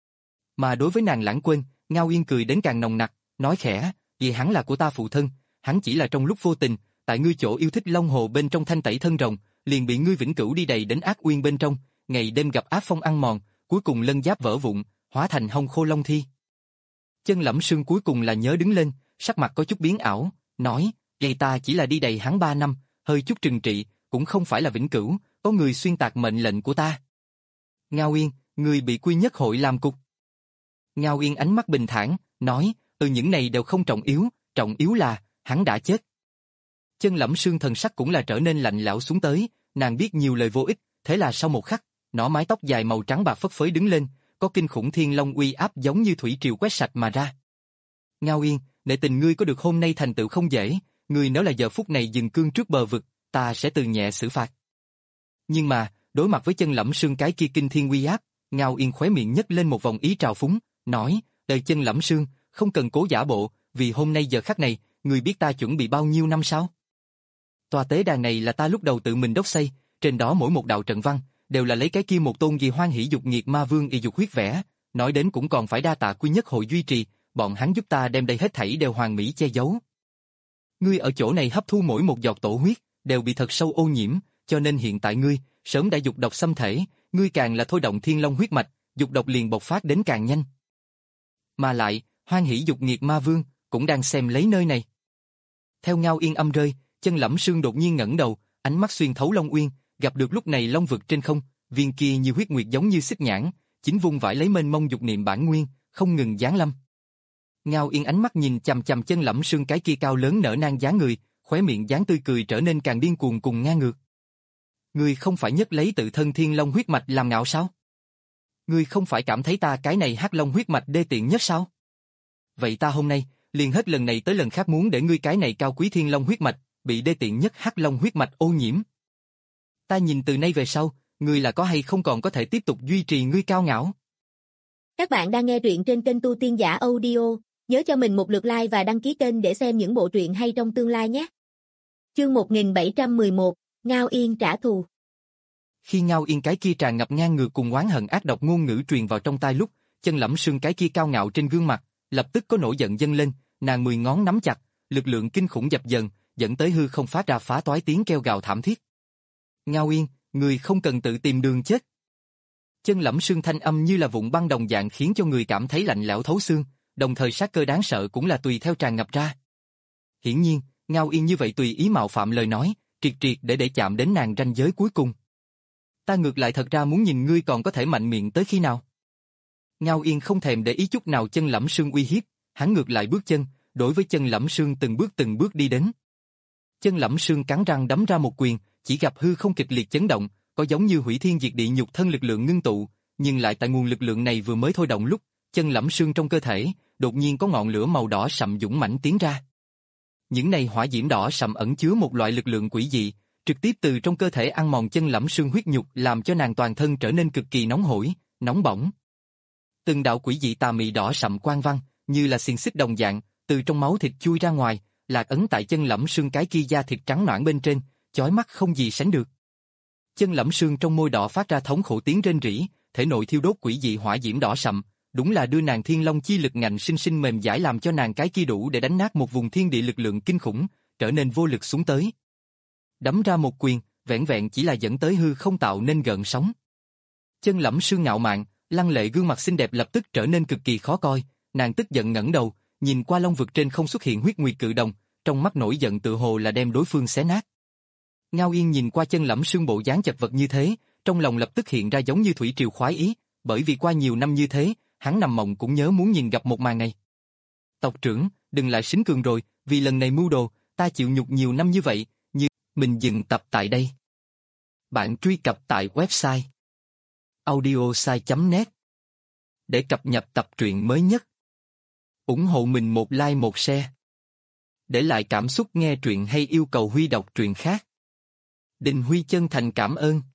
Mà đối với nàng Lãng Quên, Ngao Yên cười đến càng nồng nặc, nói khẽ, vì hắn là của ta phụ thân, hắn chỉ là trong lúc vô tình, tại ngươi chỗ yêu thích Long Hồ bên trong thanh tẩy thân rồng, liền bị ngươi vĩnh cửu đi đầy đến ác uyên bên trong, ngày đêm gặp ác phong ăn mòn, cuối cùng lân giáp vỡ vụn, hóa thành hông khô long thi. Chân Lẫm Sương cuối cùng là nhớ đứng lên, sắc mặt có chút biến ảo, nói, vậy ta chỉ là đi đầy hắn ba năm, hơi chút trừng trị, cũng không phải là vĩnh cửu, có người xuyên tạc mệnh lệnh của ta. Ngao Yên, người bị quy nhất hội làm cục. Ngao Yên ánh mắt bình thản, nói, ừ những này đều không trọng yếu, trọng yếu là, hắn đã chết. Chân Lẫm Sương thần sắc cũng là trở nên lạnh lẽo xuống tới, nàng biết nhiều lời vô ích, thế là sau một khắc, nỏ mái tóc dài màu trắng bạc phất phới đứng lên, có kinh khủng thiên long uy áp giống như thủy triều quét sạch mà ra. Ngao Yên, nể tình ngươi có được hôm nay thành tựu không dễ, ngươi nếu là giờ phút này dừng cương trước bờ vực, ta sẽ từ nhẹ xử phạt. Nhưng mà, đối mặt với Chân Lẫm Sương cái kia kinh thiên uy áp, Ngao Yên khóe miệng nhếch lên một vòng ý trào phúng, nói, đời Chân Lẫm Sương, không cần cố giả bộ, vì hôm nay giờ khắc này, ngươi biết ta chuẩn bị bao nhiêu năm sao? Tòa tế đàn này là ta lúc đầu tự mình đốc xây, trên đó mỗi một đạo trận văn, đều là lấy cái kia một tôn gì hoan hỷ dục nghiệt ma vương y dục huyết vẽ, nói đến cũng còn phải đa tạ quy nhất hội duy trì, bọn hắn giúp ta đem đây hết thảy đều hoàn mỹ che giấu. Ngươi ở chỗ này hấp thu mỗi một giọt tổ huyết, đều bị thật sâu ô nhiễm, cho nên hiện tại ngươi, sớm đã dục độc xâm thể, ngươi càng là thôi động thiên long huyết mạch, dục độc liền bộc phát đến càng nhanh. Mà lại, hoan hỷ dục nghiệt ma vương, cũng đang xem lấy nơi này. Theo Ngao Yên âm rơi, Chân Lẫm Sương đột nhiên ngẩng đầu, ánh mắt xuyên thấu Long Uyên, gặp được lúc này long vực trên không, viên kia như huyết nguyệt giống như xích nhãn, chính vung vãi lấy mênh mông dục niệm bản nguyên, không ngừng giáng lâm. Ngao Yên ánh mắt nhìn chằm chằm Chân Lẫm Sương cái kia cao lớn nở nang dáng người, khóe miệng dáng tươi cười trở nên càng điên cuồng cùng ngang ngược. Ngươi không phải nhất lấy tự thân thiên long huyết mạch làm ngạo sao? Ngươi không phải cảm thấy ta cái này hắc long huyết mạch đê tiện nhất sao? Vậy ta hôm nay, liền hết lần này tới lần khác muốn để ngươi cái này cao quý thiên long huyết mạch, bị đê tiện nhất hắc long huyết mạch ô nhiễm. Ta nhìn từ nay về sau, ngươi là có hay không còn có thể tiếp tục duy trì ngươi cao ngạo. Các bạn đang nghe truyện trên kênh Tu Tiên Giả Audio, nhớ cho mình một lượt like và đăng ký kênh để xem những bộ truyện hay trong tương lai nhé. Chương một nghìn bảy trăm mười một, Ngao Yên trả thù. Khi Ngao Yên cái kia tràn ngập ngang ngược cùng oán hận ác độc ngôn ngữ truyền vào trong tai lúc, Chân Lẫm Sương cái kia cao ngạo trên gương mặt, lập tức có nổi giận dâng lên, nàng mười ngón nắm chặt, lực lượng kinh khủng dập dần, dẫn tới hư không phát ra phá toái tiếng kêu gào thảm thiết. Ngao Yên, người không cần tự tìm đường chết. Chân Lẫm Sương thanh âm như là vụn băng đồng dạng khiến cho người cảm thấy lạnh lẽo thấu xương, đồng thời sát cơ đáng sợ cũng là tùy theo tràn ngập ra. Hiển nhiên, Ngao Yên như vậy tùy ý mạo phạm lời nói, triệt triệt để để chạm đến nàng ranh giới cuối cùng. Ta ngược lại thật ra muốn nhìn ngươi còn có thể mạnh miệng tới khi nào. Ngao Yên không thèm để ý chút nào Chân Lẫm Sương uy hiếp, hắn ngược lại bước chân, đối với Chân Lẫm Sương từng bước từng bước đi đến. Chân Lẫm Sương cắn răng đấm ra một quyền, chỉ gặp hư không kịch liệt chấn động, có giống như hủy thiên diệt địa nhục thân lực lượng ngưng tụ, nhưng lại tại nguồn lực lượng này vừa mới thôi động lúc, Chân Lẫm Sương trong cơ thể, đột nhiên có ngọn lửa màu đỏ sậm dũng mãnh tiến ra. Những này hỏa diễm đỏ sậm ẩn chứa một loại lực lượng quỷ dị, trực tiếp từ trong cơ thể ăn mòn Chân Lẫm Sương huyết nhục, làm cho nàng toàn thân trở nên cực kỳ nóng hổi, nóng bỏng. Từng đạo quỷ dị tà mị đỏ sậm quang văn, như là xiềng xích đồng dạng, từ trong máu thịt chui ra ngoài, lạc ấn tại Chân Lẫm Sương cái kia da thịt trắng nõn bên trên, chói mắt không gì sánh được. Chân Lẫm Sương trong môi đỏ phát ra thống khổ tiếng rên rỉ, thể nội thiêu đốt quỷ dị hỏa diễm đỏ sậm, đúng là đưa nàng thiên long chi lực ngạnh sinh sinh mềm giải làm cho nàng cái kia đủ để đánh nát một vùng thiên địa lực lượng kinh khủng, trở nên vô lực xuống tới. Đấm ra một quyền, vẹn vẹn chỉ là dẫn tới hư không tạo nên gợn sóng. Chân Lẫm Sương ngạo mạn, lăng lệ gương mặt xinh đẹp lập tức trở nên cực kỳ khó coi, nàng tức giận ngẩng đầu, nhìn qua long vực trên không xuất hiện huyết nguyệt cự đồng, trong mắt nổi giận tự hồ là đem đối phương xé nát. Ngao Yên nhìn qua Chân Lẫm Sương bộ dáng chật vật như thế, trong lòng lập tức hiện ra giống như thủy triều khoái ý, bởi vì qua nhiều năm như thế, hắn nằm mộng cũng nhớ muốn nhìn gặp một màn này. Tộc trưởng, đừng lại xính cường rồi, vì lần này mưu đồ, ta chịu nhục nhiều năm như vậy, như mình dừng tập tại đây. Bạn truy cập tại website audiosai chấm net để cập nhật tập truyện mới nhất. Ủng hộ mình một like một share. Để lại cảm xúc nghe truyện hay yêu cầu Huy đọc truyện khác. Đình Huy chân thành cảm ơn.